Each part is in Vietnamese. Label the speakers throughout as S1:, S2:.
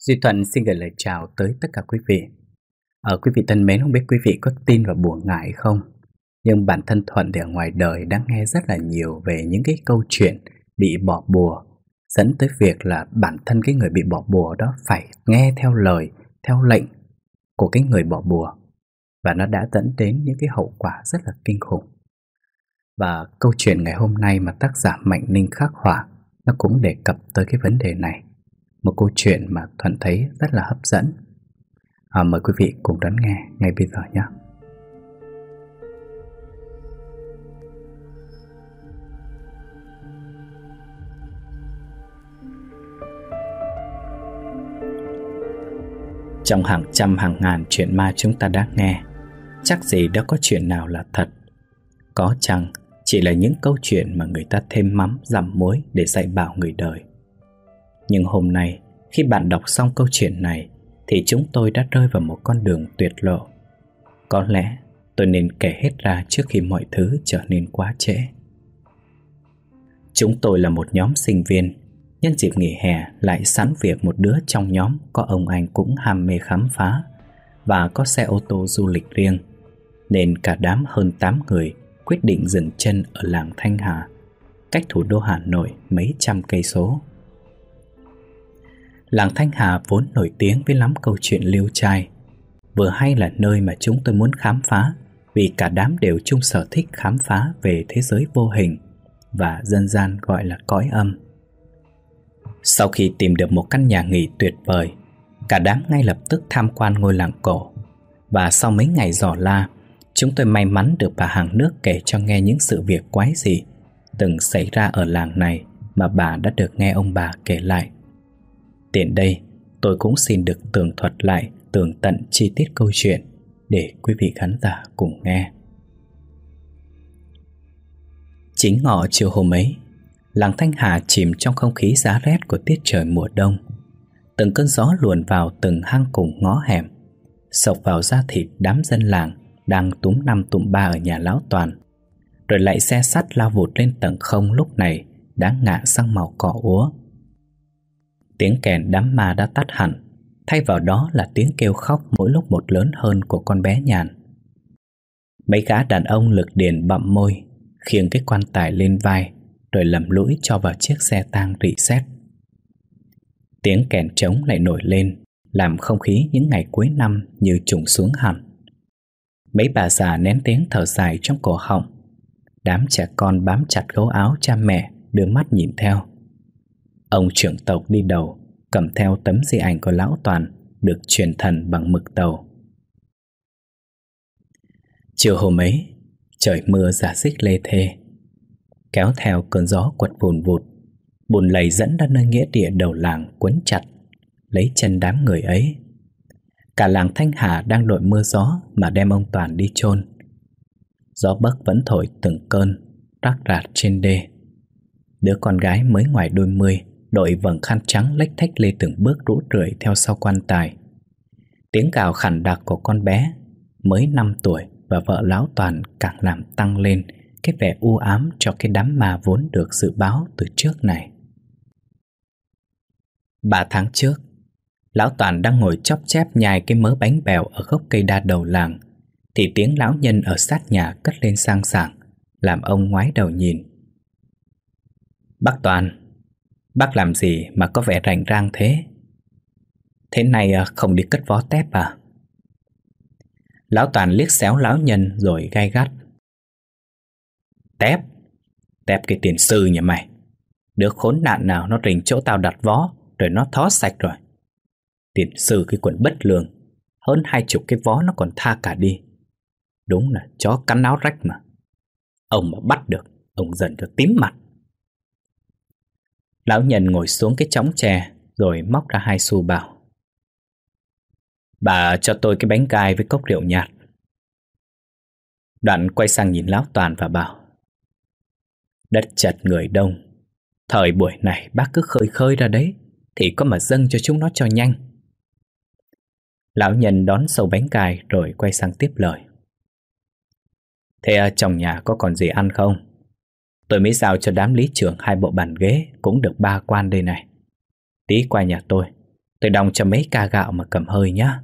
S1: Duy Thuận xin gửi lời chào tới tất cả quý vị. Quý vị thân mến, không biết quý vị có tin vào bùa ngải không? Nhưng bản thân Thuận thì ở ngoài đời đã nghe rất là nhiều về những cái câu chuyện bị bỏ bùa, dẫn tới việc là bản thân cái người bị bỏ bùa đó phải nghe theo lời, theo lệnh của cái người bỏ bùa. Và nó đã dẫn đến những cái hậu quả rất là kinh khủng. Và câu chuyện ngày hôm nay mà tác giả Mạnh Ninh khắc họa nó cũng đề cập tới cái vấn đề này. Một câu chuyện mà Thuận thấy rất là hấp dẫn. Mời quý vị cùng đón nghe ngay bây giờ nhé. Trong hàng trăm hàng ngàn chuyện ma chúng ta đã nghe, chắc gì đã có chuyện nào là thật. Có chăng chỉ là những câu chuyện mà người ta thêm mắm dặm muối để dạy bảo người đời. Nhưng hôm nay, khi bạn đọc xong câu chuyện này, thì chúng tôi đã rơi vào một con đường tuyệt lộ. Có lẽ tôi nên kể hết ra trước khi mọi thứ trở nên quá trễ. Chúng tôi là một nhóm sinh viên. Nhân dịp nghỉ hè lại sẵn việc một đứa trong nhóm có ông anh cũng ham mê khám phá và có xe ô tô du lịch riêng, nên cả đám hơn 8 người quyết định dừng chân ở làng Thanh Hà, cách thủ đô Hà Nội mấy trăm cây số. Làng Thanh Hà vốn nổi tiếng với lắm câu chuyện liêu trai, vừa hay là nơi mà chúng tôi muốn khám phá, vì cả đám đều chung sở thích khám phá về thế giới vô hình và dân gian gọi là cõi âm. Sau khi tìm được một căn nhà nghỉ tuyệt vời, cả đám ngay lập tức tham quan ngôi làng cổ. Và sau mấy ngày dò la, chúng tôi may mắn được bà hàng nước kể cho nghe những sự việc quái dị từng xảy ra ở làng này mà bà đã được nghe ông bà kể lại. Tiện đây, tôi cũng xin được tường thuật lại tường tận chi tiết câu chuyện để quý vị khán giả cùng nghe. Chính ngọ chiều hôm ấy, làng Thanh Hà chìm trong không khí giá rét của tiết trời mùa đông. Từng cơn gió luồn vào từng hang cùng ngõ hẻm, xộc vào da thịt đám dân làng đang túm năm tụm ba ở nhà lão Toàn, rồi lại xe sắt lao vụt lên tầng không lúc này đã ngả sang màu cỏ úa. Tiếng kèn đám ma đã tắt hẳn, thay vào đó là tiếng kêu khóc mỗi lúc một lớn hơn của con bé Nhàn. Mấy gã đàn ông lực điền bặm môi, khiêng cái quan tài lên vai, rồi lầm lũi cho vào chiếc xe tang rỉ sét. Tiếng kèn trống lại nổi lên, làm không khí những ngày cuối năm như trùng xuống hẳn. Mấy bà già nén tiếng thở dài trong cổ họng. Đám trẻ con bám chặt gấu áo cha mẹ, đưa mắt nhìn theo. Ông trưởng tộc đi đầu, cầm theo tấm di ảnh của lão Toàn được truyền thần bằng mực tàu. Chiều hôm ấy, trời mưa rả rích lê thê, kéo theo cơn gió quật vùn vụt. Bùn lầy dẫn ra nơi nghĩa địa đầu làng quấn chặt lấy chân đám người ấy. Cả làng Thanh Hà đang đội mưa gió mà đem ông Toàn đi chôn. Gió bấc vẫn thổi từng cơn rác rạt trên đê. Đứa con gái mới ngoài đôi mươi đội vầng khăn trắng lếch thếch lê từng bước rũ rượi theo sau quan tài. Tiếng gào khản đặc của con bé mới 5 tuổi và vợ lão Toàn càng làm tăng lên cái vẻ u ám cho cái đám ma vốn được dự báo từ trước này. 3 tháng trước, lão Toàn đang ngồi chóp chép nhai cái mớ bánh bèo ở gốc cây đa đầu làng, thì tiếng lão nhân ở sát nhà cất lên sang sảng, làm ông ngoái đầu nhìn. Bác Toàn, bác làm gì mà có vẻ rành rang thế? Thế này không đi cất vó tép à? Lão Toàn liếc xéo lão nhân rồi gay gắt. Tép? Tép cái tiền sư nhà mày. Đứa khốn nạn nào nó rình chỗ tao đặt vó rồi nó thó sạch rồi. Tiền sư cái quần bất lương, hơn 20 cái vó nó còn tha cả đi. Đúng là chó cắn áo rách mà. Ông mà bắt được, ông giận cho tím mặt. Lão nhân ngồi xuống cái chõng tre rồi móc ra 2 xu bảo. Bà cho tôi cái bánh gai với cốc rượu nhạt. Đoạn quay sang nhìn lão Toàn và bảo. Đất chật người đông, thời buổi này bác cứ khơi khơi ra đấy, thì có mà dâng cho chúng nó cho nhanh. Lão nhân đón sâu bánh gai rồi quay sang tiếp lời. Thế trong nhà có còn gì ăn không? Tôi mới giao cho đám lý trưởng 2 bộ bàn ghế, cũng được 3 quan đây này. Tí qua nhà tôi, Tôi đong cho mấy ca gạo mà cầm hơi nhá.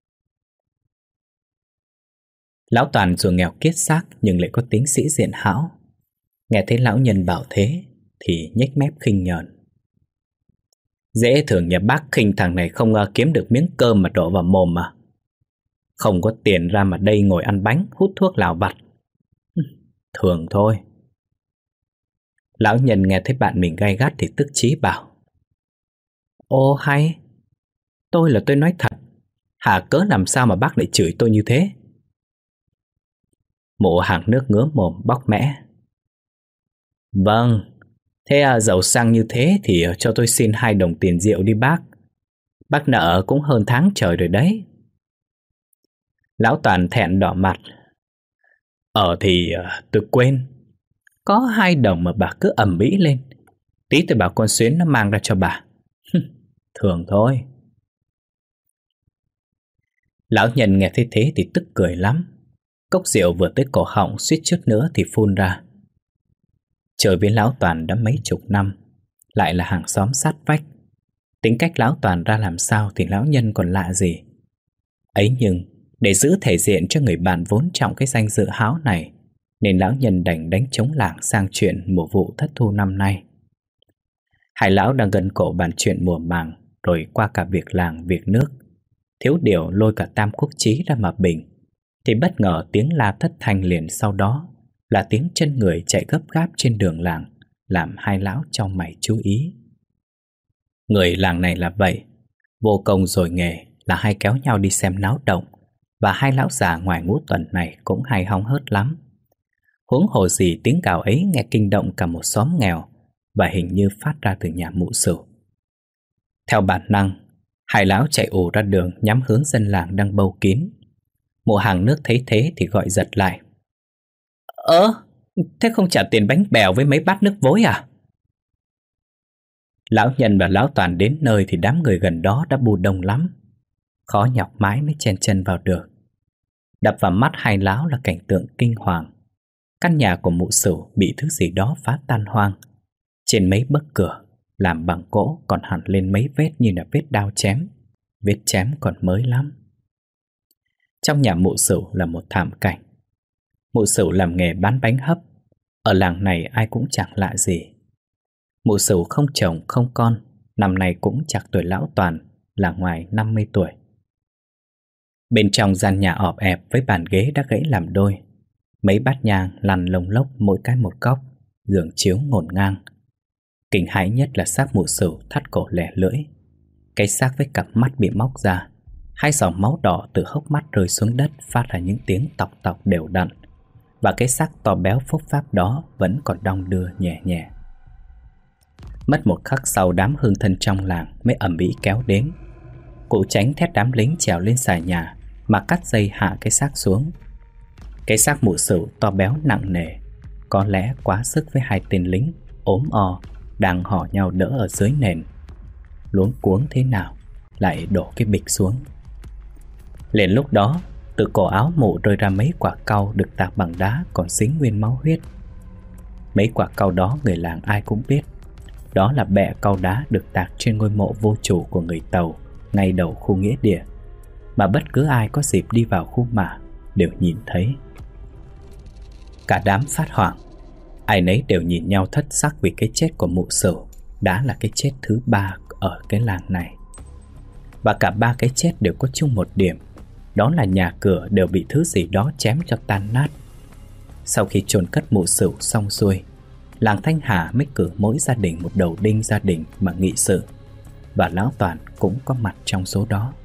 S1: Lão Toàn dù nghèo kiết xác nhưng lại có tính sĩ diện hão. Nghe thấy lão nhân bảo thế thì nhếch mép khinh nhờn. Dễ thường nhà bác khinh thằng này không kiếm được miếng cơm mà đổ vào mồm mà. Không có tiền ra mà đây ngồi ăn bánh, hút thuốc lào vặt. Thường thôi. Lão nhân nghe thấy bạn mình gay gắt thì tức chí bảo: Ô hay, tôi nói thật. Hả cớ làm sao mà bác lại chửi tôi như thế? Mụ hàng nước ngứa mồm bóc mẽ: Vâng, thế giàu sang như thế thì cho tôi xin 2 đồng tiền rượu đi bác. Bác nợ cũng hơn tháng trời rồi đấy. Lão Toàn thẹn đỏ mặt: Thì tôi quên. Có 2 đồng mà bà cứ ầm ĩ lên. Tí tôi bảo con Xuyến nó mang ra cho bà. Thường thôi. Lão nhân nghe thấy thế thì tức cười lắm. Cốc rượu vừa tới cổ họng suýt chút nữa thì phun ra. Chơi với lão Toàn đã mấy chục năm, lại là hàng xóm sát vách. Tính cách lão Toàn ra làm sao thì lão nhân còn lạ gì. Ấy nhưng để giữ thể diện cho người bạn vốn trọng cái danh dự háo này, nên lão nhân đành đánh trống lảng sang chuyện mùa vụ thất thu năm nay. Hai lão đang gần cổ bàn chuyện mùa màng, rồi qua cả việc làng việc nước. Thiếu điều lôi cả Tam Quốc Chí ra mà bình, thì bất ngờ tiếng la thất thanh liền sau đó là tiếng chân người chạy gấp gáp trên đường làng, làm hai lão chau mày chú ý. Người làng này là vậy, vô công rồi nghề là hay kéo nhau đi xem náo động, và hai lão già ngoài ngũ tuần này cũng hay hóng hớt lắm. Huống hồ gì tiếng gào ấy nghe kinh động cả một xóm nghèo, và hình như phát ra từ nhà mụ Sửu. Theo bản năng, hai lão chạy ù ra đường nhắm hướng dân làng đang bâu kín. Mụ hàng nước thấy thế thì gọi giật lại: Thế không trả tiền bánh bèo với mấy bát nước vối à? Lão nhân và lão Toàn đến nơi thì đám người gần đó đã bu đông lắm. Khó nhọc mãi mới chen chân vào được. Đập vào mắt hai lão là cảnh tượng kinh hoàng. Căn nhà của mụ Sửu bị thứ gì đó phá tan hoang. Trên mấy bức cửa làm bằng gỗ còn hẳn lên mấy vết như là vết đao chém. Vết chém còn mới lắm. Trong nhà mụ Sửu là một thảm cảnh. Mụ Sửu làm nghề bán bánh hấp. Ở làng này ai cũng chẳng lạ gì. Mụ Sửu không chồng không con, năm nay cũng chạc tuổi lão Toàn, là ngoài 50 tuổi. Bên trong gian nhà ọp ẹp với bàn ghế đã gãy làm đôi. Mấy bát nhang lăn lông lốc mỗi cái một góc, giường chiếu ngổn ngang. Kinh hãi nhất là xác mụ Sửu thắt cổ lẻ lưỡi. Cái xác với cặp mắt bị móc ra, hai dòng máu đỏ từ hốc mắt rơi xuống đất phát ra những tiếng tọc tọc đều đặn. Và cái xác to béo phúc pháp đó vẫn còn đong đưa nhẹ nhẹ. Mất một khắc sau, đám hương thân trong làng mới ầm ĩ kéo đến. Cụ Chánh thét đám lính trèo lên xà nhà mà cắt dây hạ cái xác xuống. Cái xác mụ Sửu to béo nặng nề, có lẽ quá sức với hai tên lính ốm o đang hò nhau đỡ ở dưới nền. Luống cuống thế nào lại đổ cái bịch xuống. Liền lúc đó, từ cổ áo mụ rơi ra mấy quả cau được tạc bằng đá còn dính nguyên máu huyết. Mấy quả cau đó người làng ai cũng biết. Đó là bẹ cau đá được tạc trên ngôi mộ vô chủ của người Tàu ngay đầu khu nghĩa địa, mà bất cứ ai có dịp đi vào khu mả đều nhìn thấy. Cả đám phát hoảng, ai nấy đều nhìn nhau thất sắc vì cái chết của mụ Sửu đã là cái chết thứ 3 ở cái làng này. Và cả 3 cái chết đều có chung một điểm, đó là nhà cửa đều bị thứ gì đó chém cho tan nát. Sau khi chôn cất mụ Sửu xong xuôi, làng Thanh Hà mới cử mỗi gia đình một đầu đinh gia đình mà nghị sự, và lão Toàn cũng có mặt trong số đó.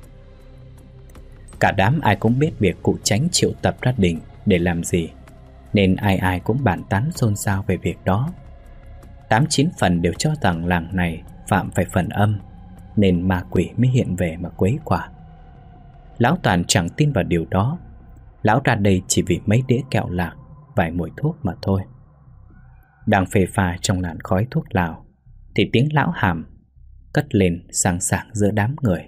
S1: Cả đám ai cũng biết việc cụ Chánh triệu tập ra đình để làm gì, nên ai ai cũng bàn tán xôn xao về việc đó. 8-9 phần đều cho rằng làng này phạm phải phần âm, nên ma quỷ mới hiện về mà quấy quả. Lão Toàn chẳng tin vào điều đó. Lão ra đây chỉ vì mấy đĩa kẹo lạc, vài muội thuốc mà thôi. Đang phê pha trong làn khói thuốc lào thì tiếng lão Hàm cất lên sảng sảng giữa đám người: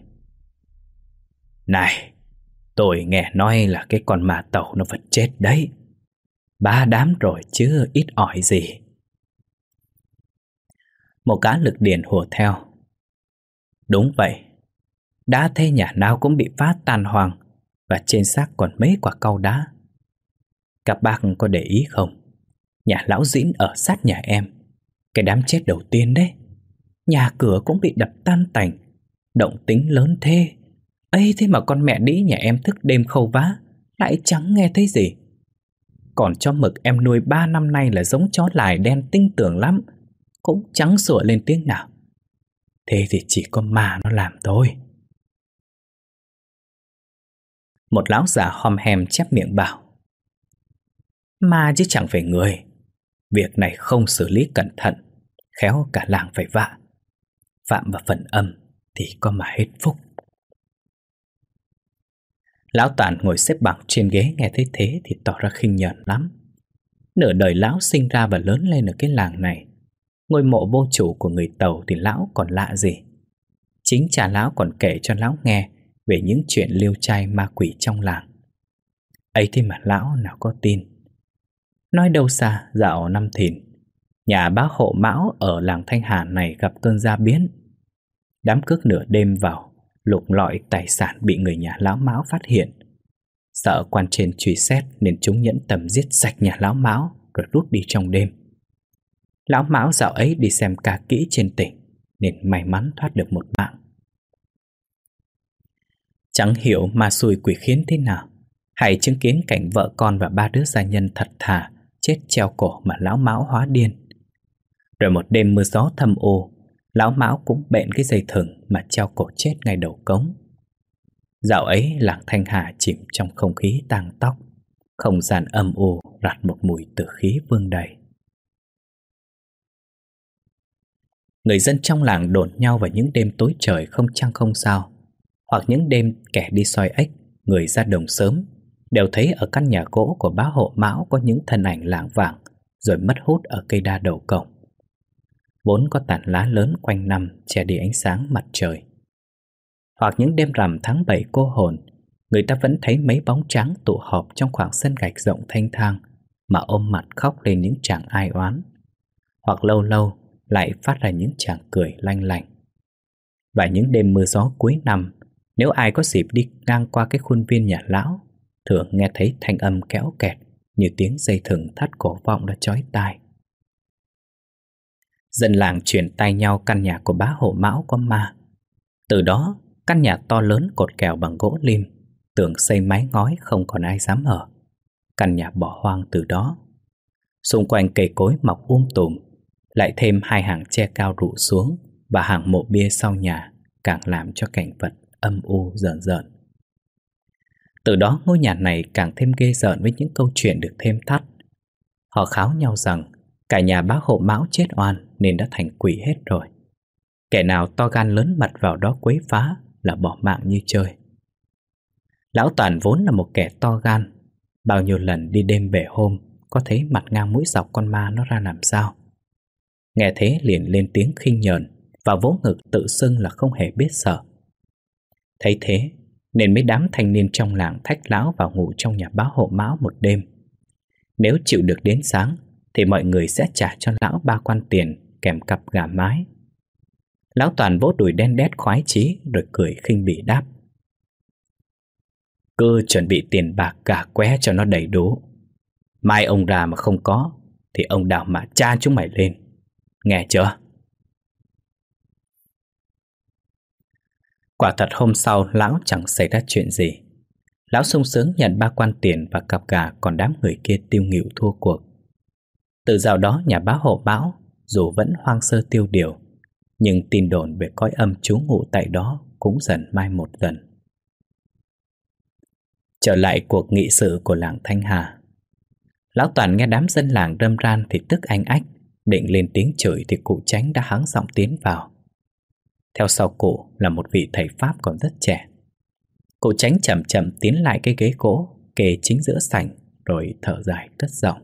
S1: Này, tôi nghe nói là cái con ma Tàu nó vật chết đấy. 3 đám rồi chứ ít ỏi gì. Một gã lực điền hùa theo: Đúng vậy, Đã thế nhà nào cũng bị phá tan hoang, và trên xác còn mấy quả cau đá. Các bác có để ý không? Nhà lão Dĩn ở sát nhà em, cái đám chết đầu tiên đấy. Nhà cửa cũng bị đập tan tành, động tĩnh lớn thế. Ấy thế mà con mẹ đĩ nhà em thức đêm khâu vá lại chẳng nghe thấy gì. Còn chó mực em nuôi 3 năm nay là giống chó lài đen tinh tường lắm, cũng chẳng sủa lên tiếng nào. Thế thì chỉ có ma nó làm thôi. Một lão già hòm hèm chép miệng bảo: Ma chứ chẳng phải người. Việc này không xử lý cẩn thận, khéo cả làng phải vạ. Phạm vào phần âm thì có mà hết phúc. Lão Toàn ngồi xếp bằng trên ghế nghe thấy thế thì tỏ ra khinh nhờn lắm. Nửa đời lão sinh ra và lớn lên ở cái làng này, ngôi mộ vô chủ của người Tàu thì lão còn lạ gì. Chính cha lão còn kể cho lão nghe về những chuyện liêu trai ma quỷ trong làng. Ấy thế mà lão nào có tin. Nói đâu xa, dạo năm Thìn, nhà bá hộ Mão ở làng Thanh Hà này gặp cơn gia biến. Đám cướp nửa đêm vào lục lọi tài sản bị người nhà lão Mão phát hiện. Sợ quan trên truy xét nên chúng nhẫn tâm giết sạch nhà lão Mão rồi rút đi trong đêm. Lão Mão dạo ấy đi xem ca kỹ trên tỉnh nên may mắn thoát được một mạng. Chẳng hiểu ma xui quỷ khiến thế nào, hãy chứng kiến cảnh vợ con và 3 đứa gia nhân thật thà chết treo cổ mà lão Mão hóa điên. Rồi một đêm mưa gió thâm ô, lão Mão cũng bện cái dây thừng mà treo cổ chết ngay đầu cống. Dạo ấy làng Thanh Hà chìm trong không khí tang tóc, không gian âm u rạt một mùi tử khí vương đầy. Người dân trong làng đồn nhau vào những đêm tối trời không trăng không sao, hoặc những đêm kẻ đi soi ếch, người ra đồng sớm, đều thấy ở căn nhà gỗ của bá hộ Mão có những thân ảnh lảng vảng rồi mất hút ở cây đa đầu cổng. Vốn có tàn lá lớn quanh năm che đi ánh sáng mặt trời. Hoặc những đêm rằm tháng 7 cô hồn, người ta vẫn thấy mấy bóng trắng tụ họp trong khoảng sân gạch rộng thanh thang mà ôm mặt khóc lên những tràng ai oán. Hoặc lâu lâu lại phát ra những tràng cười lanh lành. Và những đêm mưa gió cuối năm, nếu ai có dịp đi ngang qua cái khuôn viên nhà lão, thường nghe thấy thanh âm kéo kẹt như tiếng dây thừng thắt cổ vọng đã chói tai. Dân làng truyền tai nhau căn nhà của bá hộ Mão có ma. Từ đó, căn nhà to lớn cột kèo bằng gỗ lim, tường xây mái ngói không còn ai dám ở. Căn nhà bỏ hoang từ đó. Xung quanh cây cối mọc tùm, lại thêm 2 hàng tre cao rụ xuống và hàng mộ bia sau nhà, càng làm cho cảnh vật âm u rợn rợn. Từ đó ngôi nhà này càng thêm ghê rợn với những câu chuyện được thêm thắt. Họ kháo nhau rằng cả nhà bá hộ Mão chết oan nên đã thành quỷ hết rồi. Kẻ nào to gan lớn mật vào đó quấy phá là bỏ mạng như chơi. Lão Toàn vốn là một kẻ to gan, bao nhiêu lần đi đêm về hôm có thấy mặt ngang mũi dọc con ma nó ra làm sao. Nghe thế liền lên tiếng khinh nhờn và vỗ ngực tự xưng là không hề biết sợ. Thấy thế nên mấy đám thanh niên trong làng thách lão vào ngủ trong nhà bá hộ Mão một đêm. Nếu chịu được đến sáng thì mọi người sẽ trả cho lão 3 quan tiền kèm cặp gà mái. Lão Toàn vỗ đùi đen đét khoái chí rồi cười khinh bỉ đáp: Cứ chuẩn bị tiền bạc gà qué cho nó đầy đủ. Mai ông ra mà không có thì ông đào mà tra chúng mày lên. Nghe chưa? Quả thật hôm sau lão chẳng xảy ra chuyện gì. Lão sung sướng nhận 3 quan tiền và cặp gà, còn đám người kia tiêu nghỉu thua cuộc. Từ dạo đó nhà bá hộ Mão dù vẫn hoang sơ tiêu điều, nhưng tin đồn về cõi âm trú ngụ tại đó cũng dần mai một dần. Trở lại cuộc nghị sự của làng Thanh Hà, lão Toàn nghe đám dân làng râm ran thì tức anh ách, định lên tiếng chửi thì cụ Chánh đã hắng giọng tiến vào. Theo sau cụ là một vị thầy Pháp còn rất trẻ. Cụ Chánh chậm chậm tiến lại cái ghế gỗ kề chính giữa sảnh rồi thở dài cất giọng: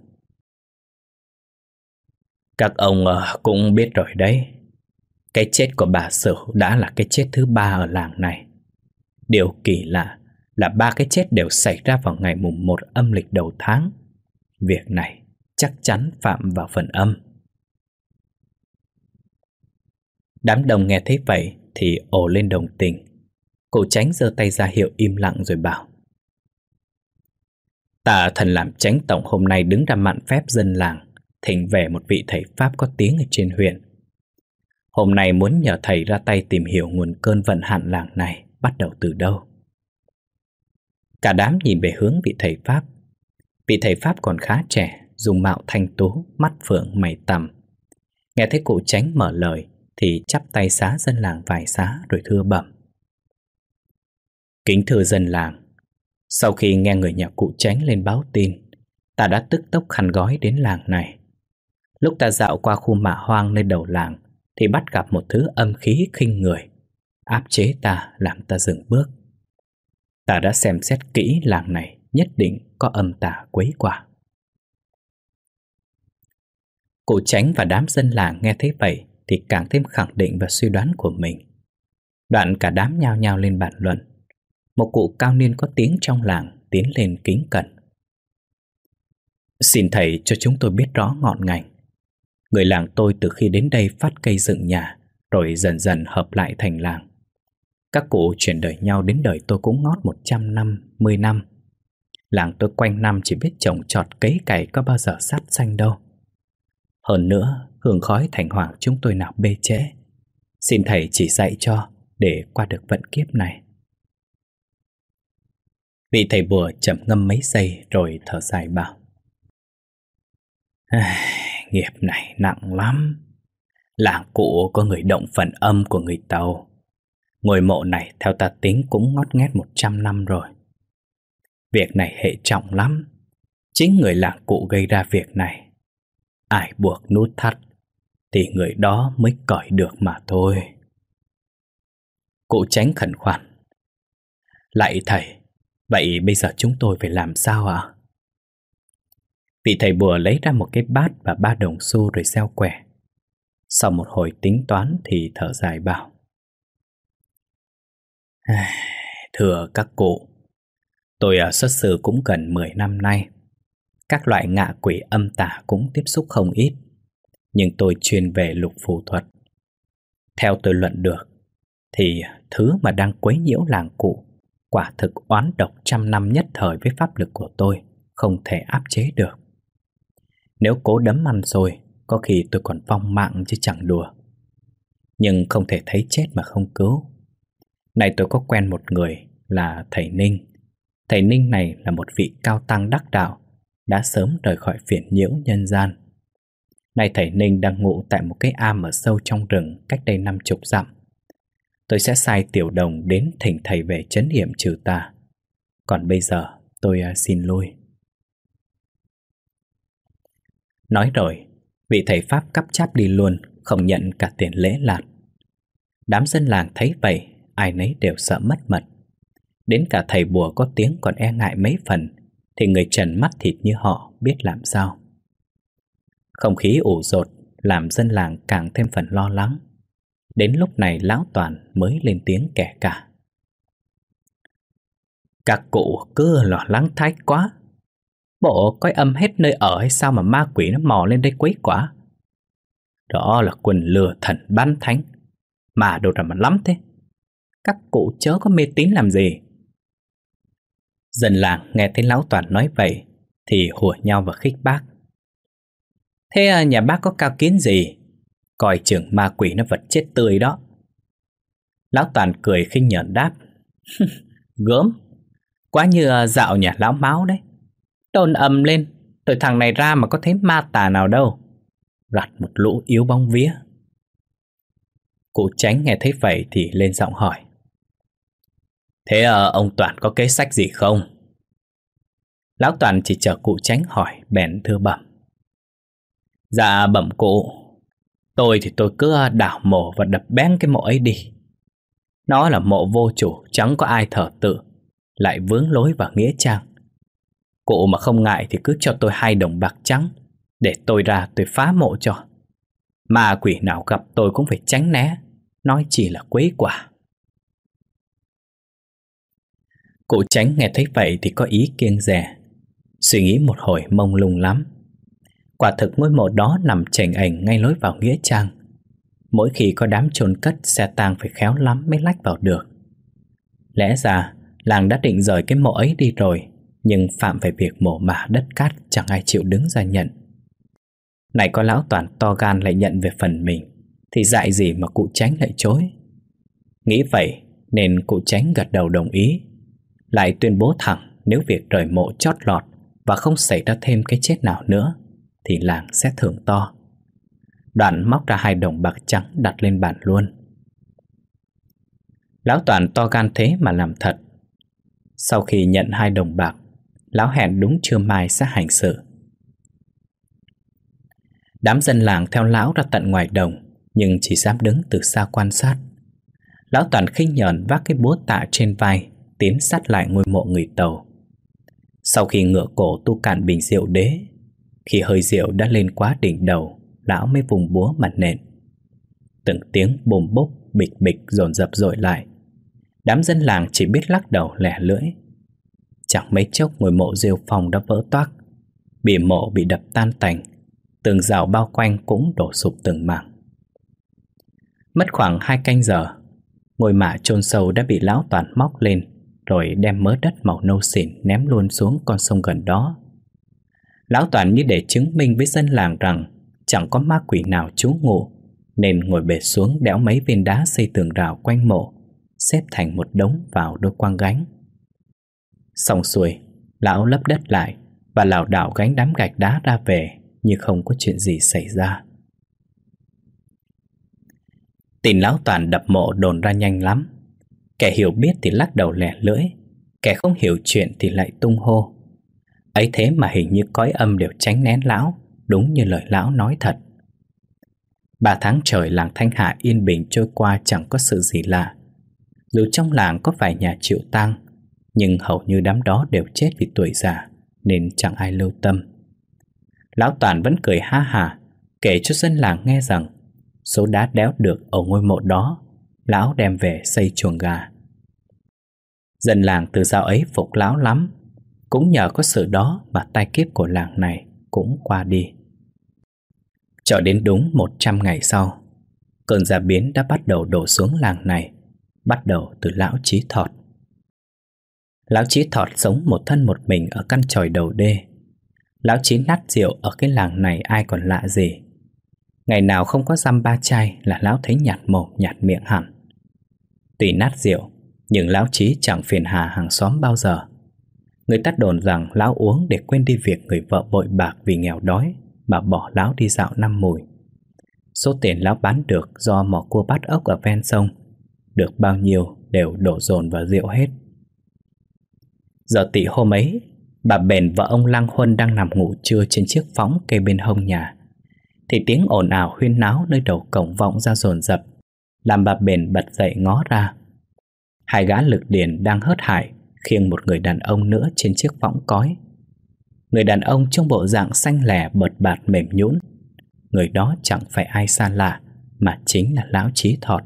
S1: Các ông cũng biết rồi đấy, cái chết của bà Sửu đã là cái chết thứ 3 ở làng này. Điều kỳ lạ là 3 cái chết đều xảy ra vào ngày mùng 1 âm lịch đầu tháng. Việc này chắc chắn phạm vào phần âm. Đám đông nghe thấy vậy thì ồ lên đồng tình. Cụ Chánh giơ tay ra hiệu im lặng rồi bảo: "Ta thần làm chánh tổng hôm nay đứng ra mạn phép dân làng thỉnh về một vị thầy Pháp có tiếng ở trên huyện. Hôm nay muốn nhờ thầy ra tay tìm hiểu nguồn cơn vận hạn làng này bắt đầu từ đâu." Cả đám nhìn về hướng vị thầy Pháp. Vị thầy Pháp còn khá trẻ, dung mạo thanh tú, mắt phượng mày tằm. Nghe thấy cụ Chánh mở lời thì chắp tay xá dân làng vài xá rồi thưa bẩm: "Kính thưa dân làng, sau khi nghe người nhà cụ Chánh lên báo tin, ta đã tức tốc khăn gói đến làng này. Lúc ta dạo qua khu mạ hoang nơi đầu làng thì bắt gặp một thứ âm khí khinh người, áp chế ta làm ta dừng bước. Ta đã xem xét kỹ làng này nhất định có âm tà quấy quả." Cụ Chánh và đám dân làng nghe thấy vậy thì càng thêm khẳng định vào suy đoán của mình. Đoạn cả đám nhao nhao lên bàn luận. Một cụ cao niên có tiếng trong làng tiến lên kính cẩn: "Xin thầy cho chúng tôi biết rõ ngọn ngành. Người làng tôi từ khi đến đây phát cây dựng nhà, rồi dần dần hợp lại thành làng. Các cụ chuyển đời nhau đến đời tôi cũng ngót 100 năm, 10 năm. Làng tôi quanh năm chỉ biết trồng trọt cấy cày, có bao giờ sắt xanh đâu. Hơn nữa, hương khói thành hoàng chúng tôi nào bê trễ. Xin thầy chỉ dạy cho để qua được vận kiếp này." Vị thầy bùa trầm ngâm mấy giây rồi thở dài bảo: "Nghiệp này nặng lắm. Làng cụ có người động phần âm của người Tàu. Ngôi mộ này theo ta tính cũng ngót nghét 100 năm rồi. Việc này hệ trọng lắm. Chính người làng cụ gây ra việc này. Ai buộc nút thắt thì người đó mới cởi được mà thôi." Cụ Chánh khẩn khoản: "Lạy thầy, vậy bây giờ chúng tôi phải làm sao ạ?" Vị thầy bùa lấy ra một cái bát và 3 đồng xu rồi xeo quẻ. Sau một hồi tính toán thì thở dài bảo: "Thưa các cụ, tôi xuất sư cũng gần 10 năm nay. Các loại ngạ quỷ âm tà cũng tiếp xúc không ít, nhưng tôi chuyên về lục phù thuật. Theo tôi luận được thì thứ mà đang quấy nhiễu làng cụ quả thực oán độc trăm năm nhất thời với pháp lực của tôi, không thể áp chế được. Nếu cố đấm ăn rồi, có khi tôi còn vong mạng chứ chẳng đùa. Nhưng không thể thấy chết mà không cứu. Này tôi có quen một người là thầy Ninh. Thầy Ninh này là một vị cao tăng đắc đạo, đã sớm rời khỏi phiền nhiễu nhân gian. Nay thầy Ninh đang ngụ tại một cái am ở sâu trong rừng cách đây 50 dặm. Tôi sẽ sai tiểu đồng đến thỉnh thầy về trấn yểm trừ tà. Còn bây giờ tôi xin lui." Nói rồi, vị thầy Pháp cắp cháp đi luôn, không nhận cả tiền lễ lạt. Đám dân làng thấy vậy, ai nấy đều sợ mất mật. Đến cả thầy bùa có tiếng còn e ngại mấy phần, thì người trần mắt thịt như họ biết làm sao. Không khí ủ dột làm dân làng càng thêm phần lo lắng. Đến lúc này lão Toàn mới lên tiếng kể cả: "Các cụ cứ lo lắng thái quá. Bộ coi âm hết nơi ở hay sao mà ma quỷ nó mò lên đây quấy quả? Đó là quần lừa thần ban thánh, mà đâu ra mà lắm thế. Các cụ chớ có mê tín làm gì." Dân làng nghe thấy lão Toàn nói vậy thì hùa nhau và khích bác: "Thế nhà bác có cao kiến gì? Coi chừng ma quỷ nó vật chết tươi đó." Lão Toàn cười khinh nhợn đáp: "Gớm, quá như dạo nhà lão Máu đấy. Đồn ầm lên, rồi thằng này ra mà có thấy ma tà nào đâu. Gặt một lũ yếu bóng vía." Cụ Chánh nghe thấy vậy thì lên giọng hỏi: "Thế ông Toàn có kế sách gì không?" Lão Toàn chỉ chờ cụ Chánh hỏi bèn thưa bẩm: "Dạ bẩm cụ, tôi thì tôi cứ đào mộ và đập bén cái mộ ấy đi. Nó là mộ vô chủ, chẳng có ai thờ tự, lại vướng lối vào nghĩa trang. Cụ mà không ngại thì cứ cho tôi 2 đồng bạc trắng, để tôi ra tôi phá mộ cho. Ma quỷ nào gặp tôi cũng phải tránh né, nói chỉ là quấy quả." Cụ Chánh nghe thấy vậy thì có ý kiêng dè. Suy nghĩ một hồi mông lung lắm. Quả thực ngôi mộ đó nằm chềnh ềnh ngay lối vào nghĩa trang. Mỗi khi có đám chôn cất, xe tang phải khéo lắm mới lách vào được. Lẽ ra làng đã định rời cái mộ ấy đi rồi, nhưng phạm phải việc mổ mả đất cát chẳng ai chịu đứng ra nhận. Này có lão Toàn to gan lại nhận về phần mình, thì dại gì mà cụ Chánh lại chối. Nghĩ vậy nên cụ Chánh gật đầu đồng ý, lại tuyên bố thẳng nếu việc rời mộ chót lọt và không xảy ra thêm cái chết nào nữa thì làng sẽ thưởng to. Đoạn móc ra 2 đồng bạc trắng đặt lên bàn luôn. Lão Toàn to gan thế mà làm thật. Sau khi nhận 2 đồng bạc, lão hẹn đúng trưa mai sẽ hành sự. Đám dân làng theo lão ra tận ngoài đồng, nhưng chỉ dám đứng từ xa quan sát. Lão Toàn khinh nhờn vác cái búa tạ trên vai, tiến sát lại ngôi mộ người Tàu. Sau khi ngựa cổ tu cạn bình rượu đế, khi hơi rượu đã lên quá đỉnh đầu, lão mới vùng búa mà nện. Từng tiếng bùm bốp bịch bịch dồn dập dội lại. Đám dân làng chỉ biết lắc đầu lẻ lưỡi. Chẳng mấy chốc ngôi mộ rêu phong đã vỡ toác, bìa mộ bị đập tan tành, tường rào bao quanh cũng đổ sụp từng mảng. Mất khoảng 2 canh giờ, ngôi mả chôn sâu đã bị lão Toàn móc lên, rồi đem mớ đất màu nâu xỉn ném luôn xuống con sông gần đó. Lão Toàn như để chứng minh với dân làng rằng chẳng có ma quỷ nào trú ngụ, nên ngồi bệt xuống đẽo mấy viên đá xây tường rào quanh mộ, xếp thành một đống vào đôi quang gánh. Xong xuôi, lão lấp đất lại và lảo đảo gánh đám gạch đá ra về như không có chuyện gì xảy ra. Tin lão Toàn đập mộ đồn ra nhanh lắm. Kẻ hiểu biết thì lắc đầu lẻ lưỡi, kẻ không hiểu chuyện thì lại tung hô. Ấy thế mà hình như cõi âm đều tránh nén lão, đúng như lời lão nói thật. 3 tháng trời làng Thanh Hà yên bình trôi qua chẳng có sự gì lạ. Dù trong làng có vài nhà chịu tang, nhưng hầu như đám đó đều chết vì tuổi già, nên chẳng ai lưu tâm. Lão Toàn vẫn cười ha hả, kể cho dân làng nghe rằng số đá đẽo được ở ngôi mộ đó, lão đem về xây chuồng gà. Dân làng từ dạo ấy phục lão lắm. Cũng nhờ có sự đó mà tai kiếp của làng này cũng qua đi. Cho đến đúng 100 ngày sau, cơn già biến đã bắt đầu đổ xuống làng này, bắt đầu từ lão Chí Thọt. Lão Chí Thọt sống một thân một mình ở căn chòi đầu đê. Lão Chí nát rượu ở cái làng này ai còn lạ gì. Ngày nào không có dăm 3 chai là lão thấy nhạt mồm nhạt miệng hẳn. Tuy nát rượu, nhưng lão Chí chẳng phiền hà hàng xóm bao giờ. Người ta đồn rằng lão uống để quên đi việc người vợ bội bạc vì nghèo đói mà bỏ lão đi dạo 5 mùi. Số tiền lão bán được do mò cua bắt ốc ở ven sông, được bao nhiêu đều đổ dồn vào rượu hết. Giờ tỵ hôm ấy, bà Bền và ông Lang Huân đang nằm ngủ trưa trên chiếc phóng kê bên hông nhà, thì tiếng ồn ào huyên náo nơi đầu cổng vọng ra dồn dập, làm bà Bền bật dậy ngó ra. 2 gã lực điền đang hớt hải khiêng một người đàn ông nữa trên chiếc võng cói. Người đàn ông trong bộ dạng xanh lẻ bợt bạt mềm nhũn. Người đó chẳng phải ai xa lạ, mà chính là lão Chí Thọt.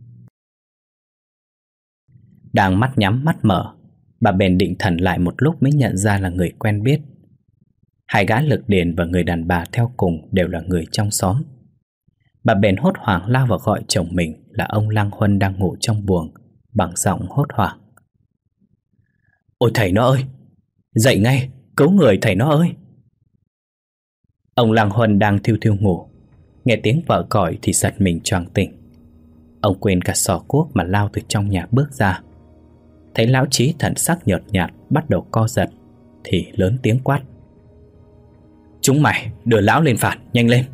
S1: Đang mắt nhắm mắt mở, bà Bền định thần lại một lúc mới nhận ra là người quen biết. 2 gã lực điền và người đàn bà theo cùng đều là người trong xóm. Bà Bền hốt hoảng lao vào gọi chồng mình là ông Lang Huân đang ngủ trong buồng, bằng giọng hốt hoảng: "Ôi thầy nó ơi! Dậy ngay! Cứu người thầy nó ơi!" Ông Lang Huân đang thiu thiu ngủ, nghe tiếng vợ gọi thì giật mình choàng tỉnh. Ông quên cả xò cuốc mà lao từ trong nhà bước ra. Thấy lão Chí thần sắc nhợt nhạt bắt đầu co giật thì lớn tiếng quát: "Chúng mày đưa lão lên phạt, nhanh lên!"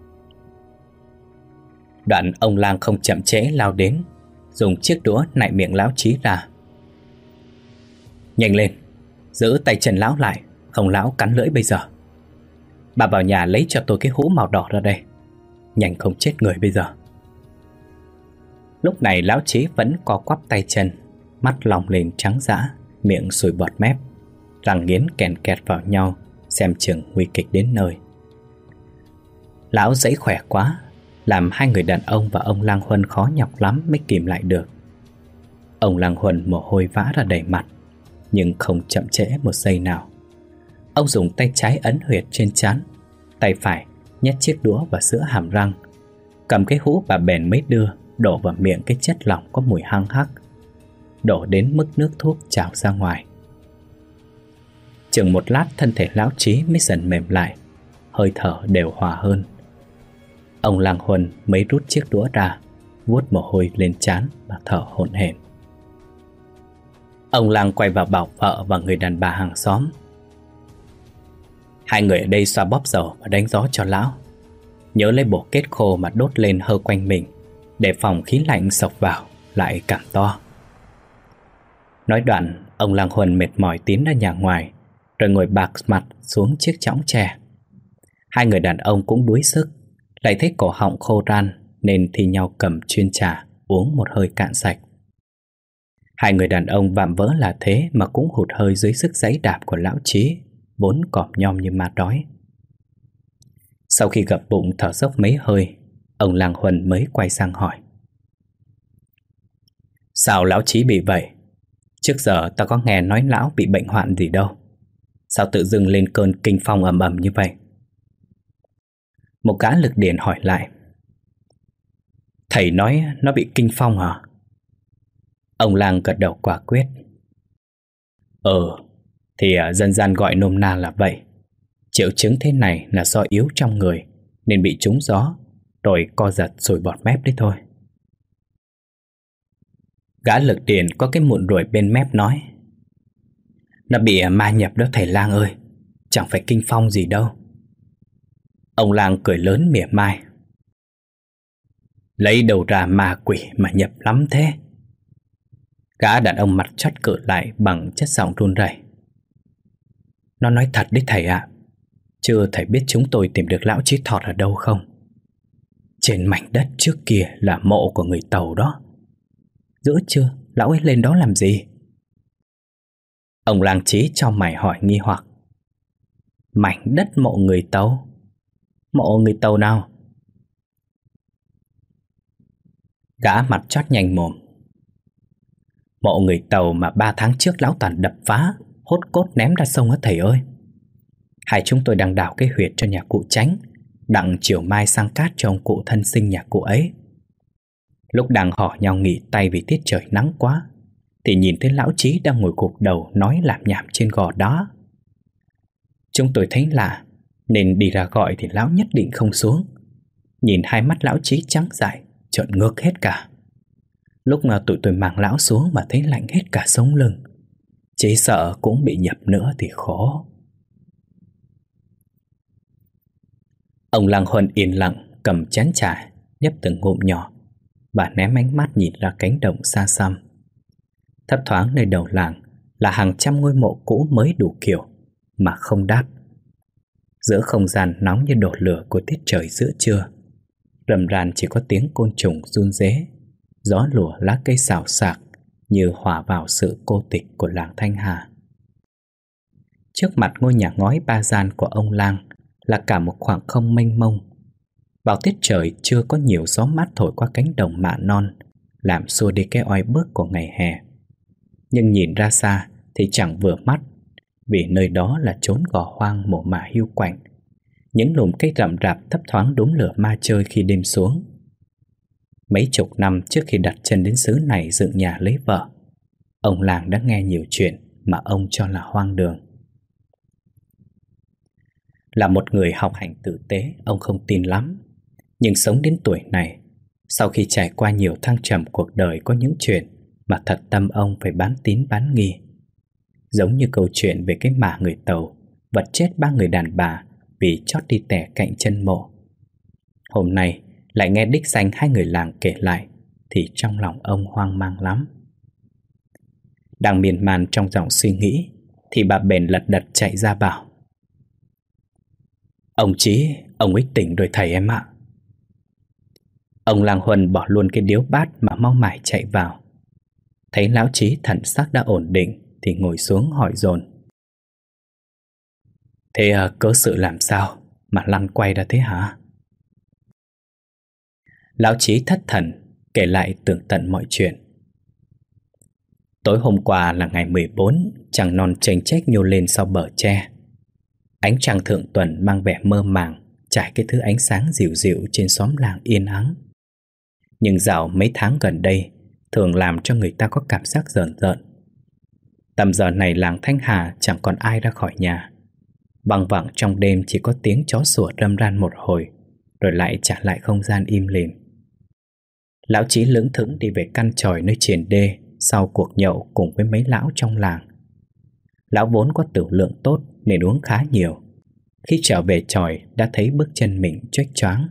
S1: Đoạn ông Lang không chậm trễ lao đến, dùng chiếc đũa nạy miệng lão Chí ra. "Nhanh lên, giữ tay chân lão lại, không lão cắn lưỡi bây giờ. Bà vào nhà lấy cho tôi cái hũ màu đỏ ra đây, nhanh không chết người bây giờ." Lúc này lão Chí vẫn co quắp tay chân, mắt long lên trắng dã, miệng sùi bọt mép, răng nghiến kèn kẹt vào nhau, xem chừng nguy kịch đến nơi. Lão dãy khỏe quá, làm 2 người đàn ông và ông Lang Huân khó nhọc lắm mới kìm lại được. Ông Lang Huân mồ hôi vã ra đầy mặt, nhưng không chậm trễ một giây nào. Ông dùng tay trái ấn huyệt trên trán, tay phải nhét chiếc đũa vào giữa hàm răng, cầm cái hũ bà Bền mới đưa đổ vào miệng cái chất lỏng có mùi hăng hắc. đổ đến mức nước thuốc trào ra ngoài. Chừng một lát thân thể lão Chí mới dần mềm lại, hơi thở đều hòa hơn. Ông Lang Huân mới rút chiếc đũa ra, vuốt mồ hôi lên trán và thở hổn hển. Ông Lang quay vào bảo vợ và người đàn bà hàng xóm. Hai người ở đây xoa bóp dầu và đánh gió cho lão. Nhớ lấy bộ kết khô mà đốt lên hơ quanh mình, để phòng khí lạnh xộc vào lại càng to. Nói đoạn, ông Lang Huân mệt mỏi tiến ra nhà ngoài, rồi ngồi bạc mặt xuống chiếc chõng tre. Hai người đàn ông cũng đuối sức, lại thấy cổ họng khô ran nên thi nhau cầm chuyên trà uống một hơi cạn sạch. Hai người đàn ông vạm vỡ là thế mà cũng hụt hơi dưới sức giãy đạp của lão Chí, vốn còm nhom như ma đói. Sau khi gập bụng thở dốc mấy hơi, ông Lang Huân mới quay sang hỏi: Sao lão Chí bị vậy? Trước giờ ta có nghe nói lão bị bệnh hoạn gì đâu. Sao tự dưng lên cơn kinh phong ầm ầm như vậy? Một gã lực điền hỏi lại: Thầy nói nó bị kinh phong hả? Ông Lang gật đầu quả quyết: Thì dân gian gọi nôm na là vậy. Triệu chứng thế này là do yếu trong người nên bị trúng gió, rồi co giật sùi bọt mép đấy thôi. Gã lực điền có cái mụn ruồi bên mép nói: Nó bị ma nhập đó thầy Lang ơi, chẳng phải kinh phong gì đâu. Ông Lang cười lớn mỉa mai: Lấy đầu ra ma quỷ mà nhập lắm thế? Gã đàn ông mặt chót cự lại bằng chất giọng run rẩy: Nó nói thật đấy thầy ạ. Chưa thầy biết chúng tôi tìm được lão Chí Thọt ở đâu không? Trên mảnh đất trước kia là mộ của người Tàu đó. Giữa trưa lão ấy lên đó làm gì? Ông Lang Chí cho mày hỏi nghi hoặc: Mảnh đất mộ người Tàu? Mộ người Tàu nào? Gã mặt chót nhanh mồm: Mộ người Tàu mà 3 tháng trước lão Toàn đập phá, hốt cốt ném ra sông á thầy ơi. Hai chúng tôi đang đào cái huyệt cho nhà cụ Chánh, đặng chiều mai sang cát cho ông cụ thân sinh nhà cụ ấy. Lúc đang hò nhau nghỉ tay vì tiết trời nắng quá, thì nhìn thấy lão Chí đang ngồi gục đầu nói lảm nhảm trên gò đá. Chúng tôi thấy lạ nên đi ra gọi thì lão nhất định không xuống. Nhìn hai mắt lão Chí trắng dại, trợn ngược hết cả. Lúc mà tụi tôi mang lão xuống mà thấy lạnh hết cả sống lưng. Chỉ sợ cũng bị nhập nữa thì khó. Ông Lang Huân yên lặng cầm chén trà, nhấp từng ngụm nhỏ và ném ánh mắt nhìn ra cánh đồng xa xăm. Thấp thoáng nơi đầu làng là hàng trăm ngôi mộ cũ mới đủ kiểu mà không đáp. Giữa không gian nóng như đổ lửa của tiết trời giữa trưa, rầm ràn chỉ có tiếng côn trùng run rế, gió lùa lá cây xào xạc như hòa vào sự cô tịch của làng Thanh Hà. Trước mặt ngôi nhà ngói ba gian của ông Lang là cả một khoảng không mênh mông. Vào tiết trời chưa có nhiều gió mát thổi qua cánh đồng mạ non, làm xua đi cái oi bức của ngày hè. Nhưng nhìn ra xa thì chẳng vừa mắt, vì nơi đó là chốn gò hoang mồ mả hiu quạnh. Những lùm cây rậm rạp thấp thoáng đốm lửa ma chơi khi đêm xuống. Mấy chục năm trước khi đặt chân đến xứ này dựng nhà lấy vợ, ông Lang đã nghe nhiều chuyện mà ông cho là hoang đường. Là một người học hành tử tế, ông không tin lắm. Nhưng sống đến tuổi này, sau khi trải qua nhiều thăng trầm cuộc đời, có những chuyện mà thật tâm ông phải bán tín bán nghi. Giống như câu chuyện về cái mả người Tàu vật chết 3 người đàn bà vì chót đi tẻ cạnh chân mộ. Hôm nay lại nghe đích danh 2 người làng kể lại thì trong lòng ông hoang mang lắm. Đang miên man trong dòng suy nghĩ thì bà Bền lật đật chạy ra bảo: Ông Chí, ông ấy tỉnh rồi thầy em ạ. Ông Lang Huân bỏ luôn cái điếu bát mà mau mải chạy vào. Thấy lão Chí thần sắc đã ổn định thì ngồi xuống hỏi dồn: Thế cớ sự làm sao mà lăn quay ra thế hả? Lão Chí thất thần kể lại tường tận mọi chuyện. Tối hôm qua là ngày 14, trăng non chênh chếch nhô lên sau bờ tre. Ánh trăng thượng tuần mang vẻ mơ màng trải cái thứ ánh sáng dịu dịu trên xóm làng yên ắng. Nhưng dạo mấy tháng gần đây, thường làm cho người ta có cảm giác rờn rợn. Tầm giờ này làng Thanh Hà chẳng còn ai ra khỏi nhà. Văng vẳng trong đêm chỉ có tiếng chó sủa râm ran một hồi, rồi lại trả lại không gian im lìm. Lão Chí lững thững đi về căn chòi nơi triền đê sau cuộc nhậu cùng với mấy lão trong làng. Lão vốn có tửu lượng tốt nên uống khá nhiều. Khi trở về chòi đã thấy bước chân mình choách choáng.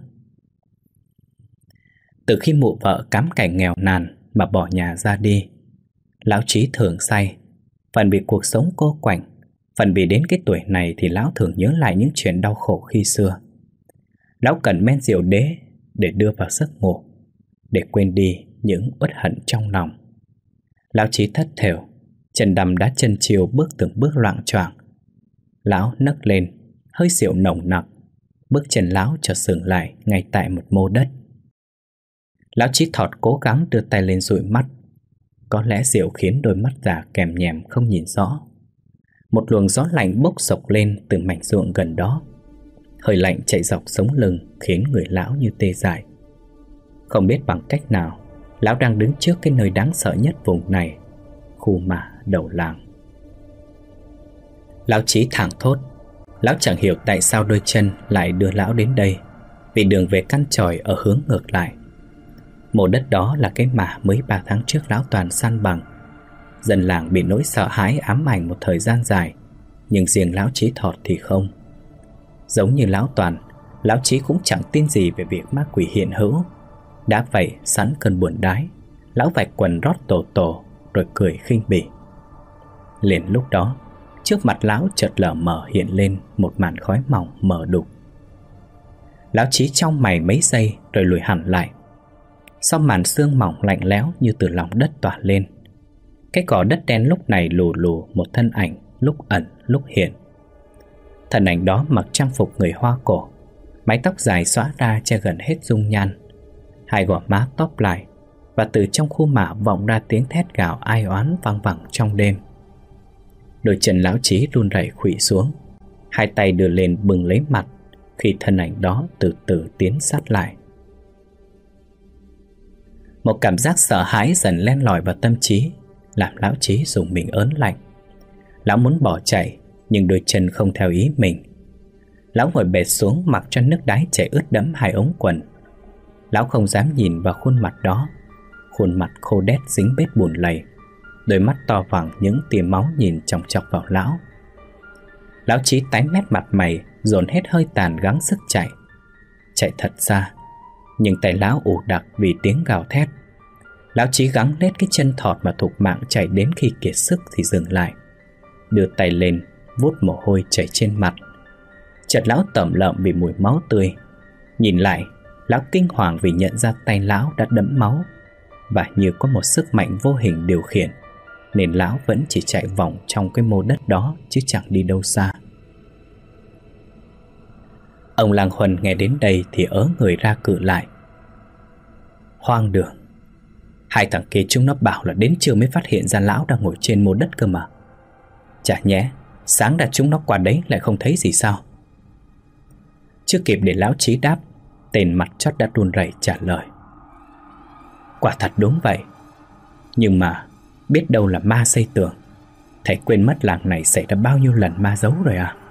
S1: Từ khi mụ vợ cám cảnh nghèo nàn mà bỏ nhà ra đi, lão Chí thường say, phần vì cuộc sống cô quạnh, phần vì đến cái tuổi này thì lão thường nhớ lại những chuyện đau khổ khi xưa. Lão cần men rượu đế để đưa vào giấc ngủ, để quên đi những uất hận trong lòng. Lão Chí thất thểu, chân đầm đá chân chiều bước từng bước loạng choạng. Lão nấc lên, hơi rượu nồng nặc, bước chân lão chợt dừng lại ngay tại một mô đất. Lão Chí thọt cố gắng đưa tay lên dụi mắt. Có lẽ rượu khiến đôi mắt già kèm nhèm không nhìn rõ. Một luồng gió lạnh bốc sộc lên từ mảnh ruộng gần đó. Hơi lạnh chạy dọc sống lưng khiến người lão như tê dại. Không biết bằng cách nào, lão đang đứng trước cái nơi đáng sợ nhất vùng này, khu mả đầu làng. Lão Chí thảng thốt. Lão chẳng hiểu tại sao đôi chân lại đưa lão đến đây, vì đường về căn chòi ở hướng ngược lại. Mộ đất đó là cái mả mới 3 tháng trước lão Toàn săn bằng. Dân làng bị nỗi sợ hãi ám ảnh một thời gian dài, nhưng riêng lão Chí Thọt thì không. Giống như lão Toàn, lão Chí cũng chẳng tin gì về việc ma quỷ hiện hữu. Đã vậy sẵn cơn buồn đái, lão vạch quần rót tổ tổ rồi cười khinh bỉ. Liền lúc đó, trước mặt lão chợt lờ mờ hiện lên một màn khói mỏng mờ đục. Lão Chí trong mày mấy giây rồi lùi hẳn lại. Sau màn sương mỏng lạnh lẽo như từ lòng đất tỏa lên, cái cỏ đất đen lúc này lù lù một thân ảnh, lúc ẩn lúc hiện. Thân ảnh đó mặc trang phục người Hoa cổ, mái tóc dài xõa ra che gần hết dung nhan, hai gò má tóp lại, và từ trong khu mả vọng ra tiếng thét gào ai oán vang vẳng trong đêm. Đôi chân lão Chí run rẩy khuỵu xuống, hai tay đưa lên bưng lấy mặt khi thân ảnh đó từ từ tiến sát lại. Một cảm giác sợ hãi dần len lỏi vào tâm trí, làm lão Chí dùng mình ớn lạnh. Lão muốn bỏ chạy, nhưng đôi chân không theo ý mình. Lão ngồi bệt xuống mặc cho nước đái chảy ướt đẫm hai ống quần. Lão không dám nhìn vào khuôn mặt đó, khuôn mặt khô đét dính bết bùn lầy, đôi mắt to vàng những tia máu nhìn chòng chọc vào lão. Lão Chí tái mét mặt mày, dồn hết hơi tàn gắng sức chạy. Chạy thật xa, nhưng tay lão ù đặc vì tiếng gào thét. Lão Chí gắng lết cái chân thọt mà thục mạng chạy đến khi kiệt sức thì dừng lại, đưa tay lên vuốt mồ hôi chảy trên mặt. Chợt lão tẩm lợm vì mùi máu tươi. Nhìn lại, lão kinh hoàng vì nhận ra tay lão đã đẫm máu, và như có một sức mạnh vô hình điều khiển, nên lão vẫn chỉ chạy vòng trong cái mô đất đó chứ chẳng đi đâu xa. Ông Lang Huân nghe đến đây thì ớ người ra cự lại. Hoang đường, hai thằng kia chúng nó bảo là đến trưa mới phát hiện ra lão đang ngồi trên mô đất cơ mà. Chả nhẽ sáng đã chúng nó qua đấy lại không thấy gì sao? Chưa kịp để lão Chí đáp, tên mặt chót đã run rẩy trả lời. Quả thật đúng vậy, nhưng mà biết đâu là ma xây tường. Thầy quên mất làng này xảy ra bao nhiêu lần ma giấu rồi à?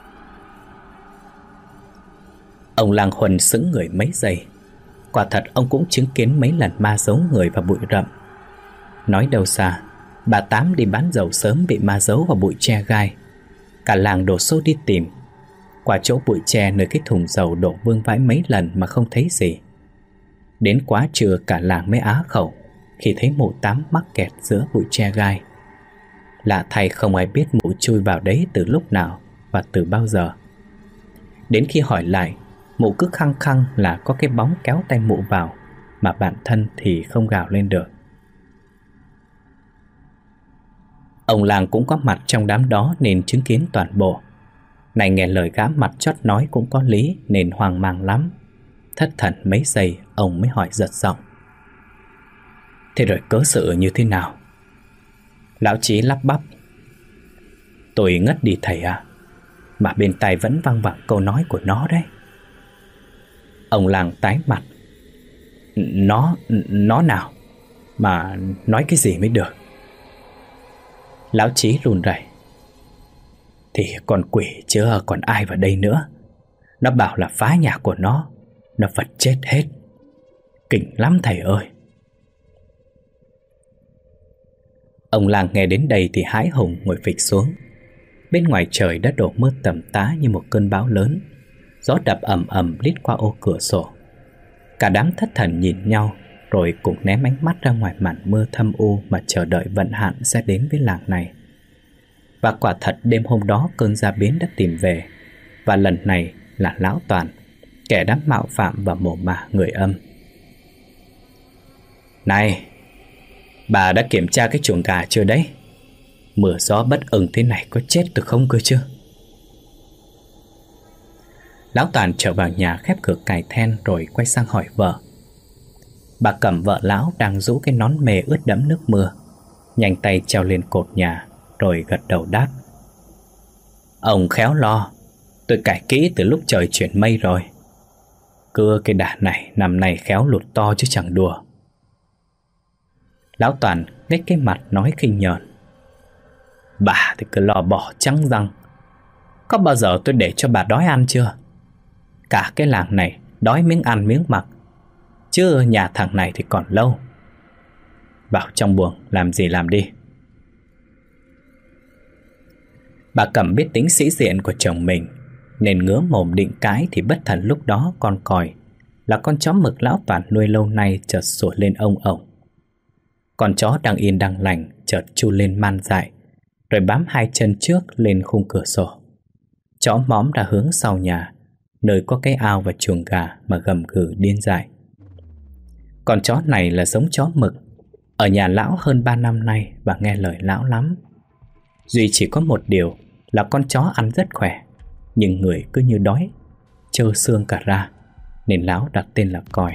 S1: Ông Lang Huân sững người mấy giây. Quả thật ông cũng chứng kiến mấy lần ma giấu người vào bụi rậm. Nói đâu xa, bà Tám đi bán dầu sớm bị ma giấu vào bụi tre gai. Cả làng đổ xô đi tìm. Qua chỗ bụi tre nơi cái thùng dầu đổ vương vãi mấy lần mà không thấy gì. Đến quá trưa cả làng mới á khẩu khi thấy mụ Tám mắc kẹt giữa bụi tre gai. Lạ thay không ai biết mụ chui vào đấy từ lúc nào và từ bao giờ. Đến khi hỏi lại, mụ cứ khăng khăng là có cái bóng kéo tay mụ vào, mà bản thân thì không gào lên được. Ông làng cũng có mặt trong đám đó nên chứng kiến toàn bộ. Này nghe lời gã mặt chót nói cũng có lý nên hoang mang lắm. Thất thần mấy giây ông mới hỏi giật giọng. Thế rồi cớ sự như thế nào? Lão Chí lắp bắp. Tôi ngất đi thầy à, mà bên tai vẫn văng vẳng câu nói của nó đấy. Ông làng tái mặt. Nó nào? mà nói cái gì mới được. Lão Chí run rẩy. Thì con quỷ chứ còn ai vào đây nữa. Nó bảo là phá nhà của nó vật chết hết. Kinh lắm thầy ơi. Ông làng nghe đến đây thì hãi hùng ngồi phịch xuống. Bên ngoài trời đã đổ mưa tầm tã như một cơn bão lớn. Gió đập ầm ầm lít qua ô cửa sổ. Cả đám thất thần nhìn nhau, rồi cùng ném ánh mắt ra ngoài màn mưa thâm u mà chờ đợi vận hạn sẽ đến với làng này. Và quả thật đêm hôm đó cơn gia biến đã tìm về. Và lần này là Lão Toàn, kẻ đã mạo phạm và mổ mả người âm. Này, bà đã kiểm tra cái chuồng gà chưa đấy? Mưa gió bất ưng thế này có chết được không cơ chứ? Lão Toàn trở vào nhà khép cửa cài then rồi quay sang hỏi vợ. Bà Cẩm vợ lão đang rũ cái nón mề ướt đẫm nước mưa, nhanh tay treo lên cột nhà rồi gật đầu đáp. Ông khéo lo, tôi cải kỹ từ lúc trời chuyển mây rồi. Cưa cái đà này năm nay khéo lụt to chứ chẳng đùa. Lão Toàn nhếch cái mặt nói khinh nhờn. Bà thì cứ lo bỏ trắng răng. Có bao giờ tôi để cho bà đói ăn chưa? Cả cái làng này đói miếng ăn miếng mặc, chứ nhà thằng này thì còn lâu. Vào trong buồng làm gì làm đi. Bà Cẩm biết tính sĩ diện của chồng mình, nên ngứa mồm định cãi thì bất thần lúc đó con còi, là con chó mực Lão Toàn nuôi lâu nay, chợt sủa lên ông ổng. Con chó đang yên đang lành chợt chu lên man dại, rồi bám hai chân trước lên khung cửa sổ. Chó móm ra hướng sau nhà, nơi có cái ao và chuồng gà, mà gầm gừ điên dại. Con chó này là giống chó mực, ở nhà lão hơn 3 năm nay và nghe lời lão lắm. Duy chỉ có một điều là con chó ăn rất khỏe, nhưng người cứ như đói, trơ xương cả ra, nên lão đặt tên là Còi.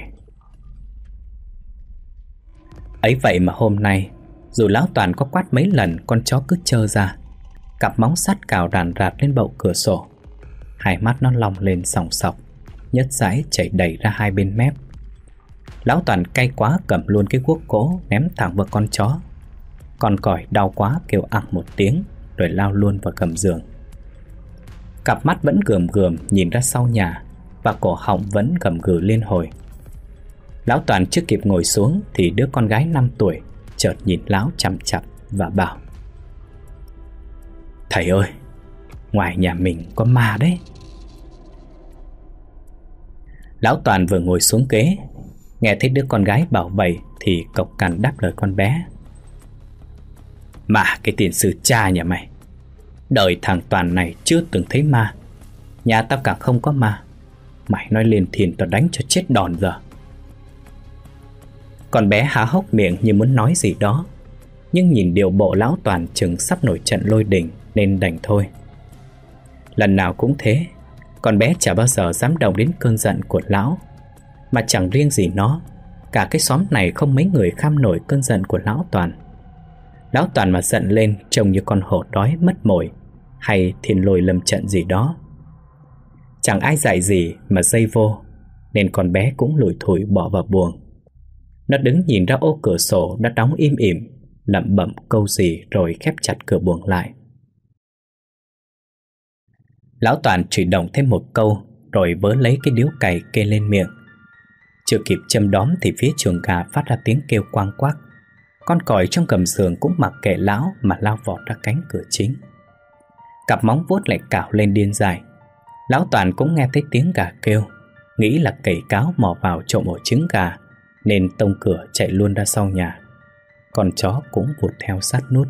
S1: Ấy vậy mà hôm nay, dù Lão Toàn có quát mấy lần, con chó cứ trơ ra, cặp móng sắt cào ràn rạt lên bậu cửa sổ. Hai mắt nó long lên sòng sọc, nhất dãi chảy đầy ra hai bên mép. Lão Toàn cay quá cầm luôn cái guốc gỗ ném thẳng vào con chó. Con Còi đau quá kêu ặc một tiếng, rồi lao luôn vào gầm giường. Cặp mắt vẫn gườm gườm nhìn ra sau nhà, và cổ họng vẫn gầm gừ liên hồi. Lão Toàn chưa kịp ngồi xuống thì đứa con gái 5 tuổi chợt nhìn lão chằm chằm và bảo: Thầy ơi, ngoài nhà mình có ma đấy. Lão Toàn vừa ngồi xuống ghế, nghe thấy đứa con gái bảo vậy thì cộc cằn đáp lời con bé: Mà cái tiền sư cha nhà mày, đời thằng Toàn này chưa từng thấy ma. Nhà tao càng không có ma. Mày nói lên thiền tao đánh cho chết đòn giờ. Con bé há hốc miệng như muốn nói gì đó, nhưng nhìn điệu bộ Lão Toàn chừng sắp nổi trận lôi đình nên đành thôi. Lần nào cũng thế, con bé chả bao giờ dám động đến cơn giận của lão. Mà chẳng riêng gì nó, cả cái xóm này không mấy người kham nổi cơn giận của Lão Toàn. Lão Toàn mà giận lên trông như con hổ đói mất mồi, hay thiên lôi lâm trận gì đó. Chẳng ai dạy gì mà dây vô, nên con bé cũng lủi thủi bỏ vào buồng. Nó đứng nhìn ra ô cửa sổ đã đóng im ỉm, lẩm bẩm câu gì rồi khép chặt cửa buồng lại. Lão Toàn chửi động thêm một câu, rồi vớ lấy cái điếu cày kê lên miệng. Chưa kịp châm đóm thì phía chuồng gà phát ra tiếng kêu quang quắc. Con Còi trong gầm giường cũng mặc kệ lão mà lao vọt ra cánh cửa chính. Cặp móng vuốt lại cào lên điên dại. Lão Toàn cũng nghe thấy tiếng gà kêu, nghĩ là cầy cáo mò vào trộm ổ trứng gà, nên tông cửa chạy luôn ra sau nhà. Con chó cũng vụt theo sát nút.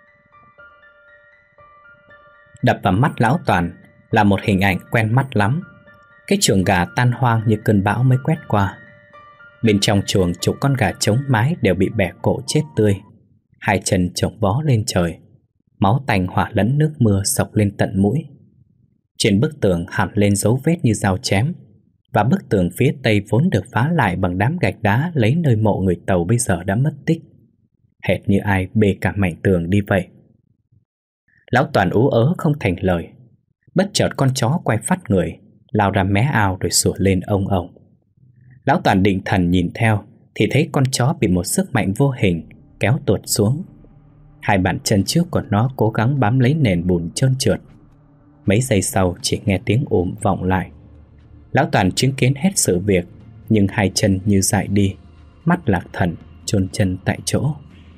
S1: Đập vào mắt Lão Toàn là một hình ảnh quen mắt lắm. Cái chuồng gà tan hoang như cơn bão mới quét qua. Bên trong chuồng chục con gà trống mái đều bị bẻ cổ chết tươi, hai chân chồng vó lên trời, máu tanh hòa lẫn nước mưa xộc lên tận mũi. Trên bức tường hằn lên dấu vết như dao chém, và bức tường phía tây vốn được phá lại bằng đám gạch đá lấy nơi mộ người Tàu bây giờ đã mất tích, hệt như ai bê cả mảnh tường đi vậy. Lão Toàn ú ớ không thành lời. Bất chợt con chó quay phắt người, lao ra mé ao rồi sủa lên ông ổng. Lão Toàn định thần nhìn theo thì thấy con chó bị một sức mạnh vô hình kéo tuột xuống. Hai bàn chân trước của nó cố gắng bám lấy nền bùn trơn trượt. Mấy giây sau chỉ nghe tiếng ồm vọng lại. Lão Toàn chứng kiến hết sự việc, nhưng hai chân như dại đi, mắt lạc thần, chôn chân tại chỗ.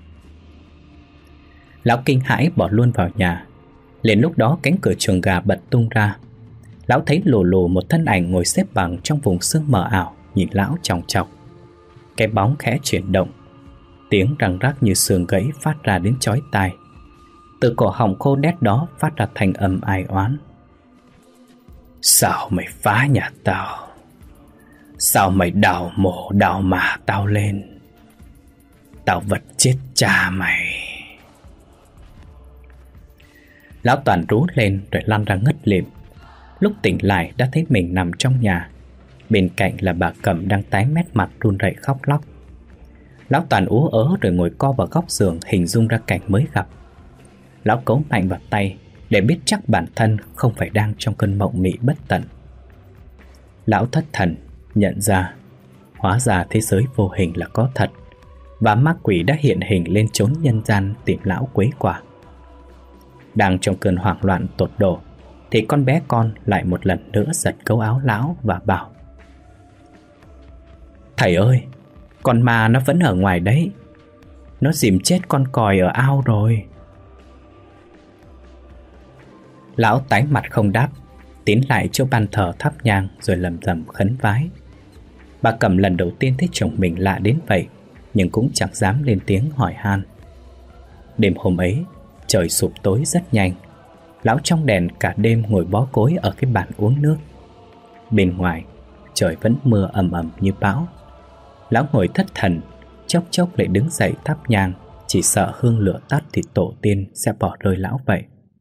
S1: Lão kinh hãi bỏ luôn vào nhà. Liền lúc đó cánh cửa chuồng gà bật tung ra. Lão thấy lù lù một thân ảnh ngồi xếp bằng trong vùng sương mờ ảo, nhìn lão chòng chọc. Cái bóng khẽ chuyển động, tiếng răng rắc như xương gãy phát ra đến chói tai. Từ cổ họng khô đét đó phát ra thanh âm ai oán. Sao mày phá nhà tao? Sao mày đào mộ đào mả tao lên? Tao vật chết cha mày. Lão Toàn rú lên rồi lăn ra ngất lịm. Lúc tỉnh lại đã thấy mình nằm trong nhà. Bên cạnh là bà Cẩm đang tái mét mặt run rẩy khóc lóc. Lão Toàn ú ớ rồi ngồi co vào góc giường, hình dung ra cảnh mới gặp. Lão cấu mạnh vào tay để biết chắc bản thân không phải đang trong cơn mộng mị bất tận. Lão thất thần nhận ra hóa ra thế giới vô hình là có thật, và ma quỷ đã hiện hình lên chốn nhân gian tìm lão quấy quả. Đang trong cơn hoảng loạn tột độ thì con bé con lại một lần nữa giật cấu áo lão và bảo: Thầy ơi, con ma nó vẫn ở ngoài đấy. Nó dìm chết con còi ở ao rồi. Lão tái mặt không đáp, tiến lại chỗ ban thờ thắp nhang rồi lầm rầm khấn vái. Bà Cẩm lần đầu tiên thấy chồng mình lạ đến vậy, nhưng cũng chẳng dám lên tiếng hỏi han. Đêm hôm ấy, trời sụp tối rất nhanh. Lão trong đèn cả đêm ngồi bó gối ở cái bàn uống nước. Bên ngoài, trời vẫn mưa ầm ầm như bão. Lão ngồi thất thần, chốc chốc lại đứng dậy thắp nhang, chỉ sợ hương lửa tắt thì tổ tiên sẽ bỏ rơi lão vậy.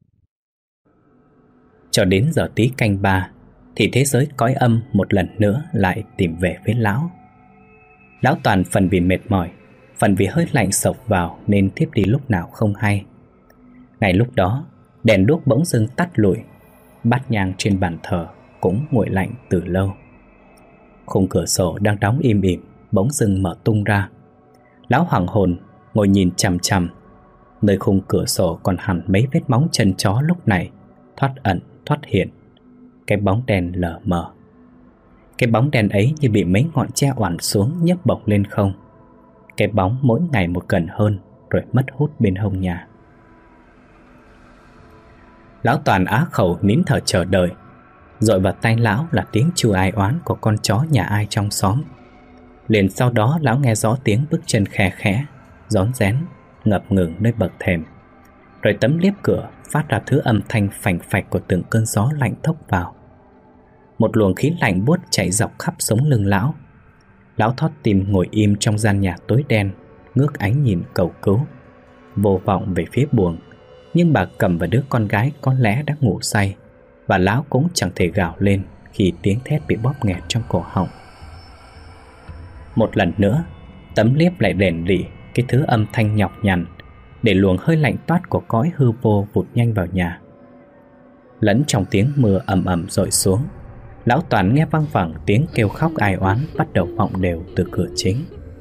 S1: Cho đến giờ tí canh 3 thì thế giới cõi âm một lần nữa lại tìm về với lão. Lão Toàn phần vì mệt mỏi, phần vì hơi lạnh sộc vào nên thiếp đi lúc nào không hay. Ngay lúc đó, đèn đuốc bỗng dưng tắt lụi. Bát nhang trên bàn thờ cũng nguội lạnh từ lâu. Khung cửa sổ đang đóng im ỉm bỗng dưng mở tung ra. Lão hoảng hồn ngồi nhìn chằm chằm. Nơi khung cửa sổ còn hằn mấy vết móng chân chó lúc này thoát ẩn thoát hiện. Cái bóng đen lờ mờ. Cái bóng đen ấy như bị mấy ngọn tre oằn xuống nhấc bổng lên không. Cái bóng mỗi ngày một gần hơn rồi mất hút bên hông nhà. Lão Toàn á khẩu nín thở chờ đợi. Dội vào tay lão là tiếng chu ai oán của con chó nhà ai trong xóm. Liền sau đó lão nghe rõ tiếng bước chân khe khẽ, rón rén, ngập ngừng nơi bậc thềm. Rồi tấm liếp cửa phát ra thứ âm thanh phành phạch của từng cơn gió lạnh thốc vào. Một luồng khí lạnh buốt chạy dọc khắp sống lưng lão. Lão thót tim ngồi im trong gian nhà tối đen, ngước ánh nhìn cầu cứu, vô vọng về phía buồng. Nhưng bà Cẩm và đứa con gái có lẽ đã ngủ say, và lão cũng chẳng thể gào lên khi tiếng thét bị bóp nghẹt trong cổ họng. Một lần nữa, tấm liếp lại rền rỉ cái thứ âm thanh nhọc nhằn, để luồng hơi lạnh toát của cõi hư vô vụt nhanh vào nhà. Lẫn trong tiếng mưa ầm ầm dội xuống, lão Toàn nghe văng vẳng tiếng kêu khóc ai oán bắt đầu vọng đều từ cửa chính.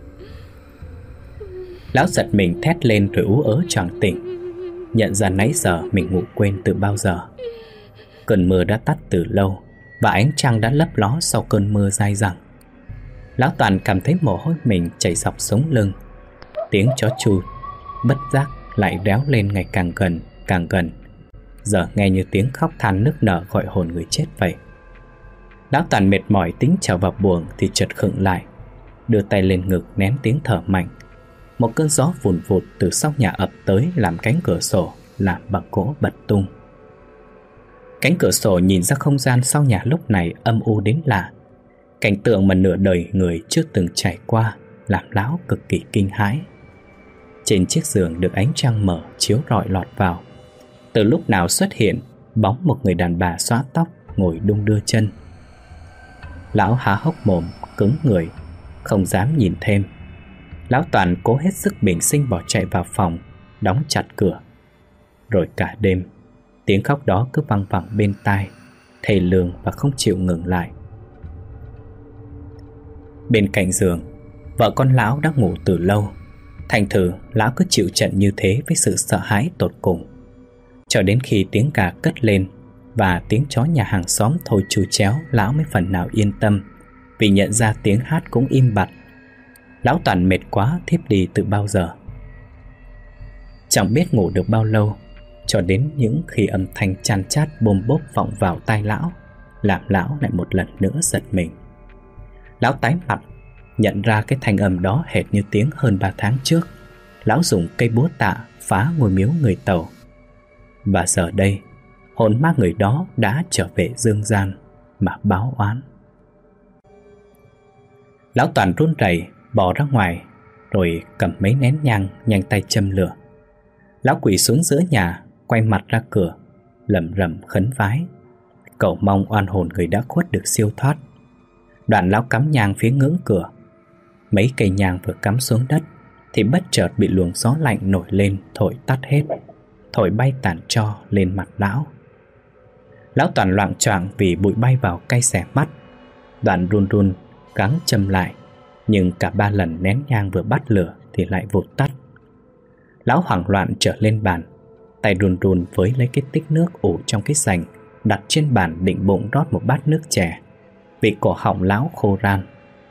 S1: Lão giật mình thét lên rồi ú ớ choàng tỉnh, nhận ra nãy giờ mình ngủ quên từ bao giờ. Cơn mưa đã tắt từ lâu, và ánh trăng đã lấp ló sau cơn mưa dai dẳng. Lão Toàn cảm thấy mồ hôi mình chảy dọc sống lưng. Tiếng chó chu bất giác lại réo lên ngày càng gần, càng gần. Giờ nghe như tiếng khóc than nức nở gọi hồn người chết vậy. Lão Toàn mệt mỏi tính trèo vào buồng thì chợt khựng lại, đưa tay lên ngực nén tiếng thở mạnh. Một cơn gió vùn vụt từ sau nhà ập tới làm cánh cửa sổ làm bằng gỗ bật tung. Cánh cửa sổ nhìn ra không gian sau nhà lúc này âm u đến lạ. Cảnh tượng mà nửa đời người chưa từng trải qua làm lão cực kỳ kinh hãi. Trên chiếc giường được ánh trăng mở chiếu rọi lọt vào. Từ lúc nào xuất hiện bóng một người đàn bà xõa tóc ngồi đung đưa chân. Lão há hốc mồm cứng người, không dám nhìn thêm. Lão Toàn cố hết sức bình sinh bỏ chạy vào phòng, đóng chặt cửa. Rồi cả đêm, tiếng khóc đó cứ văng vẳng bên tai, thề lường và không chịu ngừng lại. Bên cạnh giường, Vợ con lão đã ngủ từ lâu, thành thử lão cứ chịu trận như thế với sự sợ hãi tột cùng. Cho đến khi tiếng gà cất lên và tiếng chó nhà hàng xóm thổi chù chéo, lão mới phần nào yên tâm, vì nhận ra tiếng hát cũng im bặt. Lão Toàn mệt quá thiếp đi từ bao giờ. Chẳng biết ngủ được bao lâu, cho đến những khi âm thanh chan chát bôm bốp vọng vào tai lão, làm lão lại một lần nữa giật mình. Lão tái mặt, nhận ra cái thanh âm đó hệt như tiếng hơn 3 tháng trước lão dùng cây búa tạ phá ngôi miếu người Tàu. Và giờ đây, hồn ma người đó đã trở về dương gian mà báo oán. Lão Toàn run rẩy bỏ ra ngoài, rồi cầm mấy nén nhang nhanh tay châm lửa. Lão quỳ xuống giữa nhà, quay mặt ra cửa, lẩm rẩm khấn vái, cầu mong oan hồn người đã khuất được siêu thoát. Đoạn lão cắm nhang phía ngưỡng cửa. Mấy cây nhang vừa cắm xuống đất thì bất chợt bị luồng gió lạnh nổi lên thổi tắt hết, thổi bay tàn tro lên mặt lão. Lão Toàn loạng choạng vì bụi bay vào cay xẻ mắt. Đoạn run run gắng châm lại, nhưng cả 3 lần nén nhang vừa bắt lửa thì lại vụt tắt. Lão hoảng loạn trở lên bàn, tay run run với lấy cái tích nước ủ trong cái sành, đặt trên bàn định bụng rót một bát nước chè, vì cổ họng lão khô ran.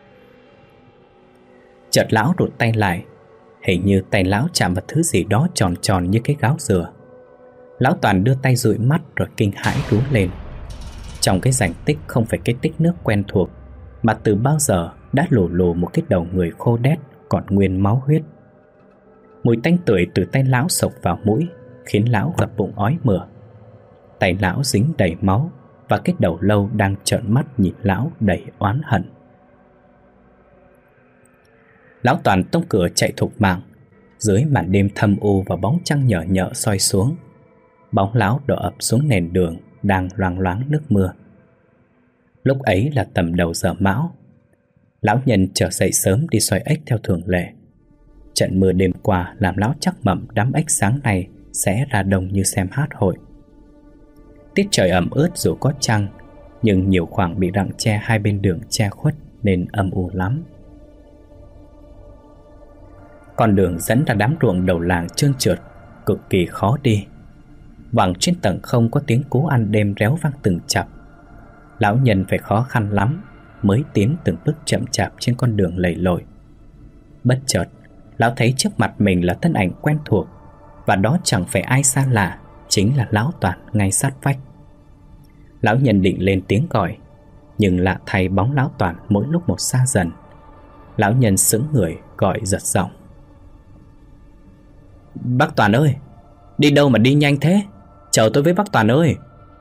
S1: Chợt lão rụt tay lại, hình như tay lão chạm vào thứ gì đó tròn tròn như cái gáo dừa. Lão Toàn đưa tay dụi mắt rồi kinh hãi rú lên. Trong cái rành tích không phải cái tích nước quen thuộc, mà từ bao giờ đã lồ lồ một cái đầu người khô đét còn nguyên máu huyết. Mùi tanh tưởi từ tay lão xộc vào mũi, khiến lão gặp bụng ói mửa. Tay lão dính đầy máu, và cái đầu lâu đang trợn mắt nhìn lão đầy oán hận. Lão Toàn tông cửa chạy thục mạng. Dưới màn đêm thâm u và bóng trăng nhở nhợ soi xuống, bóng lão đổ ập xuống nền đường đang loang loáng nước mưa. Lúc ấy là tầm đầu giờ mão. Lão Nhân trở dậy sớm đi xoay ếch theo thường lệ. Trận mưa đêm qua làm lão chắc mẩm đám ếch sáng nay sẽ ra đông như xem hát hội. Tiết trời ẩm ướt dù có trăng, nhưng nhiều khoảng bị rặng tre hai bên đường che khuất nên âm u lắm. Con đường dẫn ra đám ruộng đầu làng trơn trượt, cực kỳ khó đi. Vẳng trên tầng không có tiếng cú ăn đêm réo vang từng chập. Lão Nhân phải khó khăn lắm mới tiến từng bước chậm chạp trên con đường lầy lội. Bất chợt, lão thấy trước mặt mình là thân ảnh quen thuộc, và đó chẳng phải ai xa lạ, chính là lão Toàn ngay sát vách. Lão Nhân định lên tiếng gọi, nhưng lạ thay bóng lão Toàn mỗi lúc một xa dần. Lão Nhân sững người gọi giật giọng: "Bác Toàn ơi, đi đâu mà đi nhanh thế? Chờ tôi với bác Toàn ơi!"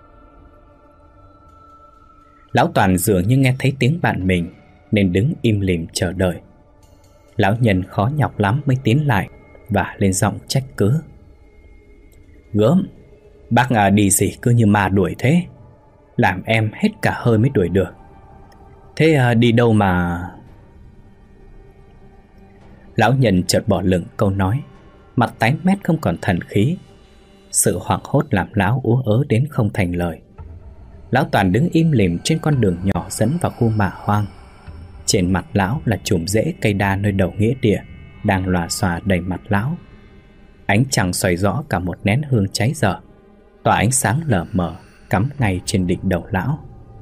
S1: Lão Toàn dường như nghe thấy tiếng bạn mình nên đứng im lìm chờ đợi. Lão Nhân khó nhọc lắm mới tiến lại và lên giọng trách cứ: "Gớm, bác đi gì cứ như ma đuổi thế, làm em hết cả hơi mới đuổi được. Thế đi đâu mà..." Lão Nhân chợt bỏ lửng câu nói, mặt tái mét không còn thần khí. Sự hoảng hốt làm lão ú ớ đến không thành lời. Lão Toàn đứng im lìm trên con đường nhỏ dẫn vào khu mả hoang. Trên mặt lão là chùm rễ cây đa nơi đầu nghĩa địa đang lòa xòa đầy mặt lão. Ánh trăng xoay rõ cả một nén hương cháy dở, tỏa ánh sáng lờ mờ cắm ngay trên đỉnh đầu lão.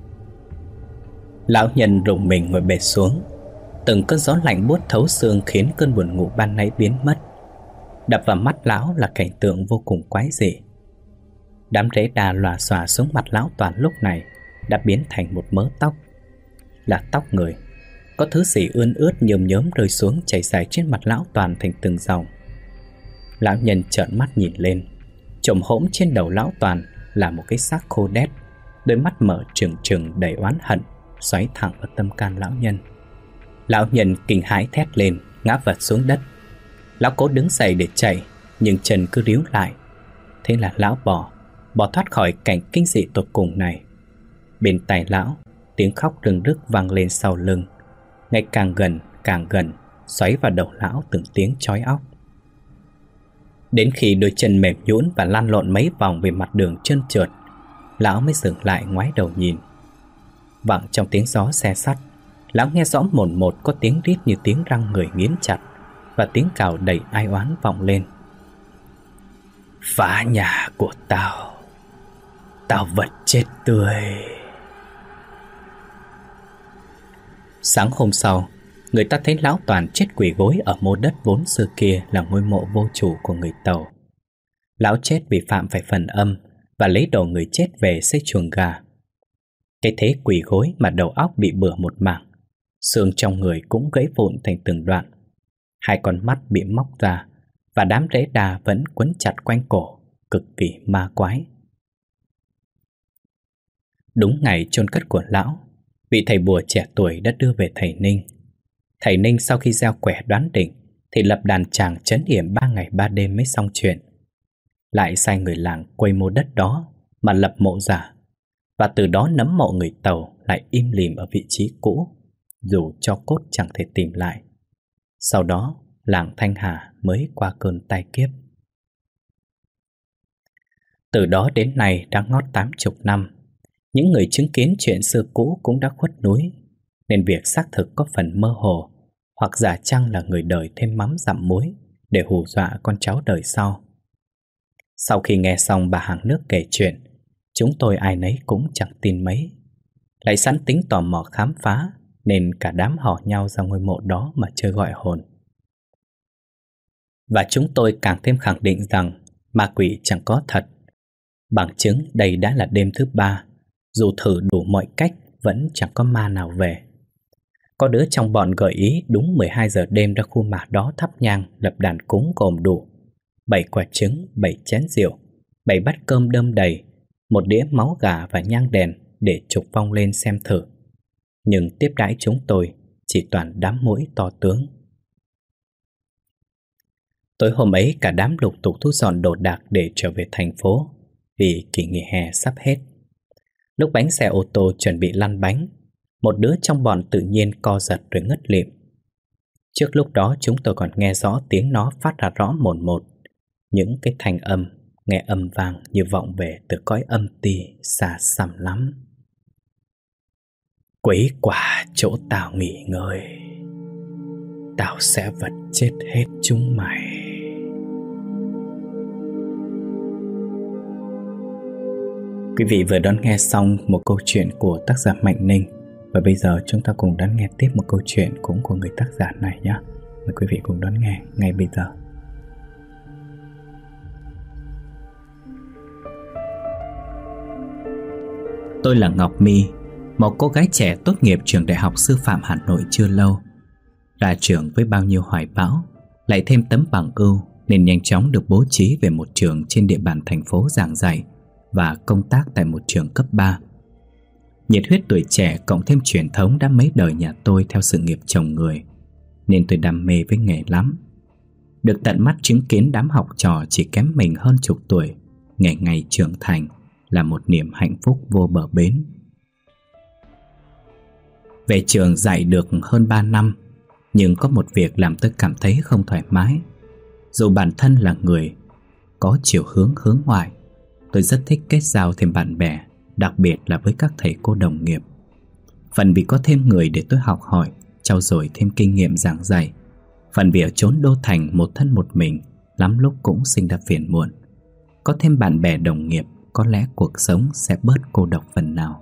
S1: Lão Nhân rùng mình ngồi bệt xuống. Từng cơn gió lạnh buốt thấu xương khiến cơn buồn ngủ ban nãy biến mất. Đập vào mắt lão là cảnh tượng vô cùng quái dị. Đám rễ đa lòa xòa xuống mặt lão Toàn lúc này đã biến thành một mớ tóc. Là tóc người. Có thứ gì ươn ướt nhớm nhớm rơi xuống chảy dài trên mặt lão Toàn thành từng dòng. Lão Nhân trợn mắt nhìn lên. Chồm hổm trên đầu lão Toàn là một cái xác khô đét, đôi mắt mở trừng trừng đầy oán hận xoáy thẳng vào tâm can lão Nhân. Lão Nhân kinh hãi thét lên, ngã vật xuống đất. Lão cố đứng dậy để chạy, nhưng chân cứ ríu lại. Thế là lão bỏ thoát khỏi cảnh kinh dị tột cùng này. Bên tai lão, tiếng khóc rưng rức vang lên sau lưng, ngày càng gần, xoáy vào đầu lão từng tiếng chói óc. Đến khi đôi chân mềm nhũn và lăn lộn mấy vòng về mặt đường trơn trượt, lão mới dừng lại ngoái đầu nhìn. Vẳng trong tiếng gió xe sắt, Lão nghe rõ mồn một có tiếng rít như tiếng răng người nghiến chặt, và tiếng cào đầy ai oán vọng lên. Phá nhà của tao, tao vật chết tươi. Sáng hôm sau, người ta thấy lão Toàn chết quỳ gối ở mô đất vốn xưa kia là ngôi mộ vô chủ của người Tàu. Lão chết vì phạm phải phần âm và lấy đầu người chết về xây chuồng gà. Cái thế quỳ gối mà đầu óc bị bừa một mảng, xương trong người cũng gãy vụn thành từng đoạn. Hai con mắt bị móc ra, và đám rễ đa vẫn quấn chặt quanh cổ, cực kỳ ma quái. Đúng ngày chôn cất của lão, vị thầy bùa trẻ tuổi đã đưa về thầy Ninh. Thầy Ninh sau khi gieo quẻ đoán định thì lập đàn tràng trấn yểm 3 ngày 3 đêm mới xong chuyện. Lại sai người làng quây mô đất đó mà lập mộ giả, và từ đó nấm mộ người Tàu lại im lìm ở vị trí cũ, dù cho cốt chẳng thể tìm lại. Sau đó làng Thanh Hà mới qua cơn tai kiếp. Từ đó đến nay đã ngót 80 năm. Những người chứng kiến chuyện xưa cũ cũng đã khuất núi, nên việc xác thực có phần mơ hồ, hoặc giả chăng là người đời thêm mắm dặm muối để hù dọa con cháu đời sau. Sau khi nghe xong bà hàng nước kể chuyện, chúng tôi ai nấy cũng chẳng tin mấy. Lại sẵn tính tò mò khám phá, nên cả đám hò nhau ra ngôi mộ đó mà chơi gọi hồn. Và chúng tôi càng thêm khẳng định rằng ma quỷ chẳng có thật. Bằng chứng đây đã là đêm thứ 3, dù thử đủ mọi cách vẫn chẳng có ma nào về. Có đứa trong bọn gợi ý đúng 12 giờ đêm ra khu mả đó thắp nhang lập đàn cúng gồm đủ 7 quả trứng, 7 chén rượu, 7 bát cơm đơm đầy, 1 đĩa máu gà và nhang đèn để trục vong lên xem thử. Nhưng tiếp đãi chúng tôi chỉ toàn đám muỗi to tướng. Tối hôm ấy cả đám lục tục thu dọn đồ đạc để trở về thành phố, vì kỳ nghỉ hè sắp hết. Lúc bánh xe ô tô chuẩn bị lăn bánh, một đứa trong bọn tự nhiên co giật rồi ngất lịm. Trước lúc đó chúng tôi còn nghe rõ tiếng nó phát ra rõ mồn một, những cái thanh âm nghe âm vang như vọng về từ cõi âm ti xa xăm lắm. Quấy quả chỗ tao nghỉ ngơi, tao sẽ vật chết hết chúng mày. Quý vị vừa đón nghe xong một câu chuyện của tác giả Mạnh Ninh, và bây giờ chúng ta cùng đón nghe tiếp một câu chuyện cũng của người tác giả này nhé. Mời quý vị cùng đón nghe ngay bây giờ. Tôi là Ngọc My, một cô gái trẻ tốt nghiệp trường Đại học Sư phạm Hà Nội chưa lâu. Ra trường với bao nhiêu hoài bão, lại thêm tấm bằng ưu, nên nhanh chóng được bố trí về một trường trên địa bàn thành phố giảng dạy và công tác tại một trường cấp 3. Nhiệt huyết tuổi trẻ cộng thêm truyền thống đã mấy đời nhà tôi theo sự nghiệp chồng người, nên tôi đam mê với nghề lắm. Được tận mắt chứng kiến đám học trò chỉ kém mình hơn chục tuổi ngày ngày trưởng thành là một niềm hạnh phúc vô bờ bến. Về trường dạy được hơn 3 năm, nhưng có một việc làm tôi cảm thấy không thoải mái. Dù bản thân là người có chiều hướng hướng ngoại, tôi rất thích kết giao thêm bạn bè, đặc biệt là với các thầy cô đồng nghiệp. Phần vì có thêm người để tôi học hỏi, trau dồi thêm kinh nghiệm giảng dạy, phần vì ở chốn đô thành một thân một mình, lắm lúc cũng sinh ra phiền muộn. Có thêm bạn bè đồng nghiệp, có lẽ cuộc sống sẽ bớt cô độc phần nào.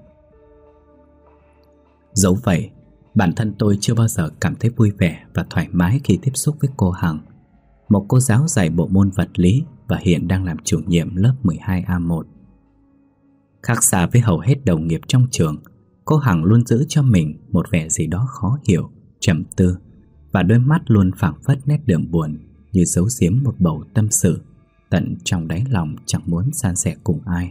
S1: Dẫu vậy, bản thân tôi chưa bao giờ cảm thấy vui vẻ và thoải mái khi tiếp xúc với cô Hằng, một cô giáo dạy bộ môn vật lý và hiện đang làm chủ nhiệm lớp 12A1. Khác xa với hầu hết đồng nghiệp trong trường, cô Hằng luôn giữ cho mình một vẻ gì đó khó hiểu, trầm tư, và đôi mắt luôn phảng phất nét đượm buồn như giấu giếm một bầu tâm sự tận trong đáy lòng chẳng muốn san sẻ cùng ai.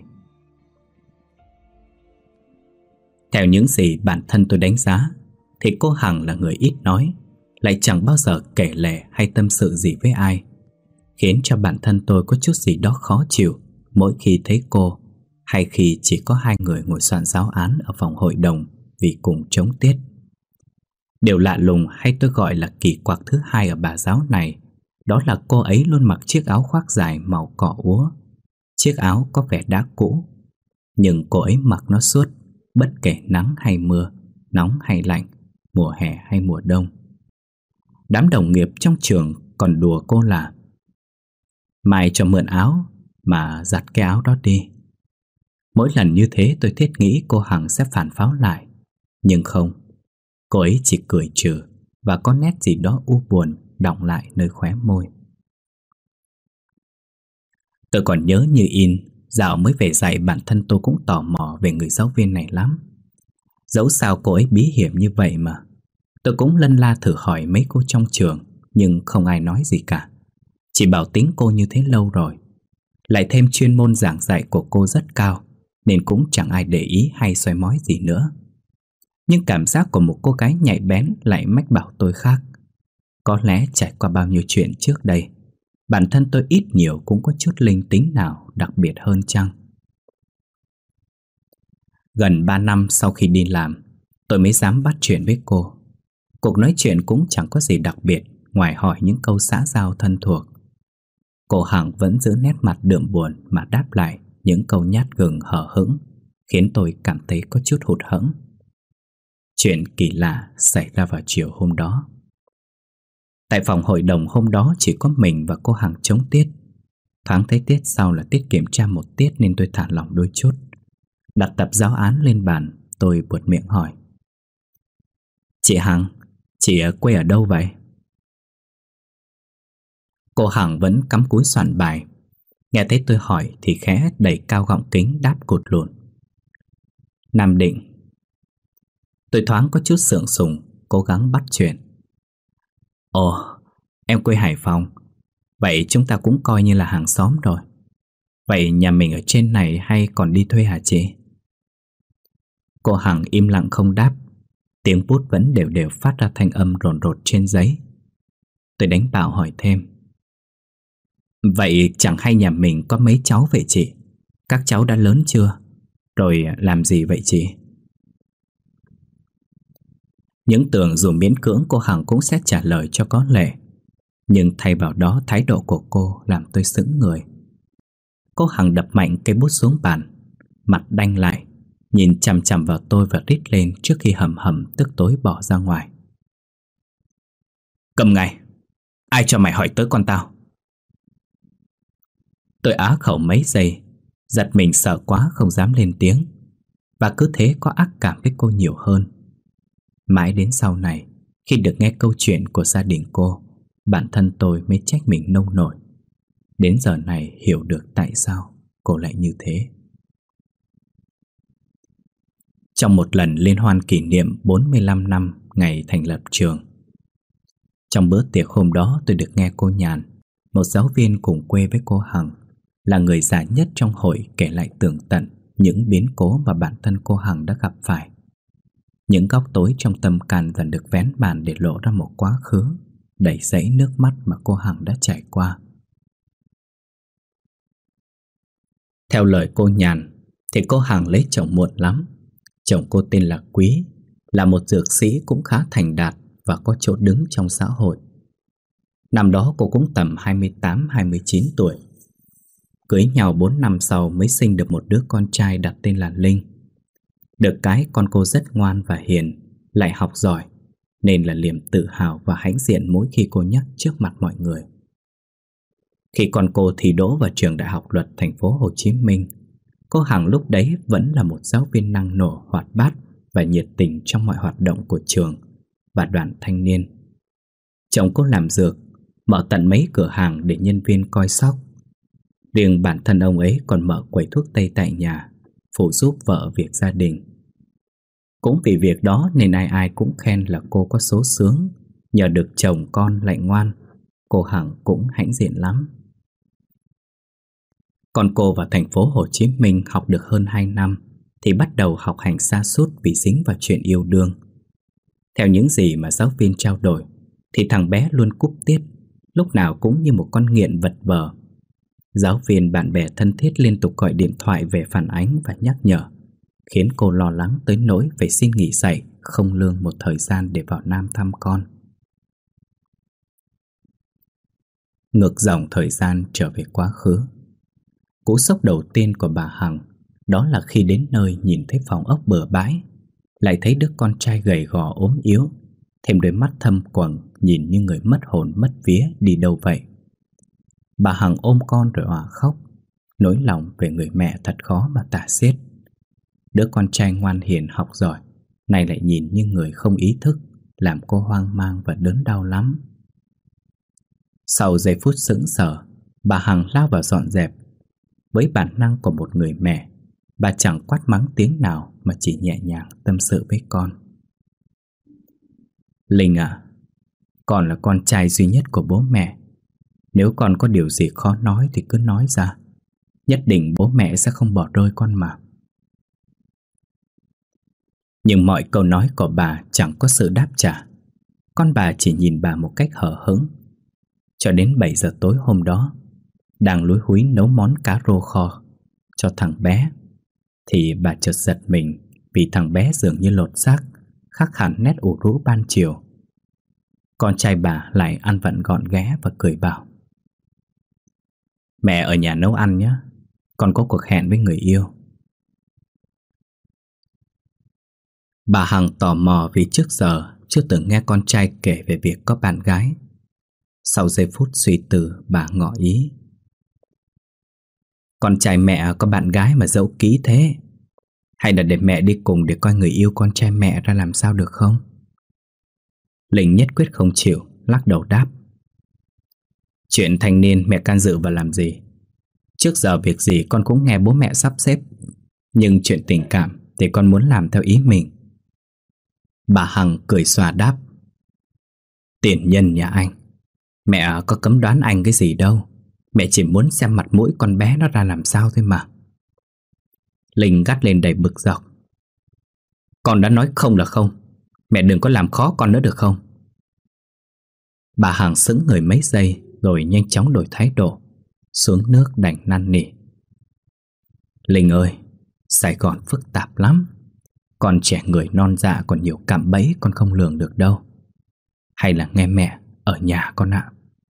S1: Theo những gì bản thân tôi đánh giá, thì cô Hằng là người ít nói, lại chẳng bao giờ kể lể hay tâm sự gì với ai, khiến cho bản thân tôi có chút gì đó khó chịu mỗi khi thấy cô, hay khi chỉ có hai người ngồi soạn giáo án ở phòng hội đồng vì cùng chống tiết. Điều lạ lùng hay tôi gọi là kỳ quặc thứ hai ở bà giáo này, đó là cô ấy luôn mặc chiếc áo khoác dài màu cỏ úa. Chiếc áo có vẻ đã cũ, nhưng cô ấy mặc nó suốt, bất kể nắng hay mưa, nóng hay lạnh, mùa hè hay mùa đông. Đám đồng nghiệp trong trường còn đùa cô là: "Mai cho mượn áo mà giặt cái áo đó đi." Mỗi lần như thế tôi thiết nghĩ cô Hằng sẽ phản pháo lại. Nhưng không, cô ấy chỉ cười trừ và có nét gì đó u buồn đọng lại nơi khóe môi. Tôi còn nhớ như in, dạo mới về dạy bản thân tôi cũng tò mò về người giáo viên này lắm. Dẫu sao cô ấy bí hiểm như vậy mà. Tôi cũng lân la thử hỏi mấy cô trong trường, nhưng không ai nói gì cả. Chỉ bảo tính cô như thế lâu rồi. Lại thêm chuyên môn giảng dạy của cô rất cao, nên cũng chẳng ai để ý hay soi mói gì nữa. Nhưng cảm giác của một cô gái nhạy bén lại mách bảo tôi khác. Có lẽ trải qua bao nhiêu chuyện trước đây, bản thân tôi ít nhiều cũng có chút linh tính nào đặc biệt hơn chăng? Gần 3 năm sau khi đi làm, tôi mới dám bắt chuyện với cô. Cuộc nói chuyện cũng chẳng có gì đặc biệt ngoài hỏi những câu xã giao thân thuộc. Cô Hằng vẫn giữ nét mặt đượm buồn mà đáp lại những câu nhát gừng hở hững, khiến tôi cảm thấy có chút hụt hẫng. Chuyện kỳ lạ xảy ra vào chiều hôm đó. Tại phòng hội đồng hôm đó chỉ có mình và cô Hằng chống tiết. Thoáng thấy tiết sau là tiết kiểm tra một tiết nên tôi thả lỏng đôi chút. Đặt tập giáo án lên bàn, tôi buột miệng hỏi: "Chị Hằng, chị quê ở đâu vậy?" Cô Hằng vẫn cắm cúi soạn bài. Nghe thấy tôi hỏi thì khẽ đẩy cao gọng kính đáp cụt lùn: "Nam Định." Tôi thoáng có chút sượng sùng, cố gắng bắt chuyện: "Ồ, em quê Hải Phòng. Vậy chúng ta cũng coi như là hàng xóm rồi. Vậy nhà mình ở trên này hay còn đi thuê hả chị?" Cô Hằng im lặng không đáp. Tiếng bút vẫn đều đều phát ra thanh âm rồn rột trên giấy. Tôi đánh bạo hỏi thêm: "Vậy chẳng hay nhà mình có mấy cháu vậy chị? Các cháu đã lớn chưa? Rồi làm gì vậy chị?" Những tưởng dù miễn cưỡng cô Hằng cũng sẽ trả lời cho có lệ. Nhưng thay vào đó thái độ của cô làm tôi sững người. Cô Hằng đập mạnh cây bút xuống bàn, mặt đanh lại, nhìn chằm chằm vào tôi và rít lên trước khi hầm hầm tức tối bỏ ra ngoài: "Cầm ngay! Ai cho mày hỏi tới con tao?" Tôi á khẩu mấy giây, giật mình sợ quá không dám lên tiếng, và cứ thế có ác cảm với cô nhiều hơn. Mãi đến sau này, khi được nghe câu chuyện của gia đình cô, bản thân tôi mới trách mình nông nổi. Đến giờ này hiểu được tại sao cô lại như thế. Trong một lần liên hoan kỷ niệm 45 năm ngày thành lập trường, trong bữa tiệc hôm đó tôi được nghe cô Nhàn, một giáo viên cùng quê với cô Hằng, là người già nhất trong hội, kể lại tường tận những biến cố mà bản thân cô Hằng đã gặp phải. Những góc tối trong tâm can dần được vén màn để lộ ra một quá khứ đầy dẫy nước mắt mà cô Hằng đã trải qua. Theo lời cô Nhàn thì cô Hằng lấy chồng muộn lắm. Chồng cô tên là Quý, là một dược sĩ cũng khá thành đạt và có chỗ đứng trong xã hội. Năm đó cô cũng tầm 28-29 tuổi. Cưới nhau 4 năm sau mới sinh được một đứa con trai đặt tên là Linh. Được cái con cô rất ngoan và hiền, lại học giỏi, nên là niềm tự hào và hãnh diện mỗi khi cô nhắc trước mặt mọi người. Khi con cô thi đỗ vào trường Đại học Luật thành phố Hồ Chí Minh, cô Hằng lúc đấy vẫn là một giáo viên năng nổ, hoạt bát và nhiệt tình trong mọi hoạt động của trường và đoàn thanh niên. Chồng cô làm dược, mở tận mấy cửa hàng để nhân viên coi sóc. Riêng bản thân ông ấy còn mở quầy thuốc tây tại nhà, phụ giúp vợ việc gia đình. Cũng vì việc đó nên ai ai cũng khen là cô có số xướng, nhờ được chồng con lại ngoan. Cô Hằng cũng hãnh diện lắm. Còn cô vào thành phố Hồ Chí Minh học được hơn 2 năm thì bắt đầu học hành sa sút vì dính vào chuyện yêu đương. Theo những gì mà giáo viên trao đổi thì thằng bé luôn cúp tiết, lúc nào cũng như một con nghiện vật vờ. Giáo viên bạn bè thân thiết liên tục gọi điện thoại về phản ánh và nhắc nhở, khiến cô lo lắng tới nỗi phải xin nghỉ dạy không lương một thời gian để vào Nam thăm con. Ngược dòng thời gian trở về quá khứ. Cú sốc đầu tiên của bà Hằng đó là khi đến nơi nhìn thấy phòng ốc bừa bãi, lại thấy đứa con trai gầy gò ốm yếu thêm đôi mắt thâm quầng nhìn như người mất hồn mất vía đi đâu vậy. Bà Hằng ôm con rồi òa khóc. Nỗi lòng về người mẹ thật khó mà tả xiết. Đứa con trai ngoan hiền học giỏi nay lại nhìn như người không ý thức, làm cô hoang mang và đớn đau lắm. Sau giây phút sững sờ, bà Hằng lao vào dọn dẹp. Với bản năng của một người mẹ, bà chẳng quát mắng tiếng nào mà chỉ nhẹ nhàng tâm sự với con. Linh à, con là con trai duy nhất của bố mẹ. Nếu con có điều gì khó nói thì cứ nói ra. Nhất định bố mẹ sẽ không bỏ rơi con mà. Nhưng mọi câu nói của bà chẳng có sự đáp trả. Con bà chỉ nhìn bà một cách hờ hững. Cho đến 7 giờ tối hôm đó, đang lúi húi nấu món cá rô kho cho thằng bé, thì bà chợt giật mình vì thằng bé dường như lột xác, khác hẳn nét ủ rũ ban chiều. Con trai bà lại ăn vặn gọn ghẽ và cười bảo: Mẹ ở nhà nấu ăn nhé, con có cuộc hẹn với người yêu. Bà Hằng tò mò vì trước giờ chưa từng nghe con trai kể về việc có bạn gái. Sau giây phút suy tư, bà ngỏ ý: Con trai mẹ có bạn gái mà giấu kỹ thế? Hay là để mẹ đi cùng để coi người yêu con trai mẹ ra làm sao được không? Linh nhất quyết không chịu, lắc đầu đáp: Chuyện thanh niên mẹ can dự vào làm gì? Trước giờ việc gì con cũng nghe bố mẹ sắp xếp, nhưng chuyện tình cảm thì con muốn làm theo ý mình. Bà Hằng cười xòa đáp: Tiền nhân nhà anh, mẹ có cấm đoán anh cái gì đâu. Mẹ chỉ muốn xem mặt mũi con bé nó ra làm sao thôi mà. Linh gắt lên đầy bực dọc: Con đã nói không là không. Mẹ đừng có làm khó con nữa được không? Bà Hằng sững người mấy giây rồi nhanh chóng đổi thái độ, xuống nước đành năn nỉ: Linh ơi, Sài Gòn phức tạp lắm. Con trẻ người non dạ còn nhiều cạm bẫy con không lường được đâu. Hay là nghe mẹ ở nhà con ạ.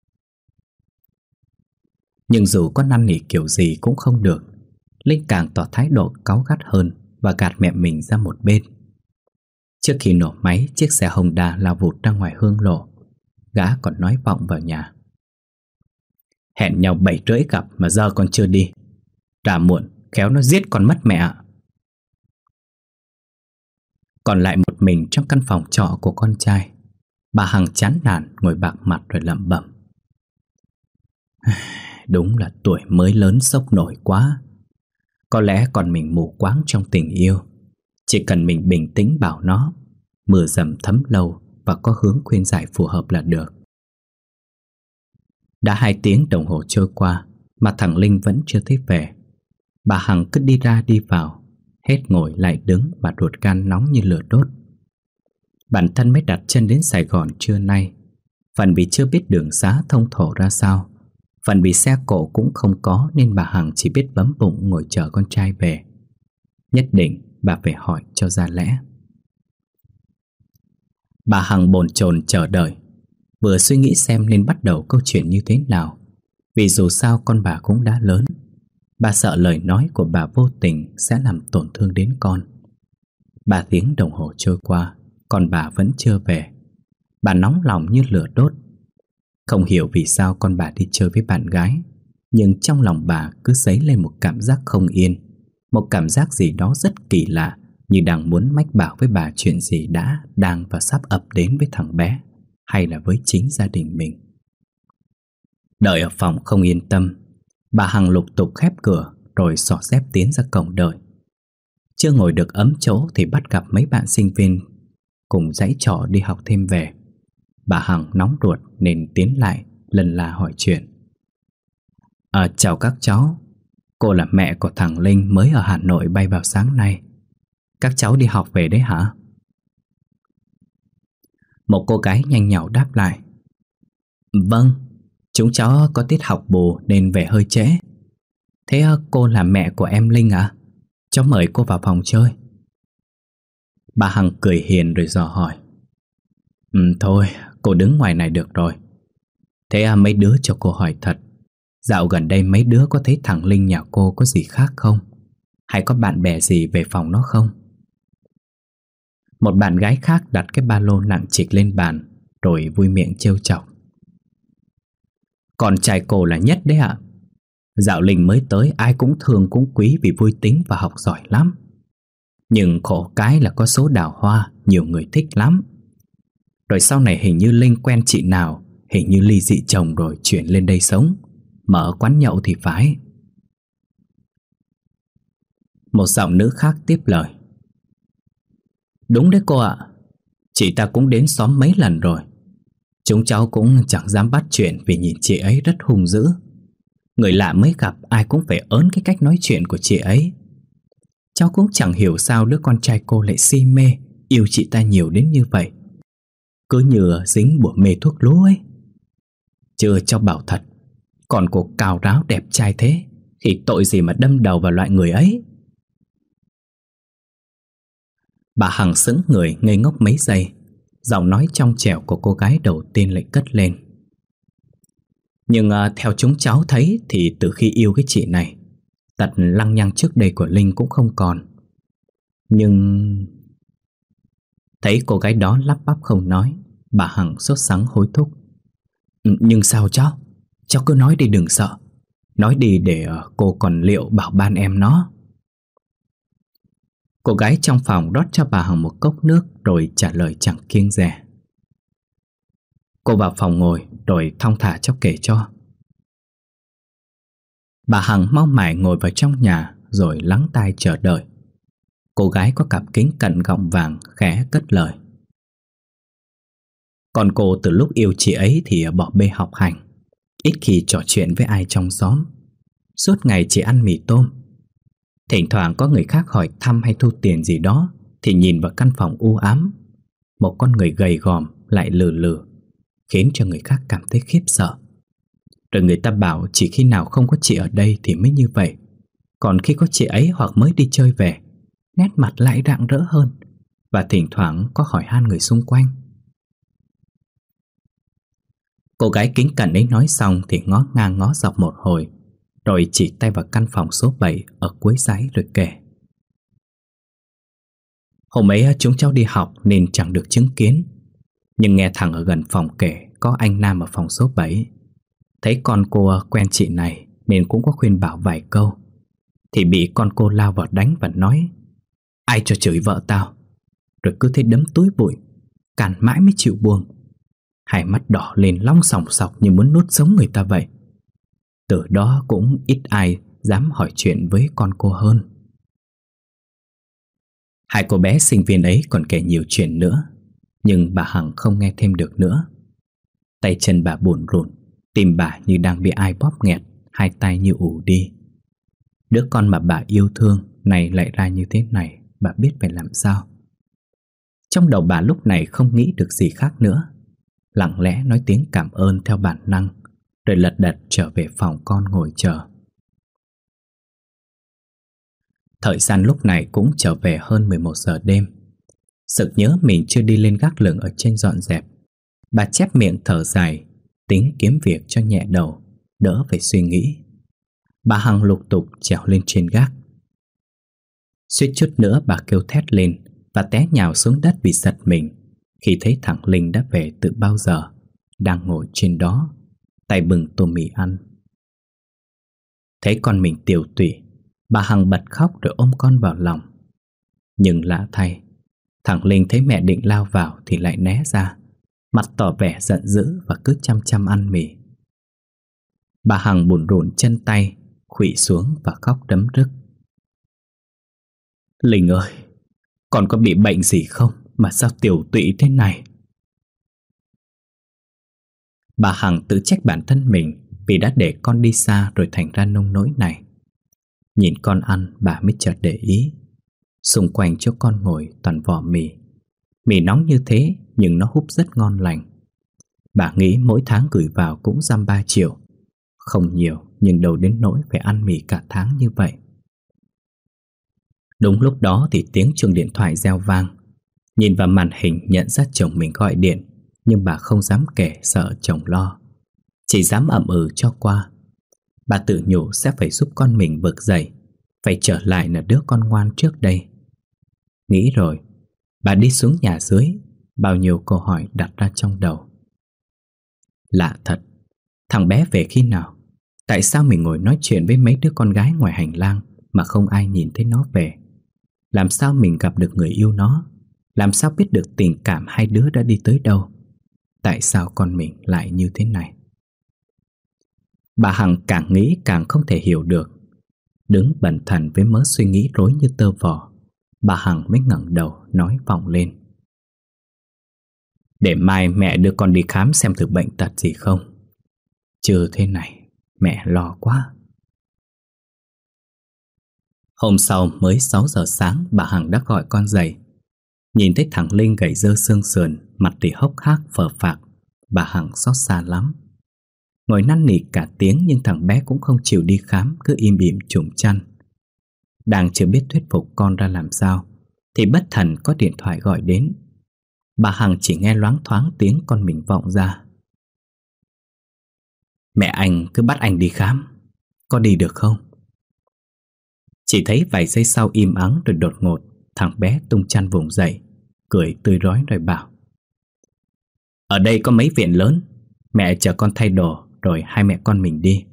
S1: Nhưng dù có năn nỉ kiểu gì cũng không được, Linh càng tỏ thái độ cáu gắt hơn và gạt mẹ mình ra một bên. Trước khi nổ máy, chiếc xe Honda lao vụt ra ngoài hương lộ. Gã còn nói vọng vào nhà: Hẹn nhau 7:30 gặp mà giờ con chưa đi. Ra muộn khéo nó giết con mất mẹ ạ. Còn lại một mình trong căn phòng trọ của con trai, bà Hằng chán nản ngồi bạc mặt rồi lẩm bẩm: Đúng là tuổi mới lớn sốc nổi quá. Có lẽ còn mình mù quáng trong tình yêu. Chỉ cần mình bình tĩnh bảo nó, mưa dầm thấm lâu và có hướng khuyên giải phù hợp là được. Đã 2 tiếng đồng hồ trôi qua mà thằng Linh vẫn chưa thấy về. Bà Hằng cứ đi ra đi vào, hết ngồi lại đứng mà ruột gan nóng như lửa đốt. Bản thân mới đặt chân đến Sài Gòn trưa nay, phần vì chưa biết đường xá thông thổ ra sao, phần vì xe cộ cũng không có, nên bà Hằng chỉ biết bấm bụng ngồi chờ con trai về. Nhất định bà phải hỏi cho ra lẽ. Bà Hằng bồn chồn chờ đợi, vừa suy nghĩ xem nên bắt đầu câu chuyện như thế nào. Vì dù sao con bà cũng đã lớn. Bà sợ lời nói của bà vô tình sẽ làm tổn thương đến con. 3 tiếng đồng hồ trôi qua, con bà vẫn chưa về. Bà nóng lòng như lửa đốt. Không hiểu vì sao con bà đi chơi với bạn gái, nhưng trong lòng bà cứ dấy lên một cảm giác không yên. Một cảm giác gì đó rất kỳ lạ, như đang muốn mách bảo với bà chuyện gì đã, đang và sắp ập đến với thằng bé, hay là với chính gia đình mình. Đợi ở phòng không yên tâm, bà Hằng lục tục khép cửa rồi xỏ dép tiến ra cổng đợi. Chưa ngồi được ấm chỗ thì bắt gặp mấy bạn sinh viên cùng dãy trọ đi học thêm về. Bà Hằng nóng ruột nên tiến lại lần la hỏi chuyện. Chào các cháu, cô là mẹ của thằng Linh mới ở Hà Nội bay vào sáng nay. Các cháu đi học về đấy hả? Một cô gái nhanh nhảu đáp lại: Vâng, chúng cháu có tiết học bù nên về hơi trễ. Thế cô là mẹ của em Linh à? Cháu mời cô vào phòng chơi. Bà Hằng cười hiền rồi dò hỏi: Thôi, cô đứng ngoài này được rồi. Thế mấy đứa cho cô hỏi thật, dạo gần đây mấy đứa có thấy thằng Linh nhà cô có gì khác không? Hay có bạn bè gì về phòng nó không? Một bạn gái khác đặt cái ba lô nặng trịch lên bàn, rồi vui miệng trêu chọc. Con trai cô là nhất đấy ạ. Dạo Linh mới tới ai cũng thương cũng quý vì vui tính và học giỏi lắm. Nhưng khổ cái là có số đào hoa nhiều người thích lắm. Rồi sau này hình như Linh quen chị nào, hình như ly dị chồng rồi chuyển lên đây sống, mở quán nhậu thì phải. Một giọng nữ khác tiếp lời. Đúng đấy cô ạ. Chị ta cũng đến xóm mấy lần rồi. Chúng cháu cũng chẳng dám bắt chuyện vì nhìn chị ấy rất hung dữ. Người lạ mới gặp ai cũng phải ớn cái cách nói chuyện của chị ấy. Cháu cũng chẳng hiểu sao đứa con trai cô lại si mê, yêu chị ta nhiều đến như vậy. Cứ như dính bùa mê thuốc lú ấy. Chứ cháu bảo thật, còn cô cao ráo đẹp trai thế thì tội gì mà đâm đầu vào loại người ấy. Bà Hằng sững người ngây ngốc mấy giây. Giọng nói trong trẻo của cô gái đầu tiên lại cất lên. Nhưng theo chúng cháu thấy thì từ khi yêu cái chị này, tật lăng nhăng trước đây của Linh cũng không còn. Nhưng... Thấy cô gái đó lắp bắp không nói, bà Hằng sốt sắng hối thúc. Nhưng sao cháu? Cháu cứ nói đi đừng sợ. Nói đi để cô còn liệu bảo ban em nó. Cô gái trong phòng rót cho bà Hằng một cốc nước rồi trả lời chẳng kiêng dè. Cô vào phòng ngồi rồi thong thả cháu kể cho. Bà Hằng mau mải ngồi vào trong nhà rồi lắng tai chờ đợi. Cô gái có cặp kính cận gọng vàng khẽ cất lời. Còn cô từ lúc yêu chị ấy thì bỏ bê học hành, ít khi trò chuyện với ai trong xóm. Suốt ngày chỉ ăn mì tôm. Thỉnh thoảng có người khác hỏi thăm hay thu tiền gì đó thì nhìn vào căn phòng u ám, một con người gầy gòm lại lừ lừ, khiến cho người khác cảm thấy khiếp sợ. Rồi người ta bảo chỉ khi nào không có chị ở đây thì mới như vậy. Còn khi có chị ấy hoặc mới đi chơi về, nét mặt lại rạng rỡ hơn, và thỉnh thoảng có hỏi han người xung quanh. Cô gái kính cận ấy nói xong thì ngó ngang ngó dọc một hồi, rồi chỉ tay vào căn phòng số 7 ở cuối dãy rồi kể. Hôm ấy chúng cháu đi học nên chẳng được chứng kiến, nhưng nghe thằng ở gần phòng kể có anh nam ở phòng số 7. Thấy con cô quen chị này nên cũng có khuyên bảo vài câu, thì bị con cô lao vào đánh và nói: Ai cho chửi vợ tao? Rồi cứ thế đấm túi bụi, cản mãi mới chịu buông. Hai mắt đỏ lên long sòng sọc như muốn nuốt sống người ta vậy. Từ đó cũng ít ai dám hỏi chuyện với con cô hơn. Hai cô bé sinh viên ấy còn kể nhiều chuyện nữa, nhưng bà Hằng không nghe thêm được nữa. Tay chân bà bủn rủn, tim bà như đang bị ai bóp nghẹt, hai tay như ù đi. Đứa con mà bà yêu thương này lại ra như thế này, bà biết phải làm sao. Trong đầu bà lúc này không nghĩ được gì khác nữa. Lặng lẽ nói tiếng cảm ơn theo bản năng, rồi lật đật trở về phòng con ngồi chờ. Thời gian lúc này cũng trở về hơn 11 giờ đêm. Sực nhớ mình chưa đi lên gác lửng ở trên dọn dẹp, bà chép miệng thở dài, tính kiếm việc cho nhẹ đầu, đỡ phải suy nghĩ. Bà Hằng lục tục trèo lên trên gác. Suýt chút nữa bà kêu thét lên và té nhào xuống đất vì giật mình khi thấy thằng Linh đã về từ bao giờ, đang ngồi trên đó, tay bưng tô mì ăn. Thấy con mình tiều tụy, bà Hằng bật khóc rồi ôm con vào lòng. Nhưng lạ thay, thằng Linh thấy mẹ định lao vào thì lại né ra, mặt tỏ vẻ giận dữ và cứ chăm chăm ăn mì. Bà Hằng bủn rủn chân tay, khuỵu xuống và khóc đấm rức. Linh ơi, con có bị bệnh gì không mà sao tiều tụy thế này? Bà Hằng tự trách bản thân mình vì đã để con đi xa rồi thành ra nông nỗi này. Nhìn con ăn bà mới chợt để ý. Xung quanh chỗ con ngồi toàn vỏ mì. Mì nóng như thế nhưng nó húp rất ngon lành. Bà nghĩ mỗi tháng gửi vào cũng dăm 3 triệu. Không nhiều nhưng đâu đến nỗi phải ăn mì cả tháng như vậy. Đúng lúc đó thì tiếng chuông điện thoại reo vang. Nhìn vào màn hình nhận ra chồng mình gọi điện, nhưng bà không dám kể sợ chồng lo, chỉ dám ậm ừ cho qua. Bà tự nhủ sẽ phải giúp con mình vực dậy, phải trở lại là đứa con ngoan trước đây. Nghĩ rồi, Bà đi xuống nhà dưới, bao nhiêu câu hỏi đặt ra trong đầu. Lạ thật, thằng bé về khi nào? Tại sao mình ngồi nói chuyện với mấy đứa con gái ngoài hành lang mà không ai nhìn thấy nó về? Làm sao mình gặp được người yêu nó? Làm sao biết được tình cảm hai đứa đã đi tới đâu? Tại sao con mình lại như thế này? Bà Hằng càng nghĩ càng không thể hiểu được. Đứng bần thần với mớ suy nghĩ rối như tơ vò, bà Hằng mới ngẩng đầu nói vọng lên. Để mai mẹ đưa con đi khám xem thử bệnh tật gì không. Chứ thế này mẹ lo quá. Hôm sau mới 6 giờ sáng, bà Hằng đã gọi con dậy. Nhìn thấy thằng Linh gầy dơ xương sườn, mặt thì hốc hác phờ phạc, bà Hằng xót xa lắm. Ngồi năn nỉ cả tiếng nhưng thằng bé cũng không chịu đi khám, cứ im ỉm trùm chăn. Đang chưa biết thuyết phục con ra làm sao thì bất thần có điện thoại gọi đến. Bà Hằng chỉ nghe loáng thoáng tiếng con mình vọng ra. Mẹ anh cứ bắt anh đi khám, có đi được không? Chỉ thấy vài giây sau im ắng rồi đột ngột thằng bé tung chăn vùng dậy, cười tươi rói rồi bảo: Ở đây có mấy viện lớn, mẹ chờ con thay đồ rồi hai mẹ con mình đi.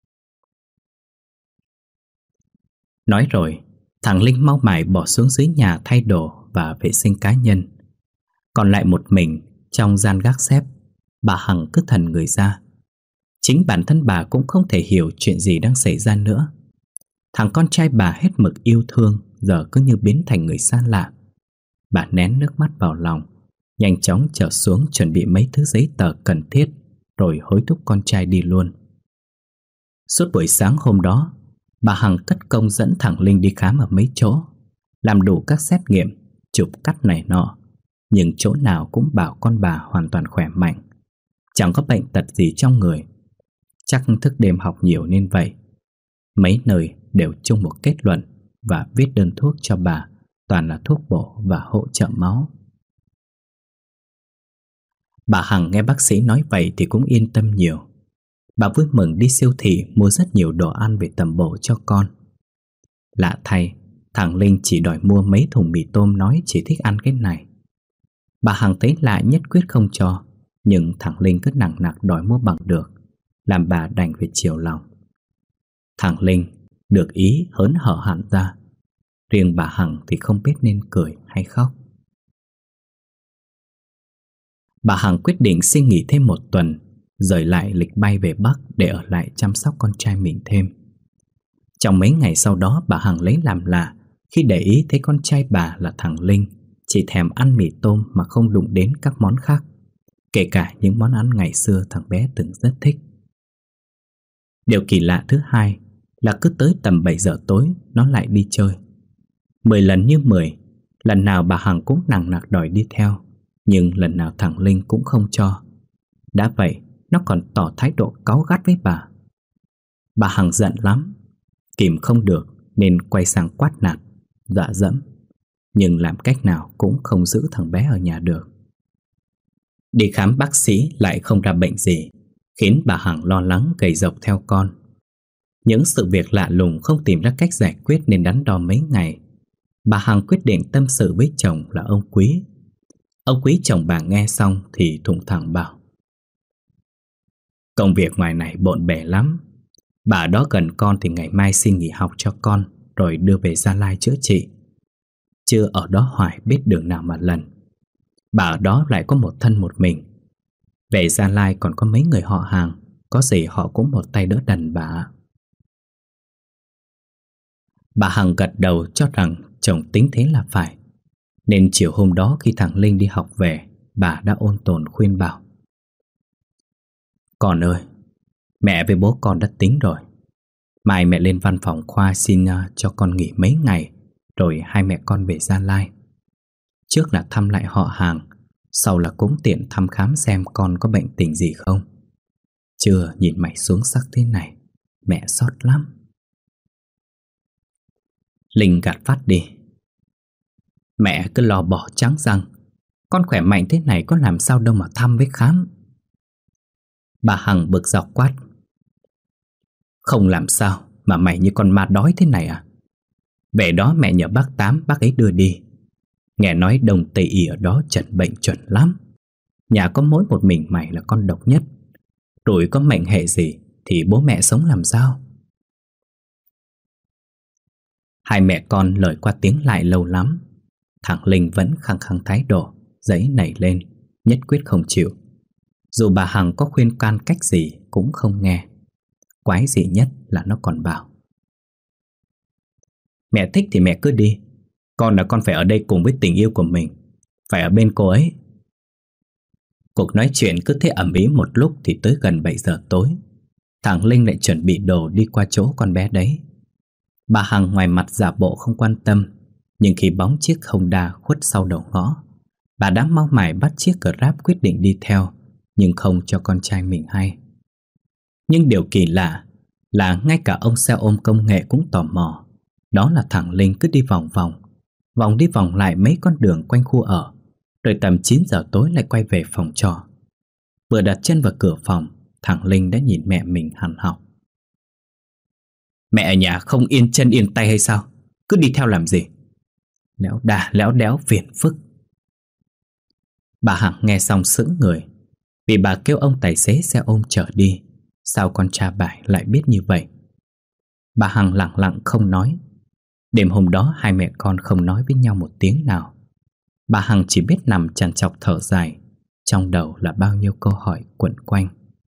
S1: Nói rồi, thằng Linh mau mải bỏ xuống dưới nhà thay đồ và vệ sinh cá nhân. Còn lại một mình trong gian gác xép, bà Hằng cứ thần người ra. Chính bản thân bà cũng không thể hiểu chuyện gì đang xảy ra nữa. Thằng con trai bà hết mực yêu thương giờ cứ như biến thành người xa lạ. Bà nén nước mắt vào lòng, nhanh chóng trở xuống chuẩn bị mấy thứ giấy tờ cần thiết, rồi hối thúc con trai đi luôn. Suốt buổi sáng hôm đó, bà Hằng cất công dẫn thằng Linh đi khám ở mấy chỗ, làm đủ các xét nghiệm, chụp cắt này nọ, nhưng chỗ nào cũng bảo con bà hoàn toàn khỏe mạnh, chẳng có bệnh tật gì trong người. Chắc thức đêm học nhiều nên vậy. Mấy nơi đều chung một kết luận và viết đơn thuốc cho bà toàn là thuốc bổ và hỗ trợ máu. Bà Hằng nghe bác sĩ nói vậy thì cũng yên tâm nhiều. Bà vui mừng đi siêu thị mua rất nhiều đồ ăn về tầm bổ cho con. Lạ thay, thằng Linh chỉ đòi mua mấy thùng mì tôm, nói chỉ thích ăn cái này. Bà Hằng thấy lạ nhất quyết không cho, nhưng thằng Linh cứ nằng nặc đòi mua bằng được, làm bà đành phải chiều lòng. Thằng Linh được ý hớn hở hẳn ra. Riêng bà Hằng thì không biết nên cười hay khóc. Bà Hằng quyết định xin nghỉ thêm một tuần, rời lại lịch bay về Bắc để ở lại chăm sóc con trai mình thêm. Trong mấy ngày sau đó, bà Hằng lấy làm lạ khi để ý thấy con trai bà là thằng Linh chỉ thèm ăn mì tôm mà không đụng đến các món khác, kể cả những món ăn ngày xưa thằng bé từng rất thích. Điều kỳ lạ thứ hai là cứ tới tầm 7 giờ tối nó lại đi chơi. 10 lần như 10, lần nào bà Hằng cũng nằng nặc đòi đi theo, nhưng lần nào thằng Linh cũng không cho. Đã vậy, nó còn tỏ thái độ cáu gắt với bà. Bà Hằng giận lắm, kìm không được nên quay sang quát nạt, dọa dẫm, nhưng làm cách nào cũng không giữ thằng bé ở nhà được. Đi khám bác sĩ lại không ra bệnh gì, khiến bà Hằng lo lắng gầy rộc theo con. Những sự việc lạ lùng không tìm ra cách giải quyết nên đắn đo mấy ngày. Bà Hằng quyết định tâm sự với chồng là ông Quý. Ông Quý chồng bà nghe xong thì thủng thẳng bảo: Công việc ngoài này bộn bề lắm. Bà đó gần con thì ngày mai xin nghỉ học cho con, rồi đưa về Gia Lai chữa trị. Chưa ở đó hoài biết đường nào mà lần. Bà ở đó lại có một thân một mình. Về Gia Lai còn có mấy người họ hàng, có gì họ cũng một tay đỡ đần bà. Bà Hằng gật đầu cho rằng chồng tính thế là phải. Nên chiều hôm đó khi thằng Linh đi học về, bà đã ôn tồn khuyên bảo: Con ơi, mẹ với bố con đã tính rồi. Mai mẹ lên văn phòng khoa xin cho con nghỉ mấy ngày, rồi hai mẹ con về Gia Lai. Trước là thăm lại họ hàng, sau là cũng tiện thăm khám xem con có bệnh tình gì không. Chưa nhìn mày xuống sắc thế này, mẹ xót lắm. Linh gạt phát đi: Mẹ cứ lo bỏ trắng răng, con khỏe mạnh thế này có làm sao đâu mà thăm với khám. Bà Hằng bực dọc quát: Không làm sao mà mày như con ma đói thế này à? Về đó mẹ nhờ bác Tám, bác ấy đưa đi. Nghe nói Đông Tây y ở đó chẩn bệnh chuẩn lắm. Nhà có mỗi một mình mày là con độc nhất. Rồi có mệnh hệ gì thì bố mẹ sống làm sao? Hai mẹ con lời qua tiếng lại lâu lắm. Thằng Linh vẫn khăng khăng thái độ, giấy nảy lên, nhất quyết không chịu. Dù bà Hằng có khuyên can cách gì cũng không nghe. Quái dị nhất là nó còn bảo: mẹ thích thì mẹ cứ đi. Con là con phải ở đây cùng với tình yêu của mình, phải ở bên cô ấy. Cuộc nói chuyện cứ thế ầm ĩ một lúc thì tới gần 7 giờ tối. Thằng Linh lại chuẩn bị đồ đi qua chỗ con bé đấy. Bà Hằng ngoài mặt giả bộ không quan tâm, nhưng khi bóng chiếc Honda khuất sau đầu ngõ, bà đã mau mải bắt chiếc Grab quyết định đi theo, nhưng không cho con trai mình hay. Nhưng điều kỳ lạ là ngay cả ông xe ôm công nghệ cũng tò mò. Đó là thằng Linh cứ đi vòng đi vòng lại mấy con đường quanh khu ở, rồi tầm 9 giờ tối lại quay về phòng trọ. Vừa đặt chân vào cửa phòng, thằng Linh đã nhìn mẹ mình hằn học: mẹ ở nhà không yên chân yên tay hay sao? Cứ đi theo làm gì? Léo đà léo đéo phiền phức. Bà Hằng nghe xong sững người, vì bà kêu ông tài xế xe ôm chở đi. Sao con trai bà lại biết như vậy? Bà Hằng lặng lặng không nói. Đêm hôm đó hai mẹ con không nói với nhau một tiếng nào. Bà Hằng chỉ biết nằm trằn trọc thở dài, trong đầu là bao nhiêu câu hỏi quẩn quanh.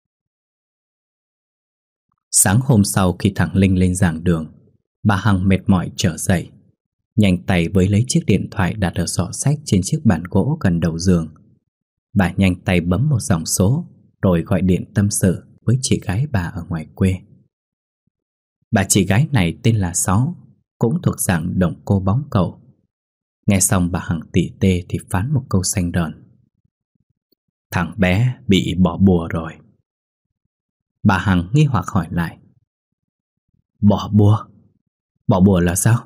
S1: Sáng hôm sau khi thằng Linh lên giảng đường, bà Hằng mệt mỏi trở dậy, nhanh tay với lấy chiếc điện thoại đặt ở giỏ sách trên chiếc bàn gỗ gần đầu giường. Bà nhanh tay bấm một dòng số, rồi gọi điện tâm sự với chị gái bà ở ngoài quê. Bà chị gái này tên là Sáu, cũng thuộc dạng động cô bóng cầu. Nghe xong bà Hằng tỉ tê thì phán một câu xanh đờn: thằng bé bị bỏ bùa rồi. Bà Hằng nghi hoặc hỏi lại: bỏ bùa? Bỏ bùa là sao?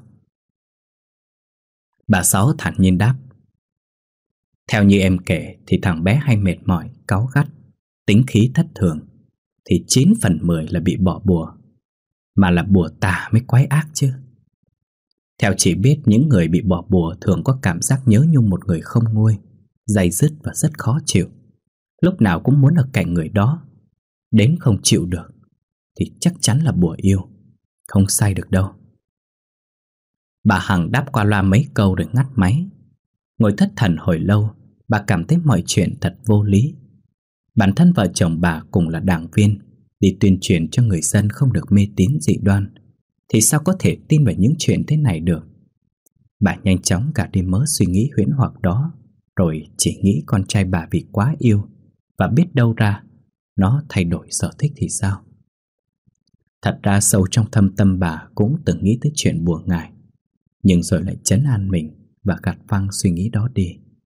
S1: Bà Sáu thản nhiên đáp: theo như em kể thì thằng bé hay mệt mỏi, cáu gắt, tính khí thất thường, thì 9 phần 10 là bị bỏ bùa. Mà là bùa tà mới quái ác chứ. Theo chị biết, những người bị bỏ bùa thường có cảm giác nhớ nhung một người không nguôi, day dứt và rất khó chịu. Lúc nào cũng muốn ở cạnh người đó. Đến không chịu được thì chắc chắn là bùa yêu, không sai được đâu. Bà Hằng đáp qua loa mấy câu rồi ngắt máy. Ngồi thất thần hồi lâu, bà cảm thấy mọi chuyện thật vô lý. Bản thân vợ chồng bà cùng là đảng viên, đi tuyên truyền cho người dân không được mê tín dị đoan, thì sao có thể tin vào những chuyện thế này được. Bà nhanh chóng gạt đi mớ suy nghĩ huyễn hoặc đó, rồi chỉ nghĩ con trai bà vì quá yêu, và biết đâu ra nó thay đổi sở thích thì sao. Thật ra sâu trong thâm tâm bà cũng từng nghĩ tới chuyện bùa ngải, nhưng rồi lại trấn an mình và gạt phăng suy nghĩ đó đi.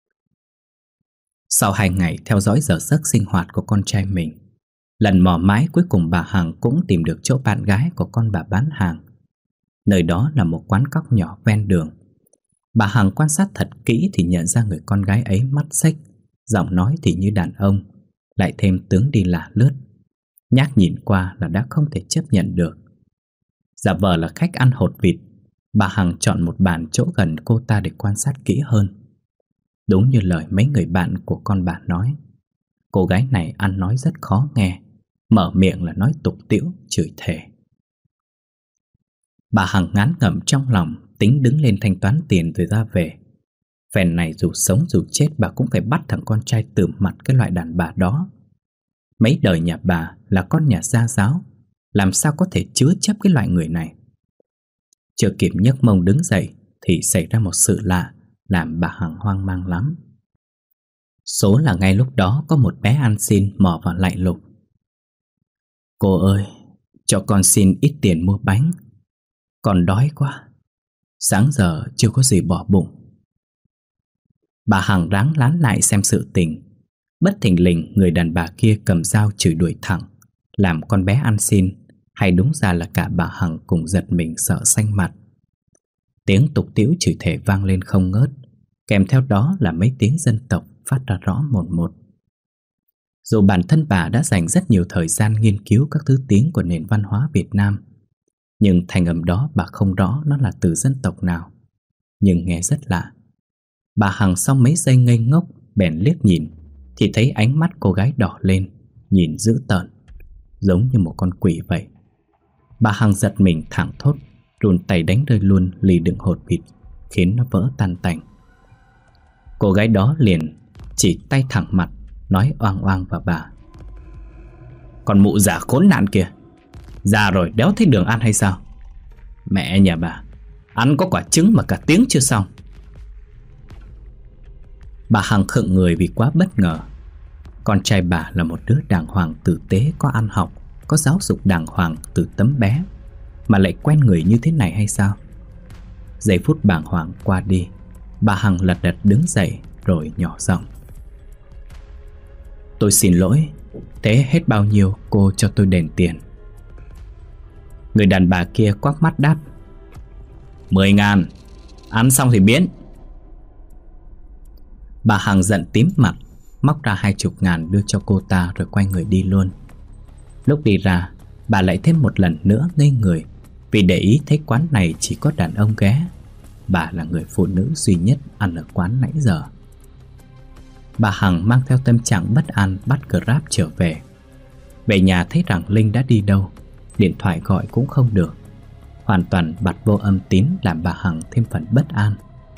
S1: Sau 2 ngày theo dõi giờ giấc sinh hoạt của con trai mình, lần mò mái cuối cùng bà Hằng cũng tìm được chỗ bạn gái của con bà bán hàng. Nơi đó là một quán cóc nhỏ ven đường. Bà Hằng quan sát thật kỹ thì nhận ra người con gái ấy mắt xếch, giọng nói thì như đàn ông, lại thêm tướng đi lả lướt. Nhác nhìn qua là đã không thể chấp nhận được. Giả vờ là khách ăn hột vịt, bà Hằng chọn một bàn chỗ gần cô ta để quan sát kỹ hơn. Đúng như lời mấy người bạn của con bà nói, cô gái này ăn nói rất khó nghe, mở miệng là nói tục tĩu, chửi thề. Bà Hằng ngán ngẩm trong lòng, tính đứng lên thanh toán tiền rồi ra về. Phen này dù sống dù chết bà cũng phải bắt thằng con trai từ mặt cái loại đàn bà đó. Mấy đời nhà bà là con nhà gia giáo, làm sao có thể chứa chấp cái loại người này. Chưa kịp nhấc mông đứng dậy thì xảy ra một sự lạ làm bà Hằng hoang mang lắm. Số là ngay lúc đó có một bé ăn xin mò vào lạy lục: cô ơi, cho con xin ít tiền mua bánh, con đói quá, sáng giờ chưa có gì bỏ bụng. Bà Hằng ráng lán lại xem sự tình. Bất thình lình người đàn bà kia cầm dao chửi đuổi thẳng, làm con bé ăn xin, hay đúng ra là cả bà Hằng cùng giật mình sợ xanh mặt. Tiếng tục tĩu chửi thề vang lên không ngớt, kèm theo đó là mấy tiếng dân tộc phát ra rõ một một. Dù bản thân bà đã dành rất nhiều thời gian nghiên cứu các thứ tiếng của nền văn hóa Việt Nam, nhưng thành âm đó bà không rõ nó là từ dân tộc nào, nhưng nghe rất lạ. Bà Hằng sau mấy giây ngây ngốc bèn liếc nhìn, thì thấy ánh mắt cô gái đỏ lên, nhìn dữ tợn, giống như một con quỷ vậy. Bà Hằng giật mình thảng thốt, run tay đánh rơi luôn ly đựng hột vịt, khiến nó vỡ tan tành. Cô gái đó liền chỉ tay thẳng mặt, nói oang oang vào bà: "Còn mụ già khốn nạn kìa, già rồi đéo thấy đường ăn hay sao? Mẹ nhà bà, ăn có quả trứng mà cả tiếng chưa xong." Bà Hằng khựng người vì quá bất ngờ. Con trai bà là một đứa đàng hoàng tử tế, có ăn học, có giáo dục đàng hoàng từ tấm bé, mà lại quen người như thế này hay sao? Giây phút bàng hoàng qua đi, bà Hằng lật đật đứng dậy rồi nhỏ giọng: "Tôi xin lỗi, thế hết bao nhiêu cô cho tôi đền tiền?" Người đàn bà kia quắc mắt đáp: 10.000, ăn xong thì biến. Bà Hằng giận tím mặt, móc ra 20.000 đưa cho cô ta rồi quay người đi luôn. Lúc đi ra, bà lại thêm một lần nữa ngây người, vì để ý thấy quán này chỉ có đàn ông ghé. Bà là người phụ nữ duy nhất ăn ở quán nãy giờ. Bà Hằng mang theo tâm trạng bất an bắt Grab trở về. Về nhà thấy rằng Linh đã đi đâu, điện thoại gọi cũng không được, hoàn toàn bật vô âm tín, làm bà Hằng thêm phần bất an.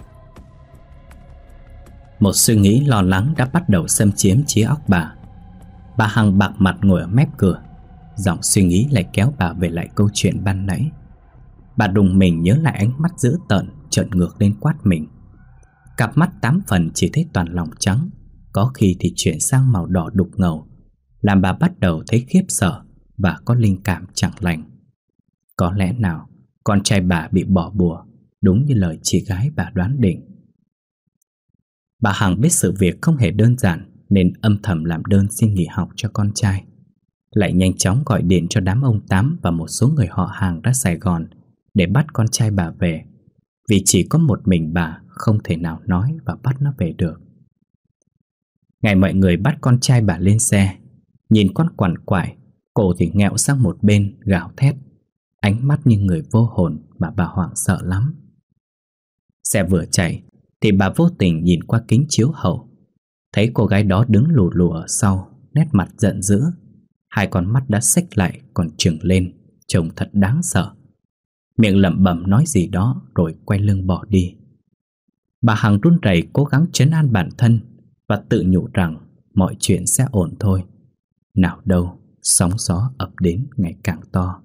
S1: Một suy nghĩ lo lắng đã bắt đầu xâm chiếm trí óc bà. Bà Hằng bạc mặt ngồi ở mép cửa, dòng suy nghĩ lại kéo bà về lại câu chuyện ban nãy. Bà đùng mình nhớ lại ánh mắt dữ tợn trợn ngược lên quát mình. Cặp mắt 8 phần chỉ thấy toàn lòng trắng, có khi thì chuyển sang màu đỏ đục ngầu, làm bà bắt đầu thấy khiếp sợ và có linh cảm chẳng lành. Có lẽ nào con trai bà bị bỏ bùa, đúng như lời chị gái bà đoán định. Bà Hằng biết sự việc không hề đơn giản nên âm thầm làm đơn xin nghỉ học cho con trai, lại nhanh chóng gọi điện cho đám ông Tám và một số người họ hàng ra Sài Gòn để bắt con trai bà về, vì chỉ có một mình bà không thể nào nói và bắt nó về được. Ngày mọi người bắt con trai bà lên xe, nhìn con quằn quại, cổ thì nghẹo sang một bên gào thét, ánh mắt như người vô hồn mà bà hoảng sợ lắm. Xe vừa chạy thì bà vô tình nhìn qua kính chiếu hậu, thấy cô gái đó đứng lù lù ở sau, nét mặt giận dữ, hai con mắt đã xếch lại còn trừng lên, trông thật đáng sợ. Miệng lẩm bẩm nói gì đó rồi quay lưng bỏ đi. Bà Hằng run rẩy cố gắng trấn an bản thân và tự nhủ rằng mọi chuyện sẽ ổn thôi. Nào đâu, sóng gió ập đến ngày càng to.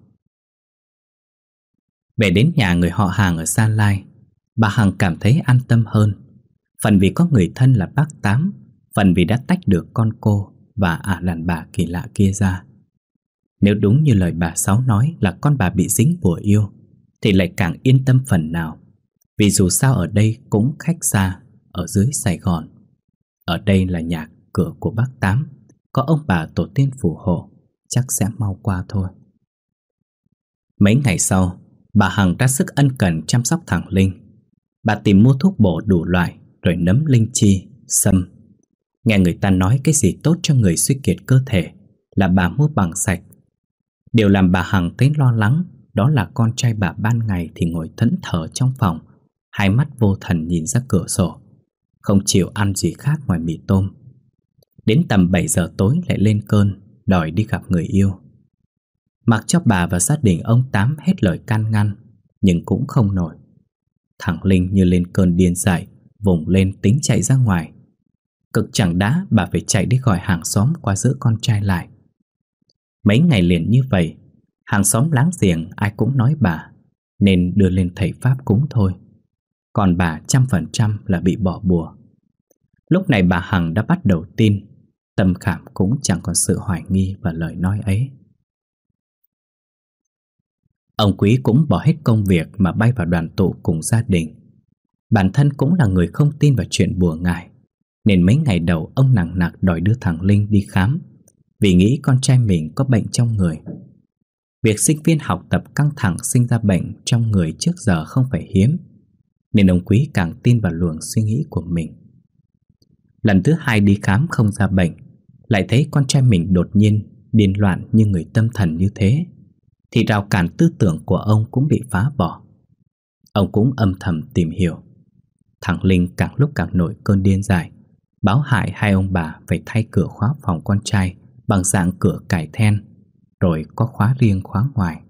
S1: Về đến nhà người họ hàng ở Sa Lai, bà Hằng cảm thấy an tâm hơn. Phần vì có người thân là bác Tám, phần vì đã tách được con cô và đàn bà kỳ lạ kia ra. Nếu đúng như lời bà Sáu nói là con bà bị dính bùa yêu, thì lại càng yên tâm phần nào. Vì dù sao ở đây cũng khách xa, ở dưới Sài Gòn. Ở đây là nhà cửa của bác Tám, có ông bà tổ tiên phù hộ, chắc sẽ mau qua thôi. Mấy ngày sau, bà Hằng ra sức ân cần chăm sóc thằng Linh. Bà tìm mua thuốc bổ đủ loại, rồi nấm linh chi, sâm. Nghe người ta nói cái gì tốt cho người suy kiệt cơ thể là bà mua bằng sạch. Điều làm bà Hằng thấy lo lắng đó là con trai bà ban ngày thì ngồi thẫn thờ trong phòng, hai mắt vô thần nhìn ra cửa sổ, không chịu ăn gì khác ngoài mì tôm. Đến tầm 7 giờ tối lại lên cơn, đòi đi gặp người yêu. Mặc cho bà và gia đình ông Tám hết lời can ngăn, nhưng cũng không nổi. Thằng Linh như lên cơn điên dại, vùng lên tính chạy ra ngoài. Cực chẳng đã bà phải chạy đi gọi hàng xóm qua giữ con trai lại. Mấy ngày liền như vậy, hàng xóm láng giềng ai cũng nói bà, nên đưa lên thầy pháp cúng thôi. Còn bà 100% là bị bỏ bùa. Lúc này bà Hằng đã bắt đầu tin, tâm khảm cũng chẳng còn sự hoài nghi vào lời nói ấy. Ông Quý cũng bỏ hết công việc mà bay vào đoàn tụ cùng gia đình. Bản thân cũng là người không tin vào chuyện bùa ngải, nên mấy ngày đầu ông nằng nặc đòi đưa thằng Linh đi khám, vì nghĩ con trai mình có bệnh trong người. Việc sinh viên học tập căng thẳng sinh ra bệnh trong người trước giờ không phải hiếm, nên ông Quý càng tin vào luồng suy nghĩ của mình. Lần thứ 2 đi khám không ra bệnh, lại thấy con trai mình đột nhiên điên loạn như người tâm thần như thế, thì rào cản tư tưởng của ông cũng bị phá bỏ. Ông cũng âm thầm tìm hiểu. Thằng Linh càng lúc càng nổi cơn điên dại, báo hại hai ông bà phải thay cửa khóa phòng con trai bằng dạng cửa cải then, rồi có khóa riêng khóa ngoài.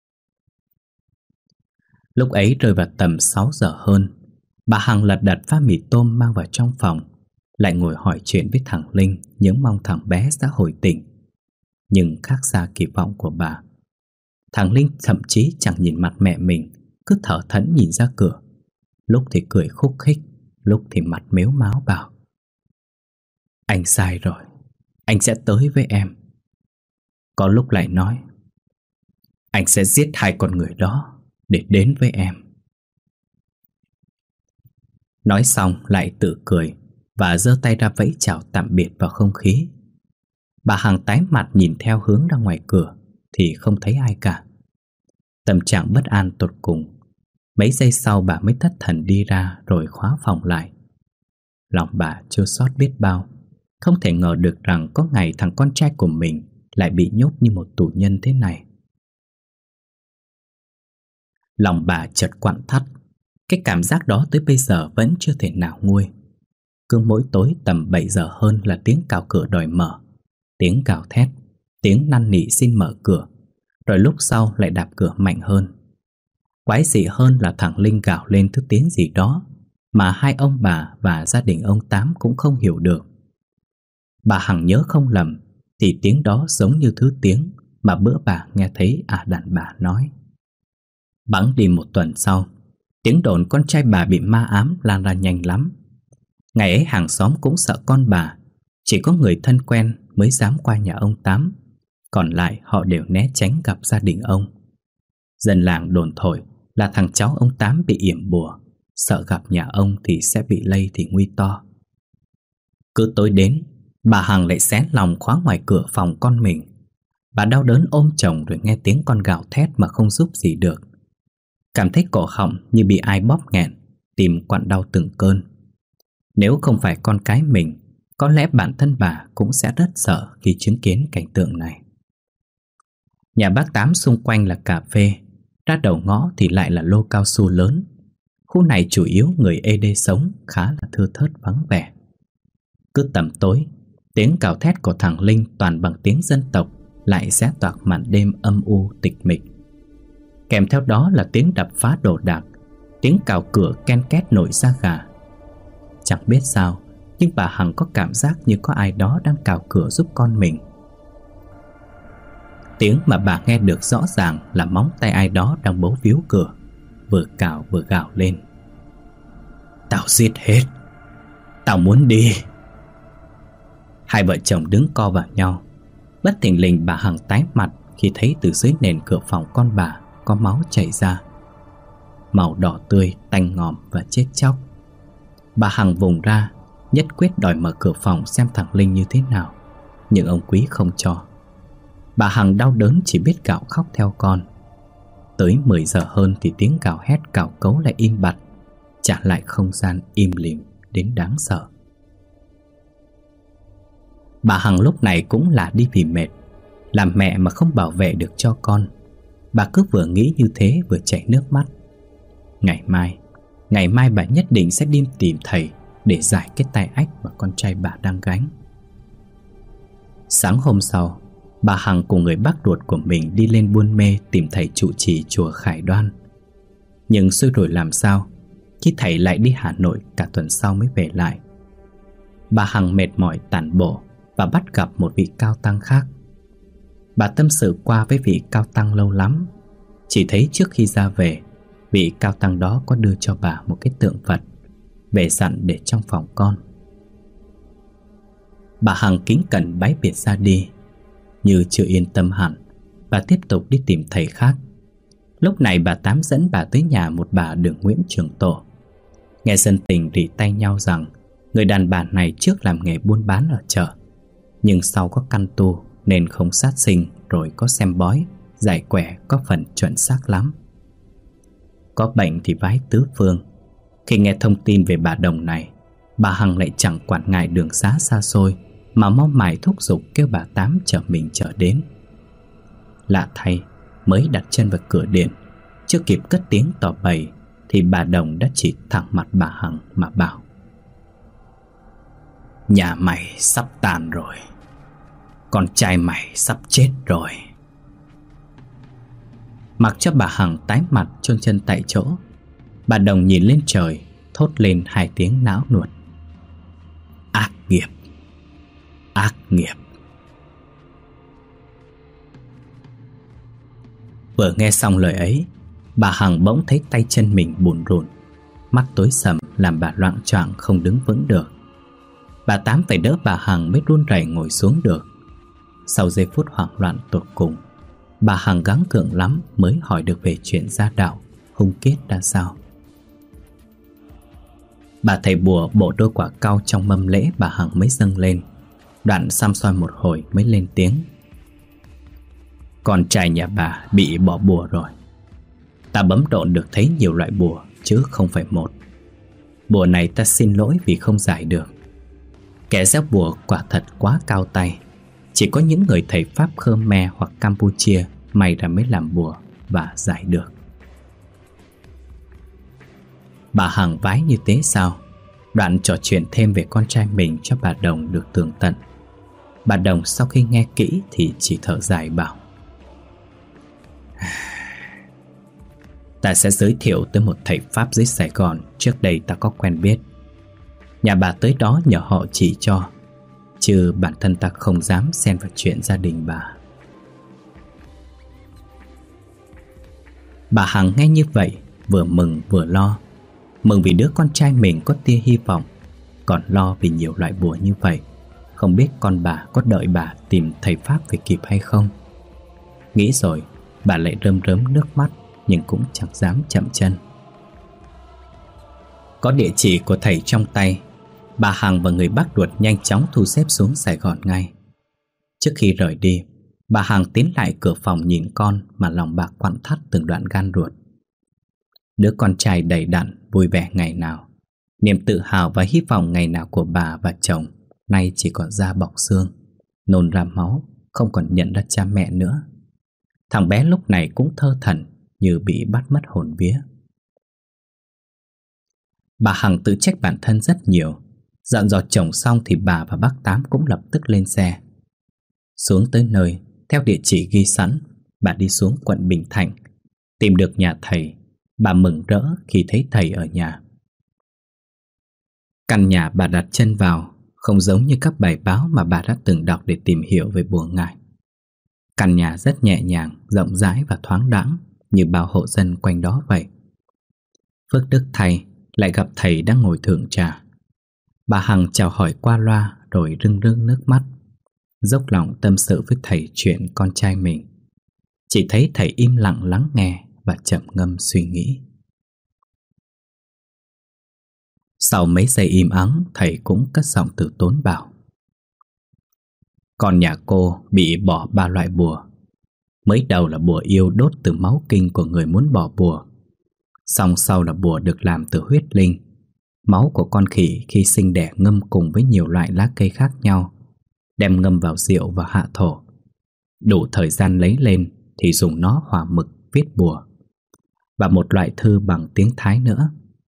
S1: Lúc ấy rơi vào tầm 6 giờ hơn, bà Hằng lật đật pha mì tôm mang vào trong phòng, lại ngồi hỏi chuyện với thằng Linh, những mong thằng bé sẽ hồi tỉnh. Nhưng khác xa kỳ vọng của bà. Thằng Linh thậm chí chẳng nhìn mặt mẹ mình, cứ thở thẫn nhìn ra cửa. Lúc thì cười khúc khích, lúc thì mặt mếu máo bảo: "Anh sai rồi, anh sẽ tới với em." Có lúc lại nói: "Anh sẽ giết hai con người đó để đến với em." Nói xong lại tự cười và giơ tay ra vẫy chào tạm biệt vào không khí. Bà Hằng tái mặt nhìn theo hướng ra ngoài cửa thì không thấy ai cả. Tâm trạng bất an tột cùng. Mấy giây sau bà mới thất thần đi ra rồi khóa phòng lại. Lòng bà chua xót biết bao. Không thể ngờ được rằng có ngày thằng con trai của mình lại bị nhốt như một tù nhân thế này. Lòng bà chợt quặn thắt. Cái cảm giác đó tới bây giờ vẫn chưa thể nào nguôi. Cứ mỗi tối tầm 7 giờ hơn là tiếng cào cửa đòi mở, tiếng gào thét, tiếng năn nỉ xin mở cửa, rồi lúc sau lại đạp cửa mạnh hơn. Quái dị hơn là thằng Linh gào lên thứ tiếng gì đó mà hai ông bà và gia đình ông Tám cũng không hiểu được. Bà Hằng nhớ không lầm thì tiếng đó giống như thứ tiếng mà bữa bà nghe thấy đàn bà nói. Bẵng đi một tuần sau, tiếng đồn con trai bà bị ma ám lan ra nhanh lắm. Ngày ấy hàng xóm cũng sợ con bà, chỉ có người thân quen mới dám qua nhà ông Tám, còn lại họ đều né tránh gặp gia đình ông. Dân làng đồn thổi là thằng cháu ông Tám bị yểm bùa, sợ gặp nhà ông thì sẽ bị lây thì nguy to. Cứ tối đến, bà Hằng lại xé lòng khóa ngoài cửa phòng con mình. Bà đau đớn ôm chồng rồi nghe tiếng con gào thét mà không giúp gì được. Cảm thấy cổ họng như bị ai bóp nghẹn, tim quặn đau từng cơn. Nếu không phải con cái mình, có lẽ bản thân bà cũng sẽ rất sợ khi chứng kiến cảnh tượng này. Nhà bác Tám xung quanh là cà phê, ra đầu ngõ thì lại là lô cao su lớn. Khu này chủ yếu người ê đê sống, khá là thưa thớt vắng vẻ. Cứ tầm tối, tiếng gào thét của thằng Linh toàn bằng tiếng dân tộc lại xé toạc màn đêm âm u tịch mịch. Kèm theo đó là tiếng đập phá đồ đạc, tiếng cào cửa ken két nổi da gà. Chẳng biết sao, nhưng bà Hằng có cảm giác như có ai đó đang cào cửa giúp con mình. Tiếng mà bà nghe được rõ ràng là móng tay ai đó đang bấu víu cửa, vừa cào vừa gào lên: "Tao giết hết, tao muốn đi." Hai vợ chồng đứng co vào nhau. Bất thình lình bà Hằng tái mặt khi thấy từ dưới nền cửa phòng con bà có máu chảy ra, màu đỏ tươi, tanh ngòm và chết chóc. Bà Hằng vùng ra, nhất quyết đòi mở cửa phòng xem thằng Linh như thế nào, nhưng ông Quý không cho. Bà Hằng đau đớn chỉ biết gào khóc theo con. Tới 10 giờ hơn thì tiếng gào hét cào cấu lại im bặt, trả lại không gian im lìm đến đáng sợ. Bà Hằng lúc này cũng là đi vì mệt. Làm mẹ mà không bảo vệ được cho con, bà cứ vừa nghĩ như thế vừa chảy nước mắt. Ngày mai bà nhất định sẽ đi tìm thầy để giải cái tai ách mà con trai bà đang gánh. Sáng hôm sau, bà Hằng cùng người bác ruột của mình đi lên Buôn Mê tìm thầy trụ trì chùa Khải Đoan. Nhưng xui rủi làm sao khi thầy lại đi Hà Nội cả tuần sau mới về lại. Bà Hằng mệt mỏi tản bộ và bắt gặp một vị cao tăng khác. Bà tâm sự qua với vị cao tăng lâu lắm. Chỉ thấy trước khi ra về, vị cao tăng đó có đưa cho bà một cái tượng Phật, về dặn để trong phòng con. Bà Hằng kính cẩn bái biệt ra đi. Như chưa yên tâm hẳn, bà tiếp tục đi tìm thầy khác. Lúc này bà Tám dẫn bà tới nhà một bà đường Nguyễn Trường Tổ. Nghe dân tình rỉ tay nhau rằng người đàn bà này trước làm nghề buôn bán ở chợ, nhưng sau có căn tu nên không sát sinh, rồi có xem bói, giải quẻ có phần chuẩn xác lắm. Có bệnh thì vái tứ phương. Khi nghe thông tin về bà đồng này, bà Hằng lại chẳng quản ngại đường xá xa xôi mà mau mải thúc giục kêu bà Tám chở mình trở đến. Lạ thay, mới đặt chân vào cửa điện, chưa kịp cất tiếng tỏ bày thì bà Đồng đã chỉ thẳng mặt bà Hằng mà bảo: nhà mày sắp tàn rồi, con trai mày sắp chết rồi. Mặc cho bà Hằng tái mặt chôn chân tại chỗ, bà Đồng nhìn lên trời, thốt lên hai tiếng não nuột: ác nghiệp, ác nghiệp. Vừa nghe xong lời ấy, bà Hằng bỗng thấy tay chân mình bủn rủn, mắt tối sầm làm bà loạng choạng không đứng vững được. Bà Tám phải đỡ bà Hằng mới run rẩy ngồi xuống được. Sau giây phút hoảng loạn tột cùng, bà Hằng gắng gượng lắm mới hỏi được về chuyện gia đạo hung kết ra sao. Bà thầy bùa bổ đôi quả cau trong mâm lễ bà Hằng mới dâng lên, đoạn xăm soi một hồi mới lên tiếng: con trai nhà bà bị bỏ bùa rồi. Ta bấm độn được thấy nhiều loại bùa chứ không phải một. Bùa này ta xin lỗi vì không giải được. Kẻ gieo bùa quả thật quá cao tay. Chỉ có những người thầy Pháp Khmer hoặc Campuchia may ra mới làm bùa và giải được. Bà Hằng vái như thế sao? Đoạn trò chuyện thêm về con trai mình cho bà Đồng được tường tận. Bà Đồng sau khi nghe kỹ thì chỉ thở dài bảo: ta sẽ giới thiệu tới một thầy Pháp dưới Sài Gòn trước đây ta có quen biết. Nhà bà tới đó nhờ họ chỉ cho, chứ bản thân ta không dám xen vào chuyện gia đình bà. Bà Hằng nghe như vậy vừa mừng vừa lo. Mừng vì đứa con trai mình có tia hy vọng, còn lo vì nhiều loại bùa như vậy, không biết con bà có đợi bà tìm thầy Pháp về kịp hay không. Nghĩ rồi bà lại rơm rớm nước mắt, nhưng cũng chẳng dám chậm chân. Có địa chỉ của thầy trong tay, bà Hằng và người bác ruột nhanh chóng thu xếp xuống Sài Gòn ngay. Trước khi rời đi, bà Hằng tiến lại cửa phòng nhìn con mà lòng bà quặn thắt từng đoạn gan ruột. Đứa con trai đầy đặn, vui vẻ ngày nào, niềm tự hào và hy vọng ngày nào của bà và chồng nay chỉ còn da bọc xương, nôn ra máu, không còn nhận ra cha mẹ nữa. Thằng bé lúc này cũng thơ thẩn như bị bắt mất hồn vía. Bà Hằng tự trách bản thân rất nhiều. Dặn dò chồng xong thì bà và bác Tám cũng lập tức lên xe. Xuống tới nơi, theo địa chỉ ghi sẵn, bà đi xuống quận Bình Thạnh. Tìm được nhà thầy, bà mừng rỡ khi thấy thầy ở nhà. Căn nhà bà đặt chân vào không giống như các bài báo mà bà đã từng đọc để tìm hiểu về bùa ngải. Căn nhà rất nhẹ nhàng, rộng rãi và thoáng đãng như bao hộ dân quanh đó vậy. Phước đức thay lại gặp thầy đang ngồi thưởng trà. Bà Hằng chào hỏi qua loa rồi rưng rưng nước mắt, dốc lòng tâm sự với thầy chuyện con trai mình. Chỉ thấy thầy im lặng lắng nghe và chậm ngâm suy nghĩ. Sau mấy giây im ắng, thầy cũng cất giọng từ tốn bảo: con nhà cô bị bỏ 3 loại bùa. Mới đầu là bùa yêu đốt từ máu kinh của người muốn bỏ bùa. Xong sau là bùa được làm từ huyết linh, máu của con khỉ khi sinh đẻ ngâm cùng với nhiều loại lá cây khác nhau, đem ngâm vào rượu và hạ thổ. Đủ thời gian lấy lên thì dùng nó hòa mực viết bùa. Và một loại thư bằng tiếng Thái nữa.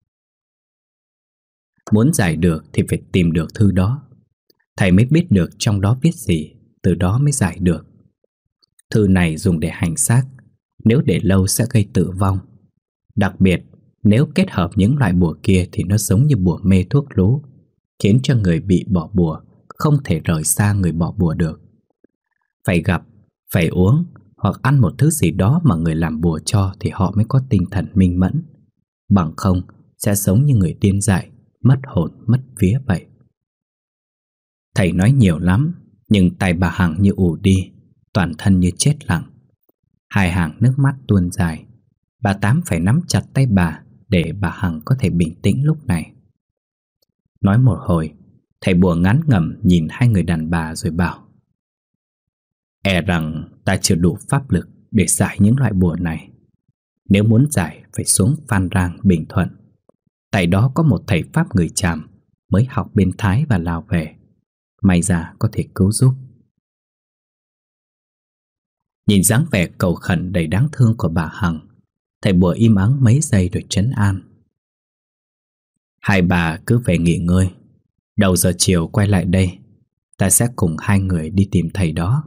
S1: Muốn giải được thì phải tìm được thư đó. Thầy mới biết được trong đó viết gì, từ đó mới giải được. Thư này dùng để hành xác, nếu để lâu sẽ gây tử vong. Đặc biệt, nếu kết hợp những loại bùa kia thì nó giống như bùa mê thuốc lú, khiến cho người bị bỏ bùa không thể rời xa người bỏ bùa được. Phải gặp, phải uống hoặc ăn một thứ gì đó mà người làm bùa cho thì họ mới có tinh thần minh mẫn. Bằng không sẽ giống như người điên dại, mất hồn mất vía vậy. Thầy nói nhiều lắm, nhưng tay bà Hằng như ù đi, toàn thân như chết lặng. Hai hàng nước mắt tuôn dài. Bà Tám phải nắm chặt tay bà để bà Hằng có thể bình tĩnh lúc này. Nói một hồi, thầy bùa ngán ngẩm nhìn hai người đàn bà rồi bảo: e rằng ta chưa đủ pháp lực để giải những loại bùa này. Nếu muốn giải phải xuống Phan Rang, Bình Thuận. Tại đó có một thầy Pháp người Chàm mới học bên Thái và Lào về, may ra có thể cứu giúp. Nhìn dáng vẻ cầu khẩn đầy đáng thương của bà Hằng, thầy bùa im ắng mấy giây rồi trấn an. Hai bà cứ về nghỉ ngơi. Đầu giờ chiều quay lại đây, ta sẽ cùng hai người đi tìm thầy đó.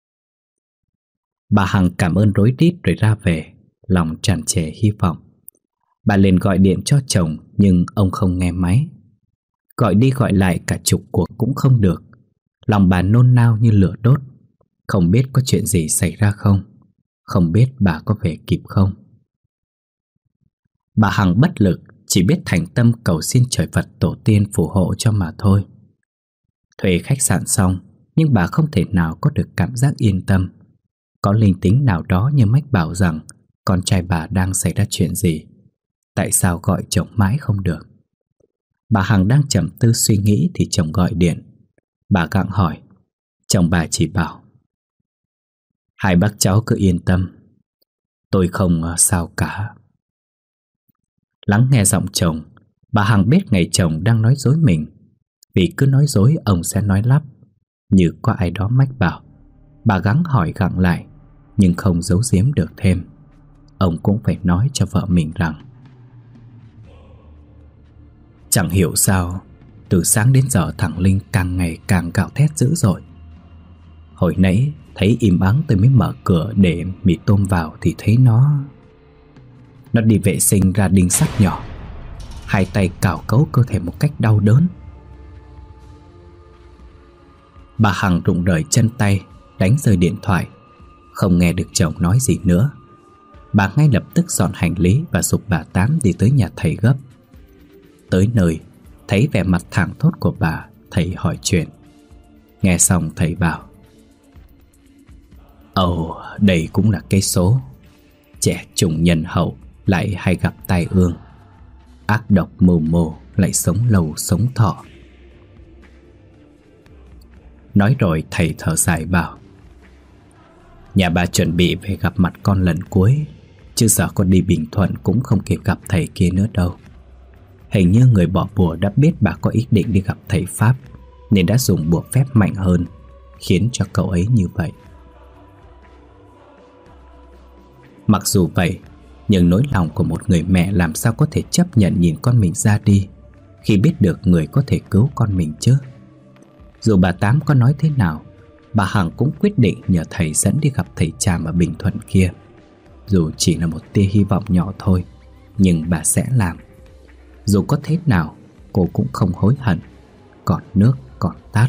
S1: Bà Hằng cảm ơn rối rít rồi ra về, lòng tràn trề hy vọng. Bà liền gọi điện cho chồng nhưng ông không nghe máy. Gọi đi gọi lại cả chục cuộc cũng không được. Lòng bà nôn nao như lửa đốt. Không biết có chuyện gì xảy ra không, không biết bà có về kịp không. Bà Hằng bất lực, chỉ biết thành tâm cầu xin trời Phật tổ tiên phù hộ cho mà thôi. Thuê khách sạn xong, nhưng bà không thể nào có được cảm giác yên tâm. Có linh tính nào đó như mách bảo rằng con trai bà đang xảy ra chuyện gì. Tại sao gọi chồng mãi không được? Bà Hằng đang trầm tư suy nghĩ thì chồng gọi điện. Bà gặng hỏi. Chồng bà chỉ bảo: hai bác cháu cứ yên tâm, tôi không sao cả. Lắng nghe giọng chồng, bà Hằng biết ngày chồng đang nói dối mình. Vì cứ nói dối ông sẽ nói lắp. Như có ai đó mách bảo. Bà gắng hỏi gặng lại, nhưng không giấu giếm được thêm. Ông cũng phải nói cho vợ mình rằng: chẳng hiểu sao, từ sáng đến giờ thằng Linh càng ngày càng gào thét dữ dội. Hồi nãy thấy im ắng tôi mới mở cửa để mì tôm vào thì thấy nó đi vệ sinh ra đinh sắt nhỏ. Hai tay cào cấu cơ thể một cách đau đớn. Bà Hằng rụng rời chân tay, đánh rơi điện thoại. Không nghe được chồng nói gì nữa. Bà ngay lập tức dọn hành lý và giục bà Tám đi tới nhà thầy gấp. Tới nơi, thấy vẻ mặt thảng thốt của bà, thầy hỏi chuyện. Nghe xong thầy bảo: ồ, đây cũng là cái số. Trẻ trùng nhân hậu lại hay gặp tai ương. Ác độc mưu mô lại sống lâu sống thọ. Nói rồi thầy thở dài bảo: nhà bà chuẩn bị về gặp mặt con lần cuối, chứ giờ con đi Bình Thuận cũng không kịp gặp thầy kia nữa đâu. Hình như người bỏ bùa đã biết bà có ý định đi gặp thầy Pháp, nên đã dùng bùa phép mạnh hơn, khiến cho cậu ấy như vậy. Mặc dù vậy, nhưng nỗi lòng của một người mẹ làm sao có thể chấp nhận nhìn con mình ra đi khi biết được người có thể cứu con mình chứ. Dù bà Tám có nói thế nào, bà Hằng cũng quyết định nhờ thầy dẫn đi gặp thầy Tràm ở Bình Thuận kia. Dù chỉ là một tia hy vọng nhỏ thôi, nhưng bà sẽ làm. Dù có thế nào, cô cũng không hối hận. Còn nước còn tát.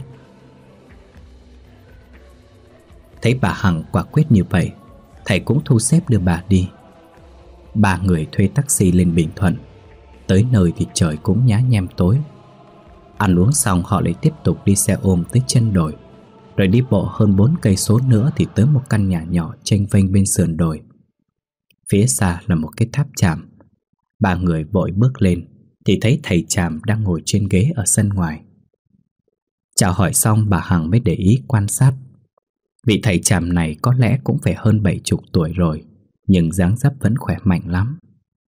S1: Thấy bà Hằng quả quyết như vậy, thầy cũng thu xếp đưa bà đi. Ba người thuê taxi lên Bình Thuận. Tới nơi thì trời cũng nhá nhem tối. Ăn uống xong họ lại tiếp tục đi xe ôm tới chân đồi, rồi đi bộ hơn 4 cây số nữa thì tới một căn nhà nhỏ chênh vênh bên sườn đồi. Phía xa là một cái tháp Tràm. Ba người vội bước lên thì thấy thầy Tràm đang ngồi trên ghế ở sân ngoài. Chào hỏi xong, bà Hằng mới để ý quan sát. Vị thầy Tràm này có lẽ cũng phải hơn 70 tuổi rồi, nhưng dáng dấp vẫn khỏe mạnh lắm.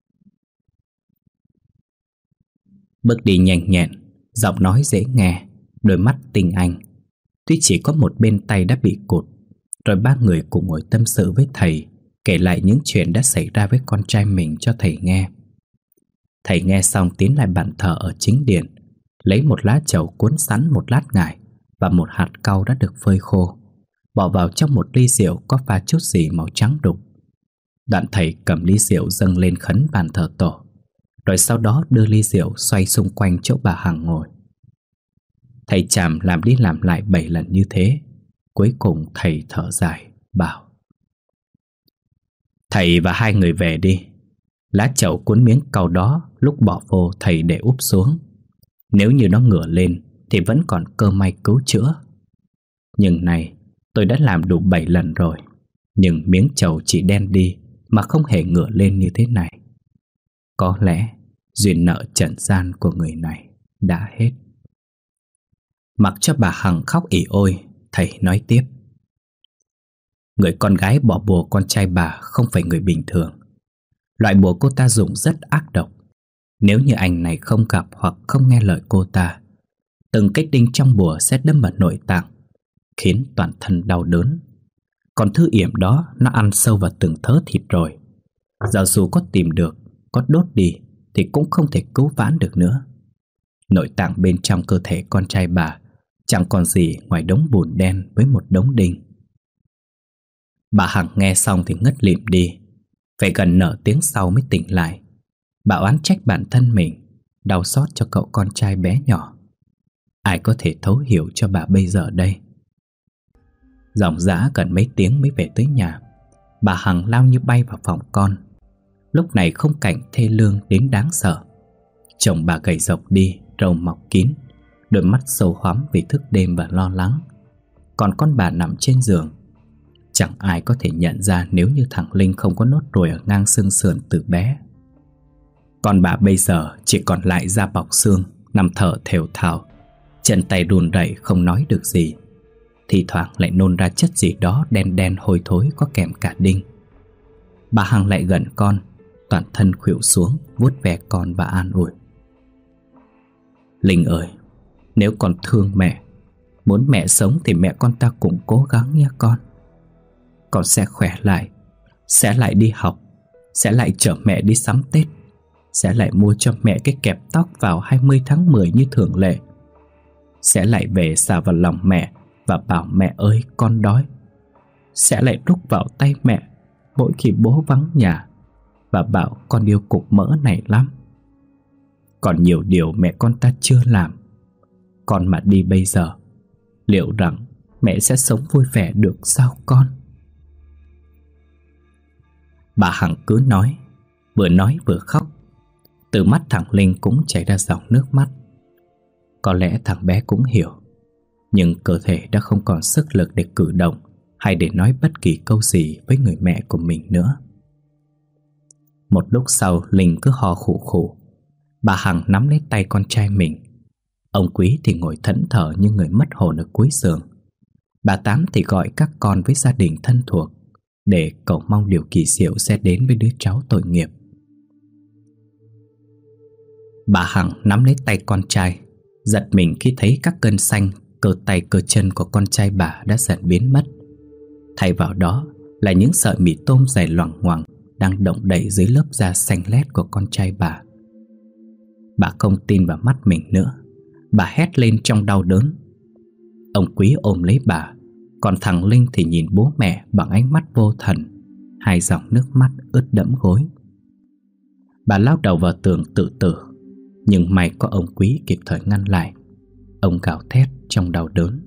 S1: Bước đi nhanh nhẹn, giọng nói dễ nghe, đôi mắt tinh anh. Tuy chỉ có một bên tay đã bị cụt. Rồi ba người cùng ngồi tâm sự với thầy, kể lại những chuyện đã xảy ra với con trai mình cho thầy nghe. Thầy nghe xong tiến lại bàn thờ ở chính điện, lấy một lá trầu cuốn sẵn một lát ngải và một hạt cau đã được phơi khô, bỏ vào trong một ly rượu có pha chút gì màu trắng đục. Đoạn thầy cầm ly rượu dâng lên khấn bàn thờ tổ, rồi sau đó đưa ly rượu xoay xung quanh chỗ bà Hằng ngồi. Thầy Tràm làm đi làm lại 7 lần như thế. Cuối cùng thầy thở dài bảo: thầy và hai người về đi. Lá trầu cuốn miếng cau đó lúc bỏ vô thầy để úp xuống. Nếu như nó ngửa lên thì vẫn còn cơ may cứu chữa. Nhưng này, tôi đã làm đủ 7 lần rồi, nhưng miếng trầu chỉ đen đi mà không hề ngửa lên như thế này. Có lẽ duyên nợ trần gian của người này đã hết. Mặc cho bà Hằng khóc ỉ ôi, thầy nói tiếp: người con gái bỏ bùa con trai bà không phải người bình thường. Loại bùa cô ta dùng rất ác độc. Nếu như anh này không gặp hoặc không nghe lời cô ta, từng cái đinh trong bùa sẽ đâm vào nội tạng, khiến toàn thân đau đớn. Còn thứ yểm đó nó ăn sâu vào từng thớ thịt rồi. Giờ dù có tìm được, có đốt đi thì cũng không thể cứu vãn được nữa. Nội tạng bên trong cơ thể con trai bà chẳng còn gì ngoài đống bùn đen với một đống đinh. Bà Hằng nghe xong thì ngất lịm đi. Phải gần nửa tiếng sau mới tỉnh lại. Bà oán trách bản thân mình, đau xót cho cậu con trai bé nhỏ. Ai có thể thấu hiểu cho bà bây giờ đây? Dòng dã gần mấy tiếng mới về tới nhà. Bà Hằng lao như bay vào phòng con. Lúc này khung cảnh thê lương đến đáng sợ. Chồng bà gầy rộc đi, râu mọc kín, đôi mắt sâu hoắm vì thức đêm và lo lắng. Còn con bà nằm trên giường. Chẳng ai có thể nhận ra nếu như thằng Linh không có nốt ruồi ở ngang xương sườn từ bé. Con bà bây giờ chỉ còn lại da bọc xương, nằm thở thều thào, chân tay run rẩy không nói được gì. Thì thoảng lại nôn ra chất gì đó đen đen hôi thối có kèm cả đinh. Bà Hằng lại gần con, toàn thân khuỵu xuống, vuốt ve con và an ủi. Linh ơi, nếu con thương mẹ, muốn mẹ sống thì mẹ con ta cũng cố gắng nha con. Con sẽ khỏe lại, sẽ lại đi học, sẽ lại chở mẹ đi sắm Tết, sẽ lại mua cho mẹ cái kẹp tóc vào 20 tháng 10 như thường lệ, sẽ lại về xà vào lòng mẹ và bảo mẹ ơi con đói, sẽ lại đút vào tay mẹ mỗi khi bố vắng nhà và bảo con yêu cục mỡ này lắm. Còn nhiều điều mẹ con ta chưa làm. Con mà đi bây giờ, liệu rằng mẹ sẽ sống vui vẻ được sao con? Bà Hằng cứ nói vừa khóc. Từ mắt thằng Linh cũng chảy ra dòng nước mắt. Có lẽ thằng bé cũng hiểu, nhưng cơ thể đã không còn sức lực để cử động hay để nói bất kỳ câu gì với người mẹ của mình nữa. Một lúc sau, Linh cứ ho khụ khụ. Bà Hằng nắm lấy tay con trai mình. Ông Quý thì ngồi thẫn thờ như người mất hồn ở cuối giường. Bà Tám thì gọi các con với gia đình thân thuộc để cầu mong điều kỳ diệu sẽ đến với đứa cháu tội nghiệp. Bà Hằng nắm lấy tay con trai, giật mình khi thấy các cơn xanh cơ tay cơ chân của con trai bà đã dần biến mất. Thay vào đó là những sợi mì tôm dày loằng ngoằng đang động đậy dưới lớp da xanh lét của con trai bà. Bà không tin vào mắt mình nữa. Bà hét lên trong đau đớn. Ông Quý ôm lấy bà, còn thằng Linh thì nhìn bố mẹ bằng ánh mắt vô thần, hai dòng nước mắt ướt đẫm gối. Bà lao đầu vào tường tự tử, nhưng may có ông Quý kịp thời ngăn lại. Ông gào thét trong đau đớn.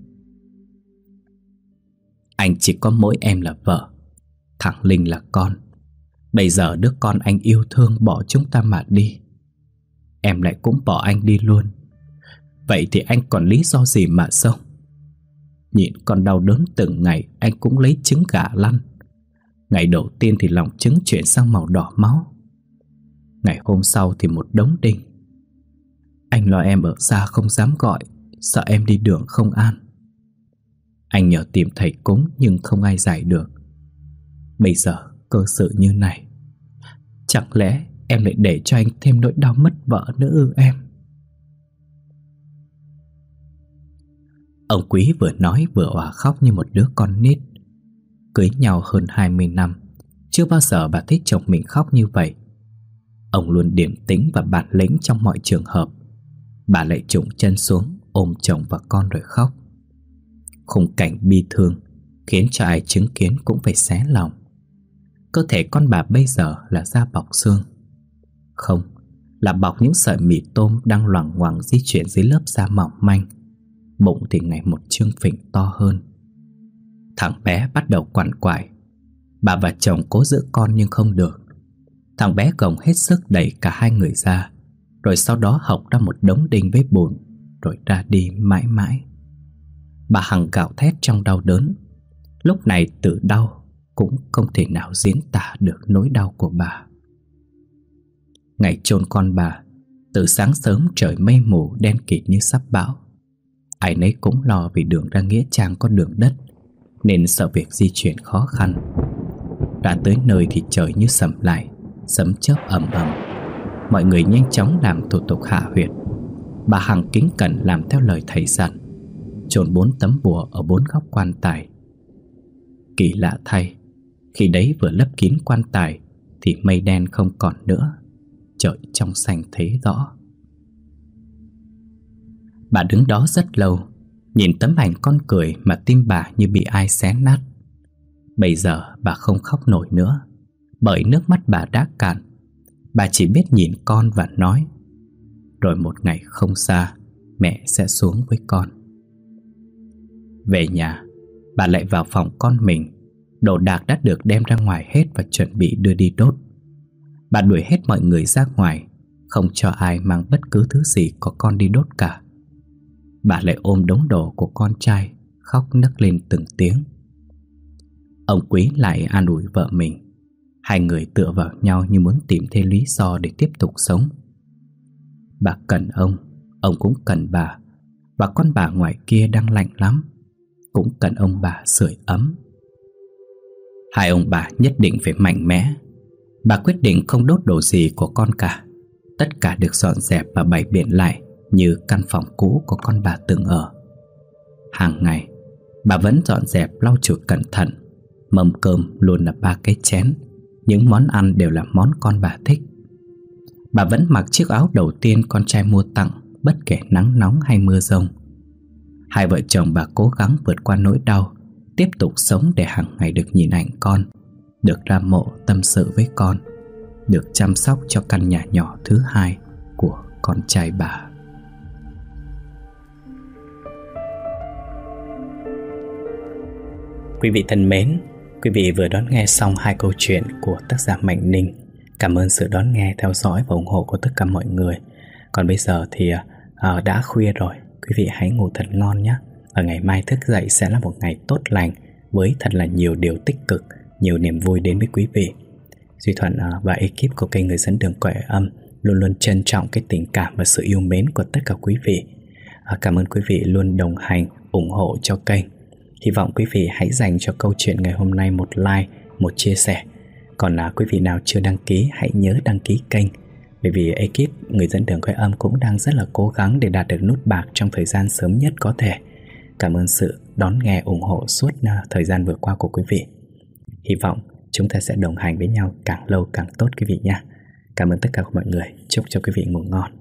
S1: Anh chỉ có mỗi em là vợ, thằng Linh là con. Bây giờ đứa con anh yêu thương bỏ chúng ta mà đi, em lại cũng bỏ anh đi luôn. Vậy thì anh còn lý do gì mà sống? Nhìn con đau đớn từng ngày, anh cũng lấy trứng gà lăn. Ngày đầu tiên thì lòng trứng chuyển sang màu đỏ máu. Ngày hôm sau thì một đống đinh. Anh lo em ở xa không dám gọi, sợ em đi đường không an. Anh nhờ tìm thầy cúng nhưng không ai giải được. Bây giờ cơ sự như này, chẳng lẽ em lại để cho anh thêm nỗi đau mất vợ nữa ư em? Ông Quý vừa nói vừa òa khóc như một đứa con nít. Cưới nhau hơn 20 năm, chưa bao giờ bà thấy chồng mình khóc như vậy. Ông luôn điềm tĩnh và bản lĩnh trong mọi trường hợp. Bà lại chụng chân xuống, ôm chồng và con rồi khóc. Khung cảnh bi thương khiến cho ai chứng kiến cũng phải xé lòng. Cơ thể con bà bây giờ là da bọc xương. Không, là bọc những sợi mì tôm đang loằng ngoằng di chuyển dưới lớp da mỏng manh. Bụng thì ngày một trương phình to hơn. Thằng bé bắt đầu quằn quại. Bà và chồng cố giữ con nhưng không được. Thằng bé gồng hết sức đẩy cả hai người ra, rồi sau đó hộc ra một đống đinh với bùn, rồi ra đi mãi mãi. Bà Hằng gào thét trong đau đớn. Lúc này tự đau cũng không thể nào diễn tả được nỗi đau của bà. Ngày chôn con bà, từ sáng sớm trời mây mù đen kịt như sắp bão. Ai nấy cũng lo vì đường ra nghĩa trang có đường đất, nên sợ việc di chuyển khó khăn. Đã tới nơi thì trời như sầm lại, sấm chớp ầm ầm. Mọi người nhanh chóng làm thủ tục hạ huyệt. Bà Hằng kính cẩn làm theo lời thầy dặn, chôn 4 tấm bùa ở 4 góc quan tài. Kỳ lạ thay, khi đấy vừa lấp kín quan tài thì mây đen không còn nữa, trời trong xanh thấy rõ. Bà đứng đó rất lâu, nhìn tấm ảnh con cười mà tim bà như bị ai xé nát. Bây giờ bà không khóc nổi nữa, bởi nước mắt bà đã cạn. Bà chỉ biết nhìn con và nói: rồi một ngày không xa, mẹ sẽ xuống với con. Về nhà, bà lại vào phòng con mình. Đồ đạc đã được đem ra ngoài hết và chuẩn bị đưa đi đốt. Bà đuổi hết mọi người ra ngoài, không cho ai mang bất cứ thứ gì có con đi đốt cả. Bà lại ôm đống đồ của con trai, khóc nấc lên từng tiếng. Ông Quý lại an ủi vợ mình. Hai người tựa vào nhau như muốn tìm thêm lý do để tiếp tục sống. Bà cần ông cũng cần bà. Và con bà ngoài kia đang lạnh lắm, cũng cần ông bà sưởi ấm. Hai ông bà nhất định phải mạnh mẽ. Bà quyết định không đốt đồ gì của con cả. Tất cả được dọn dẹp và bày biện lại như căn phòng cũ của con bà từng ở. Hàng ngày, bà vẫn dọn dẹp lau chùi cẩn thận. Mâm cơm luôn là 3 cái chén. Những món ăn đều là món con bà thích. Bà vẫn mặc chiếc áo đầu tiên con trai mua tặng, bất kể nắng nóng hay mưa giông. Hai vợ chồng bà cố gắng vượt qua nỗi đau, tiếp tục sống để hàng ngày được nhìn ảnh con, được ra mộ tâm sự với con, được chăm sóc cho căn nhà nhỏ thứ hai của con trai bà. Quý vị thân mến, quý vị vừa đón nghe xong 2 câu chuyện của tác giả Mạnh Ninh. Cảm ơn sự đón nghe, theo dõi và ủng hộ của tất cả mọi người. Còn bây giờ thì đã khuya rồi, quý vị hãy ngủ thật ngon nhé. Ở ngày mai thức dậy sẽ là một ngày tốt lành, với thật là nhiều điều tích cực, nhiều niềm vui đến với quý vị. Duy Thuận và ekip của kênh Người Dẫn Đường Quẻ Âm luôn luôn trân trọng cái tình cảm và sự yêu mến của tất cả quý vị. Cảm ơn quý vị luôn đồng hành, ủng hộ cho kênh. Hy vọng quý vị hãy dành cho câu chuyện ngày hôm nay một like, một chia sẻ. Còn quý vị nào chưa đăng ký, hãy nhớ đăng ký kênh. Bởi vì ekip Người Dẫn Đường Quẻ Âm cũng đang rất là cố gắng để đạt được nút bạc trong thời gian sớm nhất có thể. Cảm ơn sự đón nghe, ủng hộ suốt thời gian vừa qua của quý vị. Hy vọng chúng ta sẽ đồng hành với nhau càng lâu càng tốt quý vị nha. Cảm ơn tất cả mọi người. Chúc cho quý vị ngủ ngon.